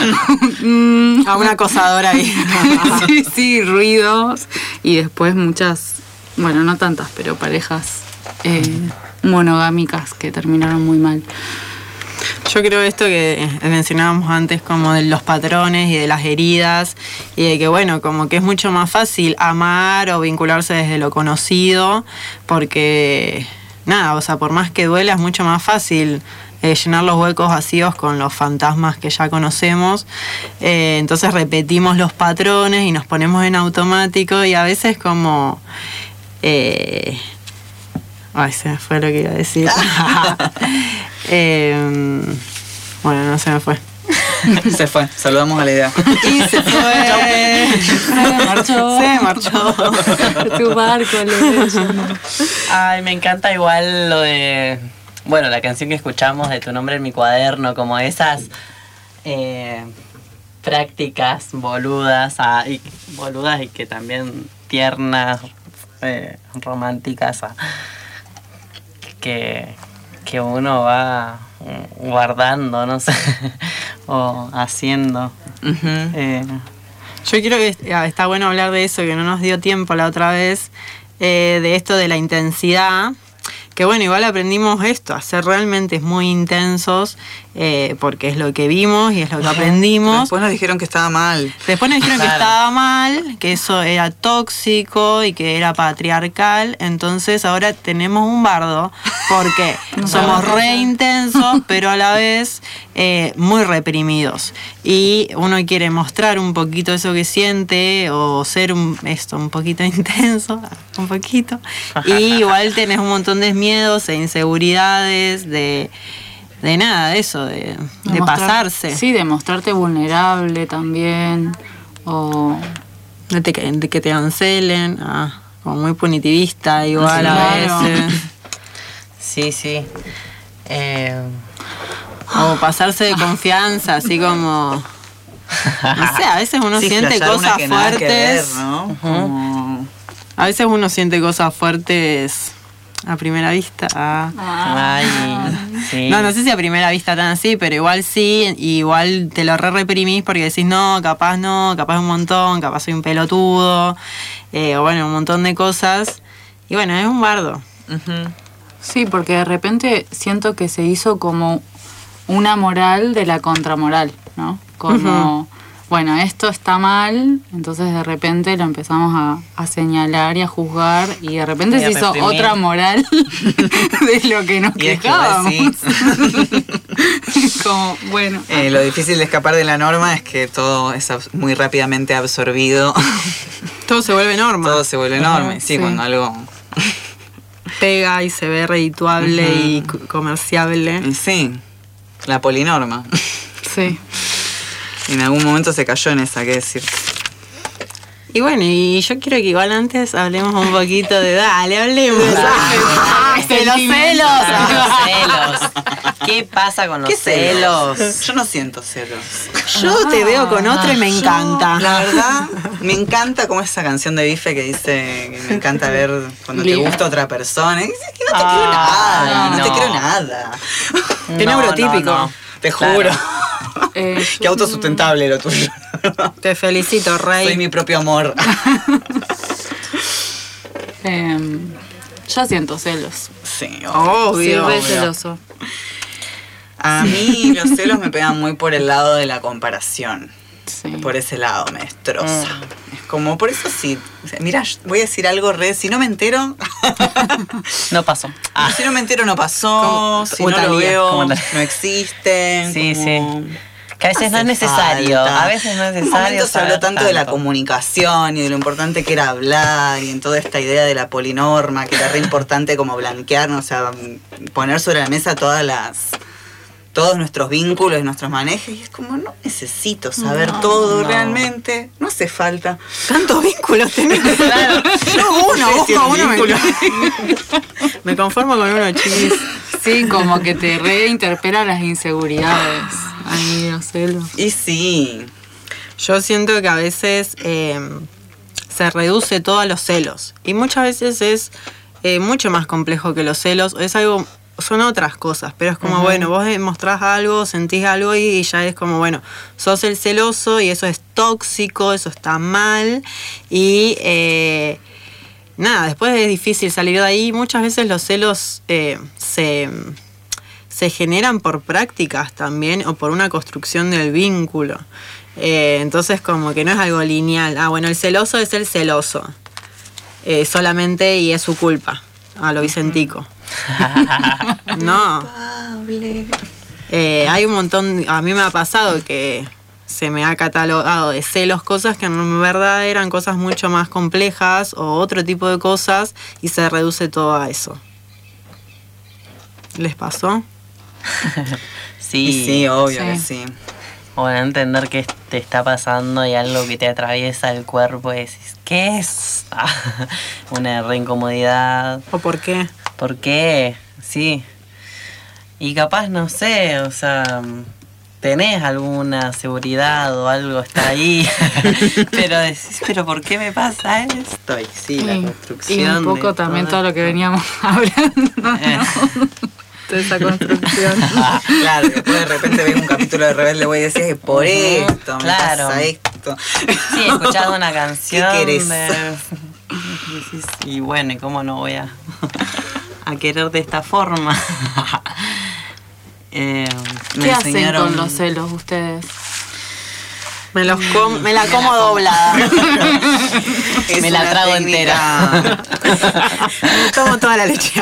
Speaker 14: a una acosadora ahí.
Speaker 29: sí, ruidos. Y después muchas, bueno, no tantas, pero parejas monogámicas que terminaron muy mal.
Speaker 14: Yo creo esto que mencionábamos antes como de los patrones y de las heridas y de que bueno, como que es mucho más fácil amar o vincularse desde lo conocido porque nada, o sea, por más que duela es mucho más fácil llenar los huecos vacíos con los fantasmas que ya conocemos, entonces repetimos los patrones y nos ponemos en automático y a veces como... Ay, se me fue lo que iba a decir. Bueno, no se me fue.
Speaker 11: Se fue, saludamos a la idea.
Speaker 14: Y se fue. Se marchó.
Speaker 29: Tu barco,
Speaker 9: Ay, me encanta igual lo de... Bueno, la canción que escuchamos de Tu nombre en mi cuaderno, como esas prácticas boludas y que también tiernas, románticas, que uno va guardando, no sé, o haciendo.
Speaker 14: Yo creo que está bueno hablar de eso, que no nos dio tiempo la otra vez, de esto de la intensidad. Que bueno, igual aprendimos esto, a ser realmente muy intensos, porque es lo que vimos y es lo que aprendimos.
Speaker 11: Después nos dijeron que estaba mal.
Speaker 14: Después nos dijeron que estaba mal, que eso era tóxico y que era patriarcal. Entonces ahora tenemos un bardo, porque somos re intensos, pero a la vez muy reprimidos. Y uno quiere mostrar un poquito eso que siente, o ser un poquito intenso, un poquito. Y igual tenés un montón de miedos e inseguridades, de nada, de eso, de pasarse.
Speaker 29: Sí, de mostrarte vulnerable también, o...
Speaker 14: De que te cancelen, como muy punitivista igual sí, a veces.
Speaker 9: Sí.
Speaker 14: O pasarse de confianza, así como... No sé, a veces uno siente cosas fuertes.
Speaker 11: Ver, ¿no?
Speaker 14: A veces uno siente cosas fuertes a primera vista.
Speaker 9: Sí.
Speaker 14: No sé si a primera vista tan así, pero igual sí, igual te lo reprimís porque decís no, capaz un montón, capaz soy un pelotudo, o bueno, un montón de cosas. Y bueno, es un bardo.
Speaker 29: Sí, porque de repente siento que se hizo como una moral de la contramoral, ¿no? Como, bueno, esto está mal, entonces de repente lo empezamos a señalar y a juzgar, y de repente se hizo otra moral de lo que nos quejábamos. Como, bueno.
Speaker 11: Lo difícil de escapar de la norma es que todo es muy rápidamente absorbido.
Speaker 14: Todo se vuelve norma.
Speaker 11: Todo se vuelve norma, sí, cuando algo...
Speaker 14: pega y se ve redituable y comerciable.
Speaker 11: Sí, la polinorma.
Speaker 14: Sí.
Speaker 11: En algún momento se cayó en esa, qué decir.
Speaker 14: Y bueno, y yo quiero que igual antes hablemos un poquito de... Dale, hablemos.
Speaker 9: De los celos. ¿Qué pasa con los celos?
Speaker 11: Yo no siento celos.
Speaker 14: Yo te veo con otro y me encanta.
Speaker 11: La verdad, me encanta como esa canción de Bife que dice que me encanta ver cuando te gusta otra persona. Y dice que no te quiero nada, no te quiero nada.
Speaker 14: Qué neurotípico.
Speaker 11: No. Te juro. Qué autosustentable lo tuyo.
Speaker 14: Te felicito, Rey.
Speaker 11: Soy mi propio amor.
Speaker 29: Yo siento celos.
Speaker 11: Sí,
Speaker 14: obvio.
Speaker 29: Sí, celoso.
Speaker 11: A mí los celos me pegan muy por el lado de la comparación. Sí. Por ese lado me destroza. Es como, por eso sí. Mira, voy a decir algo si no me entero.
Speaker 9: No pasó.
Speaker 11: Si no me entero, no pasó. Si no lo veo, no existe.
Speaker 9: Sí. Que a veces no es necesario. A veces no es necesario. En
Speaker 11: momento se habló tanto de la comunicación y de lo importante que era hablar, y en toda esta idea de la polinorma, que era re importante como blanquearnos, o sea, poner sobre la mesa todos nuestros vínculos y nuestros manejos, y es como, no necesito saber todo realmente, no hace falta.
Speaker 14: Tantos vínculos tenés.
Speaker 9: Claro.
Speaker 14: Uno me conformo con uno, chiquis.
Speaker 29: Sí, como que te reinterpela las inseguridades. Ay, los celos.
Speaker 11: Y sí.
Speaker 14: Yo siento que a veces se reduce todo a los celos. Y muchas veces es mucho más complejo que los celos. Son otras cosas, pero es como, bueno, vos mostrás algo, sentís algo y ya es como, bueno, sos el celoso y eso es tóxico, eso está mal. Y nada, después es difícil salir de ahí. Muchas veces los celos se generan por prácticas también o por una construcción del vínculo. Entonces como que no es algo lineal. Bueno, el celoso es el celoso. Solamente y es su culpa. A lo Vicentico. No. Hay un montón, a mí me ha pasado que se me ha catalogado de celos cosas que en verdad eran cosas mucho más complejas o otro tipo de cosas y se reduce todo a eso. ¿Les pasó?
Speaker 9: Sí,
Speaker 11: sí, obvio que sí.
Speaker 9: Bueno, entender qué te está pasando y algo que te atraviesa el cuerpo y decís, ¿qué es? Una reincomodidad.
Speaker 14: ¿O por qué?
Speaker 9: ¿Por qué? Sí. Y capaz, no sé, o sea, tenés alguna seguridad o algo está ahí, pero decís, ¿pero por qué me pasa esto? Y sí, la construcción.
Speaker 29: Y un poco también todo lo que veníamos hablando, ¿no? De esa construcción.
Speaker 11: Claro, después de repente ves un capítulo de Rebelde Way y decís, por esto, me pasa esto.
Speaker 9: Sí, he escuchado una canción.
Speaker 11: ¿Qué querés?
Speaker 9: Y bueno, ¿y cómo no voy a querer de esta forma?
Speaker 29: ¿Qué hacen con los celos ustedes?
Speaker 14: Me la como doblada.
Speaker 9: Me la trago entera.
Speaker 14: Tomo toda la leche.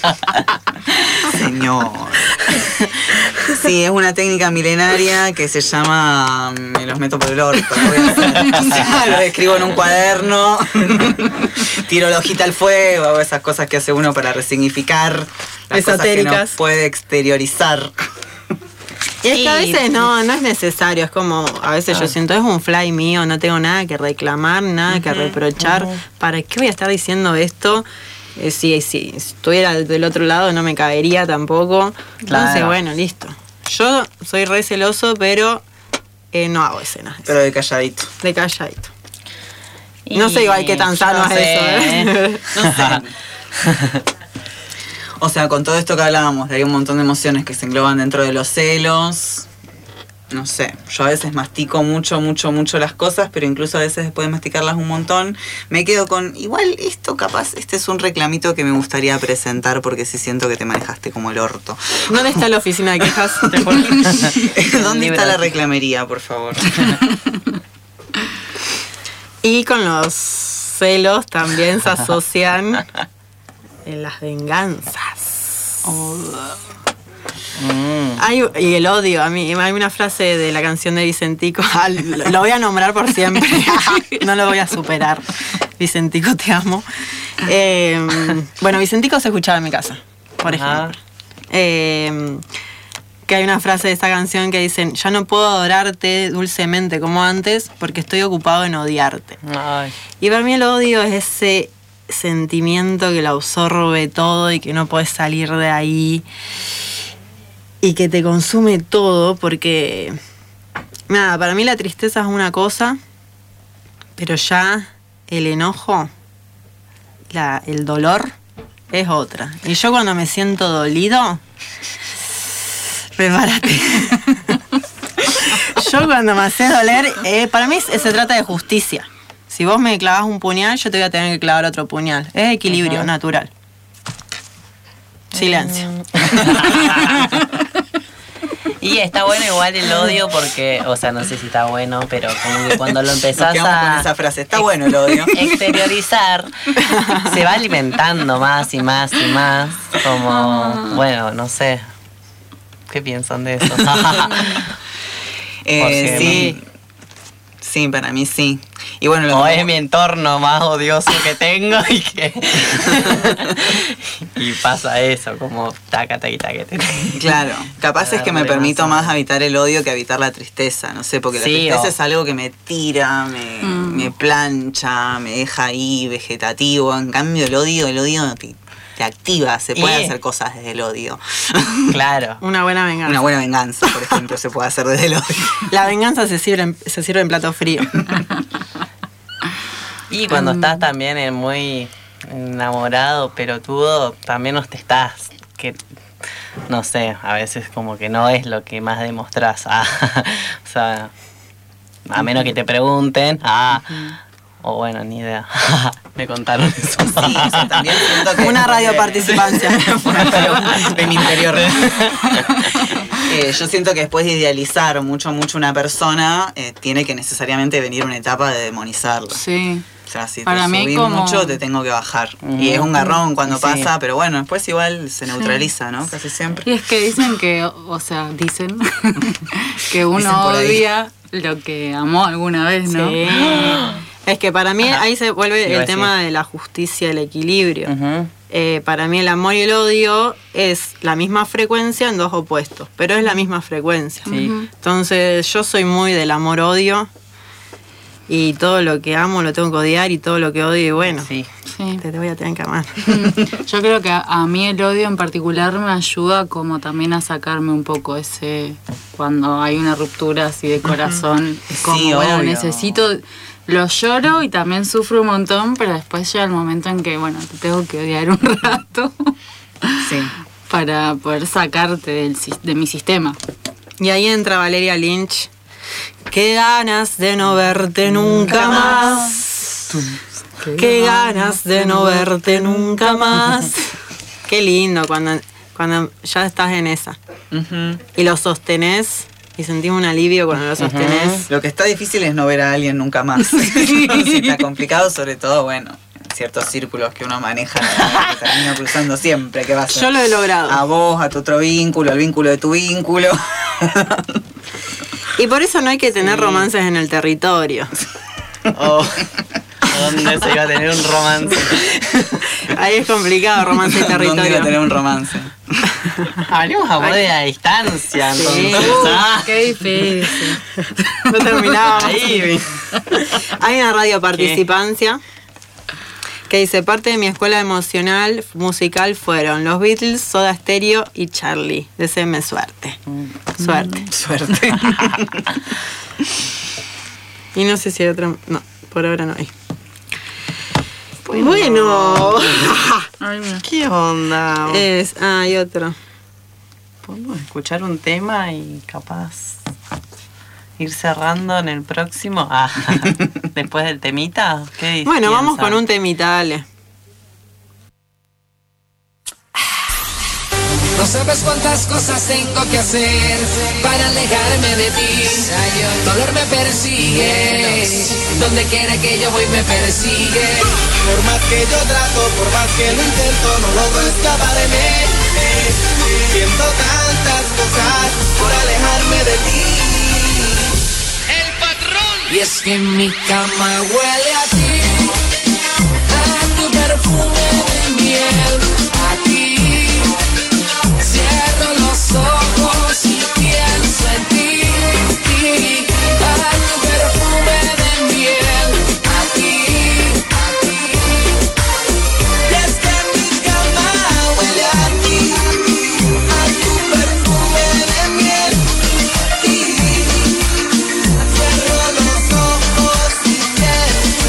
Speaker 11: Señor. Sí, es una técnica milenaria que se llama me los meto por el orto. Lo escribo en un cuaderno, tiro la hojita al fuego, hago esas cosas que hace uno para resignificar las
Speaker 14: esotéricas
Speaker 11: cosas que no puede exteriorizar.
Speaker 14: Y es que a veces no es necesario, es como, a veces yo siento, es un fly mío, no tengo nada que reclamar, nada que reprochar. ¿Para qué voy a estar diciendo esto? Si estuviera del otro lado no me cabería tampoco. Entonces, bueno, listo. Yo soy re celoso, pero no hago escenas.
Speaker 11: Pero de calladito.
Speaker 14: De calladito. No sé igual qué tan sano es eso,
Speaker 11: No sé. O sea, con todo esto que hablábamos, de hay un montón de emociones que se engloban dentro de los celos. No sé, yo a veces mastico mucho las cosas, pero incluso a veces después de masticarlas un montón, me quedo con, igual esto capaz, este es un reclamito que me gustaría presentar porque sí siento que te manejaste como el orto.
Speaker 14: ¿Dónde está la oficina de quejas?
Speaker 11: ¿Dónde está la reclamería, por favor?
Speaker 14: Y con los celos también se asocian las venganzas. Y el odio. A mí hay una frase de la canción de Vicentico, lo voy a nombrar por siempre, no lo voy a superar. Vicentico, te amo. Bueno, Vicentico se escuchaba en mi casa, por ejemplo. Que hay una frase de esta canción que dicen, ya no puedo adorarte dulcemente como antes porque estoy ocupado en odiarte.
Speaker 9: Ay.
Speaker 14: Y para mí el odio es ese sentimiento que lo absorbe todo y que no puedes salir de ahí y que te consume todo porque nada, para mí la tristeza es una cosa, pero ya el enojo, el dolor es otra. Y yo cuando me siento dolido, prepárate. Yo cuando me hace doler, para mí se trata de justicia. Si vos me clavas un puñal, yo te voy a tener que clavar otro puñal. Es equilibrio natural. Silencio.
Speaker 9: Y está bueno igual el odio porque, o sea, no sé si está bueno, pero como que cuando lo empezás
Speaker 11: con esa frase, está bueno el odio.
Speaker 9: Exteriorizar, se va alimentando más y más y más. Como, bueno, no sé. ¿Qué piensan de eso?
Speaker 11: Sí. Sí, para mí sí. Y bueno,
Speaker 9: es mi entorno más odioso que tengo y pasa eso, como taca.
Speaker 11: Claro, capaz es que me permito más habitar el odio que habitar la tristeza, no sé, porque la tristeza es algo que me tira, me plancha, me deja ahí vegetativo. En cambio el odio te activa, se puede hacer cosas desde el odio.
Speaker 9: Claro.
Speaker 14: Una buena venganza.
Speaker 11: Una buena venganza, por ejemplo, se puede hacer desde el odio.
Speaker 14: La venganza se sirve en plato frío.
Speaker 9: Y cuando estás también muy enamorado, pelotudo, también no te estás, que no sé, a veces como que no es lo que más demostrás. O sea, a menos que te pregunten, o bueno, ni idea. Me contaron eso.
Speaker 11: Sí, eso también siento que
Speaker 14: una radio participancia.
Speaker 11: De mi interior. Yo siento que después de idealizar mucho una persona, tiene que necesariamente venir una etapa de demonizarla.
Speaker 29: Sí.
Speaker 11: O sea, si
Speaker 29: para
Speaker 11: te
Speaker 29: mí
Speaker 11: subís
Speaker 29: como
Speaker 11: mucho, te tengo que bajar. Y es un garrón cuando pasa, pero bueno, después igual se neutraliza, ¿no? Casi siempre.
Speaker 29: Y es que dicen que uno odia lo que amó alguna vez, ¿no?
Speaker 14: Sí. Es que para mí ahí se vuelve el tema de la justicia, el equilibrio. Para mí el amor y el odio es la misma frecuencia en dos opuestos, pero es la misma frecuencia. Entonces yo soy muy del amor-odio y todo lo que amo lo tengo que odiar y todo lo que odio, y bueno, te voy a tener que amar.
Speaker 29: Yo creo que a mí el odio en particular me ayuda como también a sacarme un poco ese, cuando hay una ruptura así de corazón, es como, bueno, necesito... Lo lloro y también sufro un montón, pero después llega el momento en que, bueno, te tengo que odiar un rato para poder sacarte de mi sistema.
Speaker 14: Y ahí entra Valeria Lynch. Qué ganas de no verte nunca más. Qué ganas de no verte nunca más. Qué lindo cuando ya estás en esa. Y lo sostenés. Y sentimos un alivio cuando lo sostenés.
Speaker 11: Lo que está difícil es no ver a alguien nunca más. Sí, está complicado, sobre todo, bueno, en ciertos círculos que uno maneja, que termina cruzando siempre. ¿Qué va a hacer?
Speaker 14: Yo lo he logrado.
Speaker 11: A vos, a tu otro vínculo, al vínculo de tu vínculo.
Speaker 14: Y por eso no hay que tener romances en el territorio.
Speaker 9: ¿Dónde se iba a tener un romance?
Speaker 14: Ahí es complicado, romance y territorio.
Speaker 11: ¿Dónde iba a tener un romance?
Speaker 9: Hablemos a de la distancia, entonces.
Speaker 14: Qué difícil. No terminábamos. Ahí. Hay una radio participancia que dice: parte de mi escuela emocional musical fueron los Beatles, Soda Stereo y Charlie. Deseenme suerte. Suerte. Y no sé si hay otra. No, por ahora no hay. Bueno.
Speaker 9: ¿Qué onda?
Speaker 14: Hay otro.
Speaker 9: Podemos escuchar un tema y capaz ir cerrando en el próximo. Después del temita. ¿Qué
Speaker 14: bueno, vamos con un temita, dale.
Speaker 12: No sabes cuántas cosas tengo que hacer para alejarme de ti. El dolor me persigue, donde quiera que yo voy me persigue. Por más que yo trato, por más que lo intento, no logro escaparme. Siento tantas cosas por alejarme de ti. El patrón. Y es que mi cama huele a ti, a tu perfume de miel, a ti. Cierro los ojos y pienso en ti, a tu perfume de miel, a ti. Y es que mi cama huele a ti, a tu perfume de miel, a ti. Cierro los ojos y pienso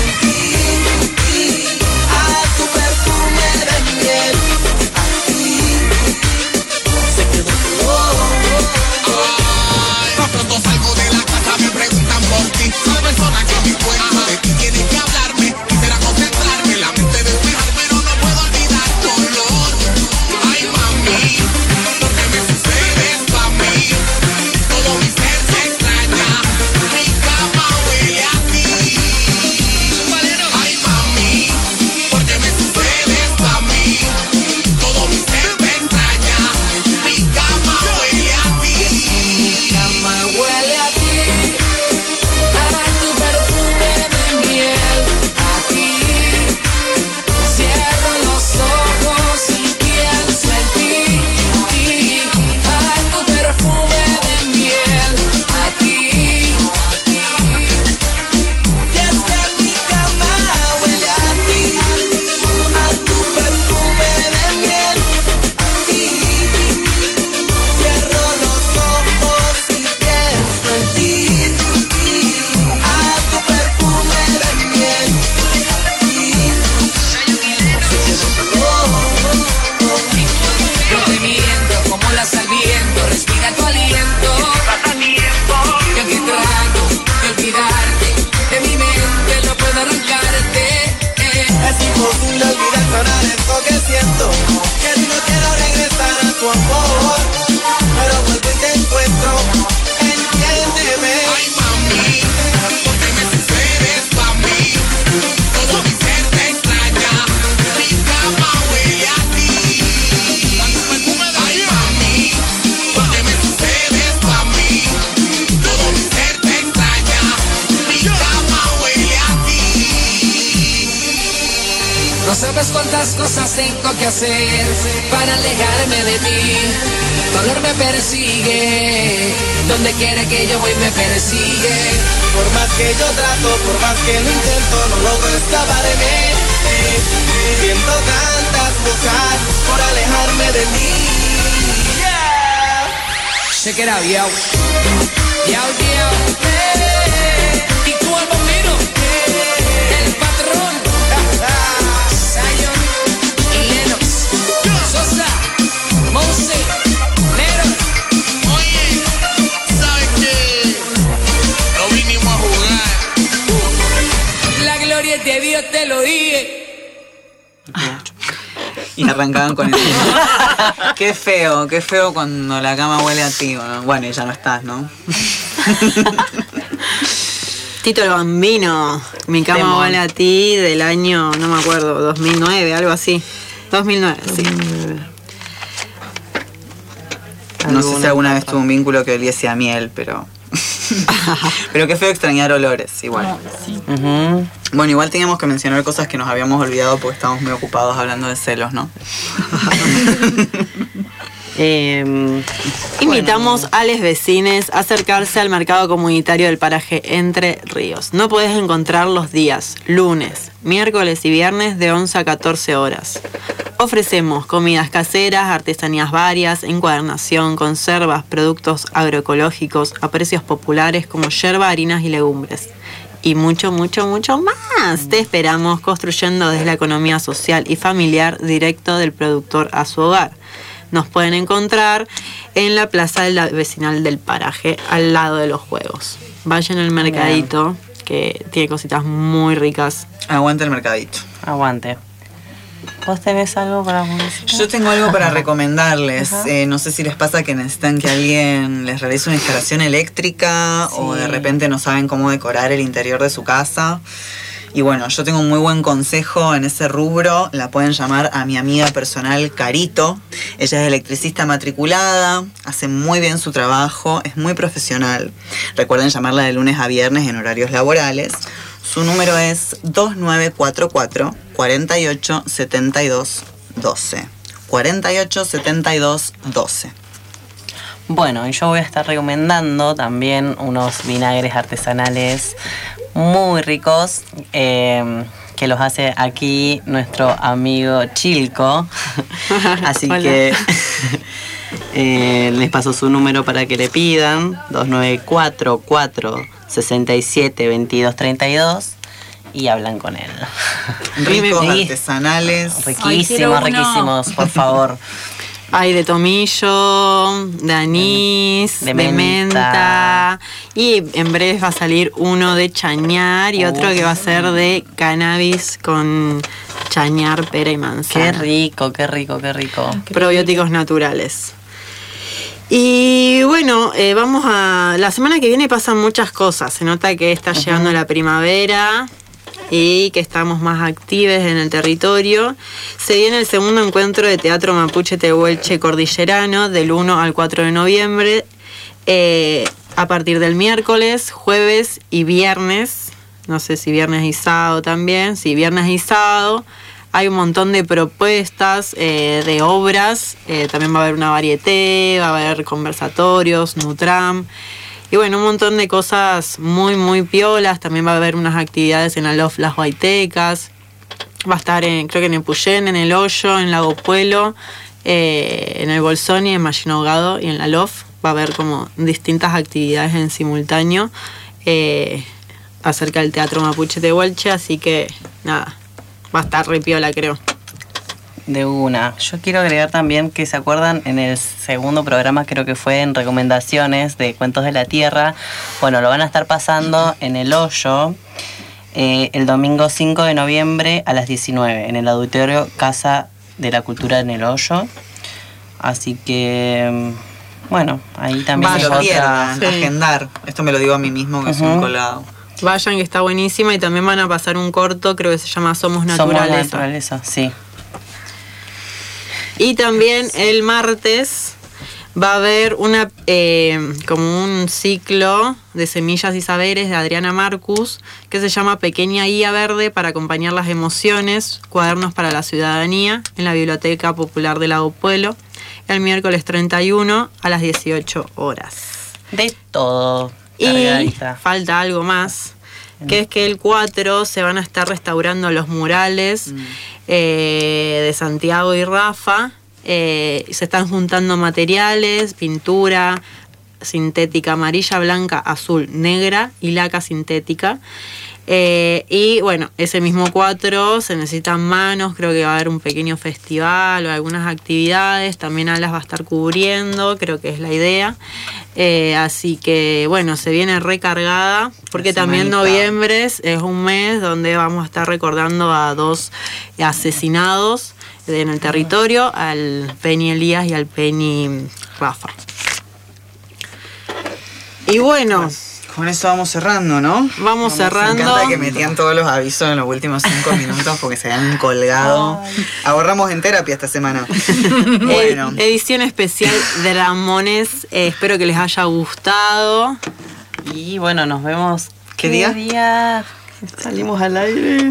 Speaker 12: sabes cuántas cosas tengo que hacer para alejarme de ti. Dolor me persigue, donde quiera que yo voy me persigue.
Speaker 15: Por más que yo trato, por más que lo intento, no logro escaparme. Siento tantas cosas por alejarme de ti.
Speaker 12: Check it out, yo. Yo. Y tú el bombero, el patrón, Zion y Lennox, Sosa, Monse, Nero.
Speaker 3: Oye, ¿sabes qué? No vinimos a jugar.
Speaker 12: La gloria es de Dios, te lo dije.
Speaker 11: Y arrancaban con eso. Qué feo cuando la cama huele a ti, ¿no? Bueno, y ya no estás, ¿no?
Speaker 14: Tito el Bambino, Mi cama
Speaker 11: Temón.
Speaker 14: huele a ti, del año, no me acuerdo, 2009, algo así. 2009, sí.
Speaker 11: No sé si alguna vez tuve un vínculo que oliese a miel, pero... pero qué feo extrañar olores, igual.
Speaker 9: Sí.
Speaker 11: Bueno, igual teníamos que mencionar cosas que nos habíamos olvidado porque estábamos muy ocupados hablando de celos, ¿no?
Speaker 14: Invitamos a los vecinos a acercarse al mercado comunitario del paraje Entre Ríos. No podés encontrar los días lunes, miércoles y viernes de 11 a 14 horas. Ofrecemos comidas caseras, artesanías varias, encuadernación, conservas, productos agroecológicos a precios populares como yerba, harinas y legumbres. Y mucho, mucho, mucho más. Te esperamos construyendo desde la economía social y familiar directo del productor a su hogar. Nos pueden encontrar en la plaza vecinal del paraje, al lado de los juegos. Vayan al mercadito, que tiene cositas muy ricas.
Speaker 11: Aguante el mercadito.
Speaker 9: Aguante. ¿Vos tenés algo para música?
Speaker 11: Yo tengo algo para recomendarles. No sé si les pasa que necesitan que alguien les realice una instalación eléctrica o de repente no saben cómo decorar el interior de su casa. Y bueno, yo tengo un muy buen consejo en ese rubro. La pueden llamar a mi amiga personal Carito. Ella es electricista matriculada, hace muy bien su trabajo, es muy profesional. Recuerden llamarla de lunes a viernes en horarios laborales. Su número es 2944 48 72 12. 48 72 12.
Speaker 9: Bueno, y yo voy a estar recomendando también unos vinagres artesanales muy ricos que los hace aquí nuestro amigo Chilco. Así que les paso su número para que le pidan: 2944 67 22 32 y hablan con él.
Speaker 11: Ricos, artesanales.
Speaker 9: Riquísimos, riquísimos, por favor.
Speaker 14: Hay de tomillo, de anís, de menta. Y en breve va a salir uno de chañar y otro que va a ser de cannabis con chañar, pera y manzana.
Speaker 9: Qué rico, qué rico, qué rico.
Speaker 14: Probióticos naturales. Y bueno, vamos a... La semana que viene pasan muchas cosas. Se nota que está llegando la primavera y que estamos más activos en el territorio. Se viene el segundo encuentro de Teatro Mapuche Tehuelche Cordillerano del 1 al 4 de noviembre, a partir del miércoles, jueves y viernes. No sé si viernes y sábado también. Sí, viernes y sábado. Hay un montón de propuestas de obras. También va a haber una varieté, va a haber conversatorios, Nutram. Y bueno, un montón de cosas muy, muy piolas. También va a haber unas actividades en la LOF Las Guaitecas. Va a estar, creo que en Epuyén, en El Hoyo, en Lago Puelo, en el Bolsón y en Mallina Ahogado y en la LOF. Va a haber como distintas actividades en simultáneo acerca del Teatro Mapuche Tehuelche. Así que, nada, va a estar re piola, creo.
Speaker 9: De una. Yo quiero agregar también que se acuerdan en el segundo programa, creo que fue en recomendaciones de Cuentos de la Tierra. Bueno, lo van a estar pasando en El Hoyo el domingo 5 de noviembre a las 19 en el auditorio Casa de la Cultura en El Hoyo. Así que, bueno, ahí también hay otra...
Speaker 11: agendar. Esto me lo digo a mí mismo, que soy un colado.
Speaker 14: Vayan, que está buenísima. Y también van a pasar un corto, creo que se llama Somos Naturaleza.
Speaker 9: Somos Naturaleza, sí.
Speaker 14: Y también el martes va a haber como un ciclo de semillas y saberes de Adriana Marcus que se llama Pequeña Guía Verde para acompañar las emociones, cuadernos para la ciudadanía, en la Biblioteca Popular de Lago Puelo, el miércoles 31 a las 18 horas.
Speaker 9: De todo.
Speaker 14: Y
Speaker 9: cargadita.
Speaker 14: falta algo más, que es que el 4 se van a estar restaurando los murales de Santiago y Rafa. Se están juntando materiales, pintura sintética amarilla, blanca, azul, negra y laca sintética. Y bueno, ese mismo 4 se necesitan manos, creo que va a haber un pequeño festival o algunas actividades, también Alas va a estar cubriendo, creo que es la idea. Así que bueno, se viene recargada, porque también noviembre es un mes donde vamos a estar recordando a 2 asesinados en el territorio, al Penny Elías y al Penny Rafa. Y bueno,
Speaker 11: con eso vamos cerrando, ¿no?
Speaker 14: Vamos cerrando.
Speaker 11: Me encanta que metían todos los avisos en los últimos 5 minutos porque se han colgado. Ahorramos en terapia esta semana. Bueno.
Speaker 14: Edición especial de Ramones. Espero que les haya gustado.
Speaker 9: Y bueno, nos vemos.
Speaker 11: ¿Qué día?
Speaker 9: día salimos al aire?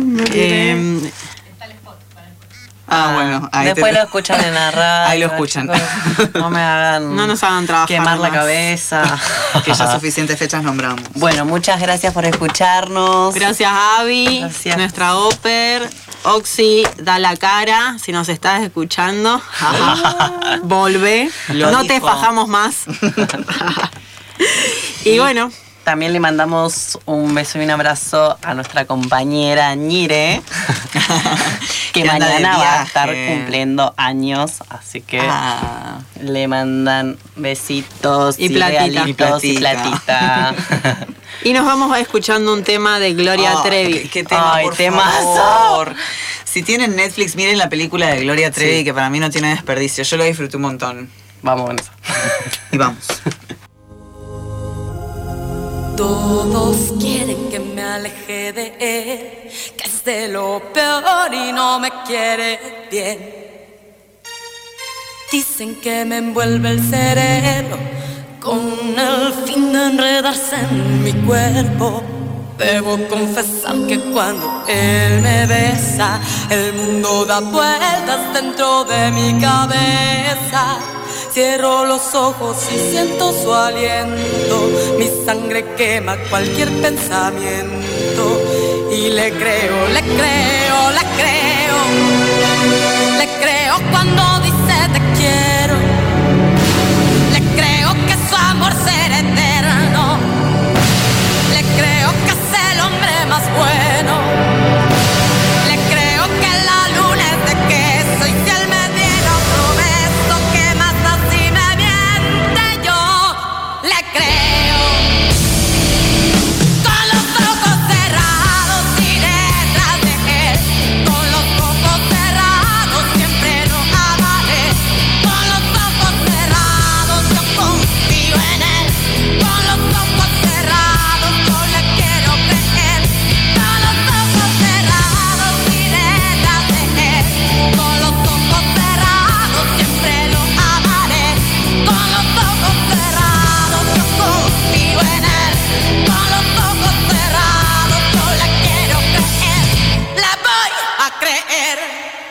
Speaker 11: Bueno. Ahí
Speaker 9: después lo escuchan en la radio.
Speaker 11: Ahí lo escuchan.
Speaker 9: Chicos, no nos hagan
Speaker 14: trabajar
Speaker 9: quemar
Speaker 14: más.
Speaker 9: la cabeza.
Speaker 11: Que ya suficientes fechas nombramos.
Speaker 9: Bueno, muchas gracias por escucharnos.
Speaker 14: Gracias, Avi, nuestra Oper. Oxy, da la cara si nos estás escuchando. Volvé. No te fajamos más. Y bueno.
Speaker 9: También le mandamos un beso y un abrazo a nuestra compañera Ñire, que mañana va a estar cumpliendo años, así que le mandan besitos y regalitos y platita.
Speaker 14: Y nos vamos escuchando un tema de Gloria Trevi.
Speaker 11: ¿Qué tema, por favor? Si tienen Netflix, miren la película de Gloria Trevi, que para mí no tiene desperdicio. Yo lo disfruté un montón.
Speaker 9: Vamos con eso.
Speaker 11: Y vamos.
Speaker 5: Todos quieren que me aleje de él, que es de lo peor y no me quiere bien. Dicen que me envuelve el cerebro con el fin de enredarse en mi cuerpo. Debo confesar que cuando él me besa, el mundo da vueltas dentro de mi cabeza. Cierro los ojos y siento su aliento, mi sangre quema cualquier pensamiento. Y le creo, le creo, le creo, le creo cuando dice te quiero. Le creo que su amor será eterno, le creo que es el hombre más bueno. Le creo que la luna es de queso y si él me diera otro beso, ¿qué más da si me miente? Yo le creo. Con los ojos cerrados iré tras de él, con los ojos cerrados siempre lo amaré. Con los ojos cerrados yo confío en él, con los ojos cerrados yo le quiero creer. Con los ojos cerrados iré tras de él, con los ojos cerrados siempre lo amaré. Con los ojos cerrados yo confío en él, con los ojos cerrados yo le quiero creer, le voy a creer.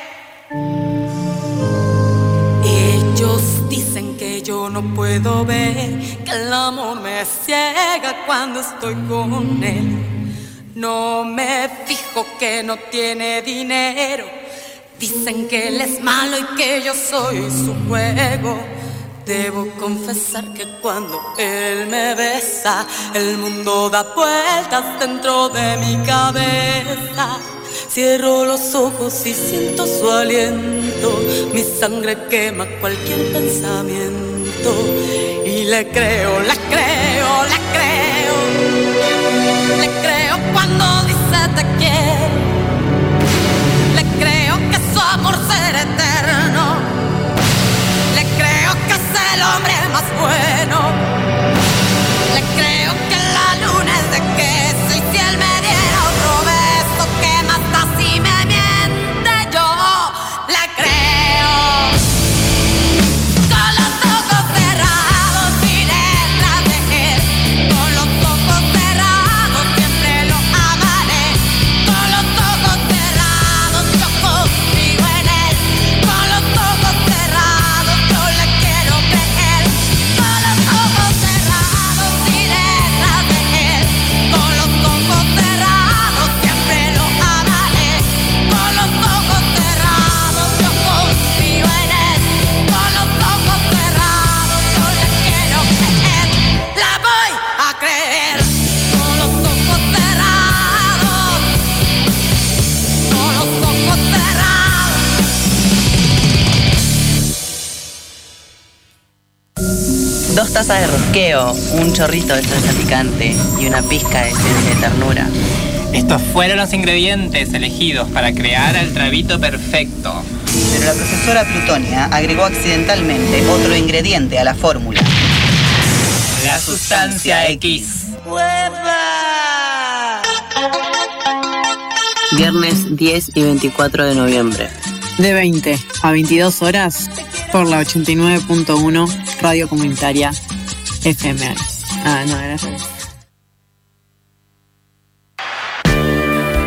Speaker 5: Ellos dicen que yo no puedo ver, que el amor me ciega cuando estoy con él. No me fijo que no tiene dinero, dicen que él es malo y que yo soy su juego. Debo confesar que cuando él me besa, el mundo da vueltas dentro de mi cabeza. Cierro los ojos y siento su aliento, mi sangre quema cualquier pensamiento. Y le creo, le creo, le creo, le creo cuando dice te quiero. Le creo que su amor será eterno, le creo que es el hombre más bueno. Le creo que la luna es de queso y si él me diera otro beso, ¿qué más da si me miente? Yo le creo. Con los ojos cerrados
Speaker 9: pasas de rosqueo, un chorrito de salsa picante y una pizca de esencia de ternura.
Speaker 8: Estos fueron los ingredientes elegidos para crear el trabito perfecto.
Speaker 11: Pero la profesora Plutonia agregó accidentalmente otro ingrediente a la fórmula.
Speaker 8: La sustancia X.
Speaker 9: Viernes 10 y 24 de noviembre.
Speaker 14: De 20 a 22 horas por la 89.1 Radio Comunitaria FM. No, gracias.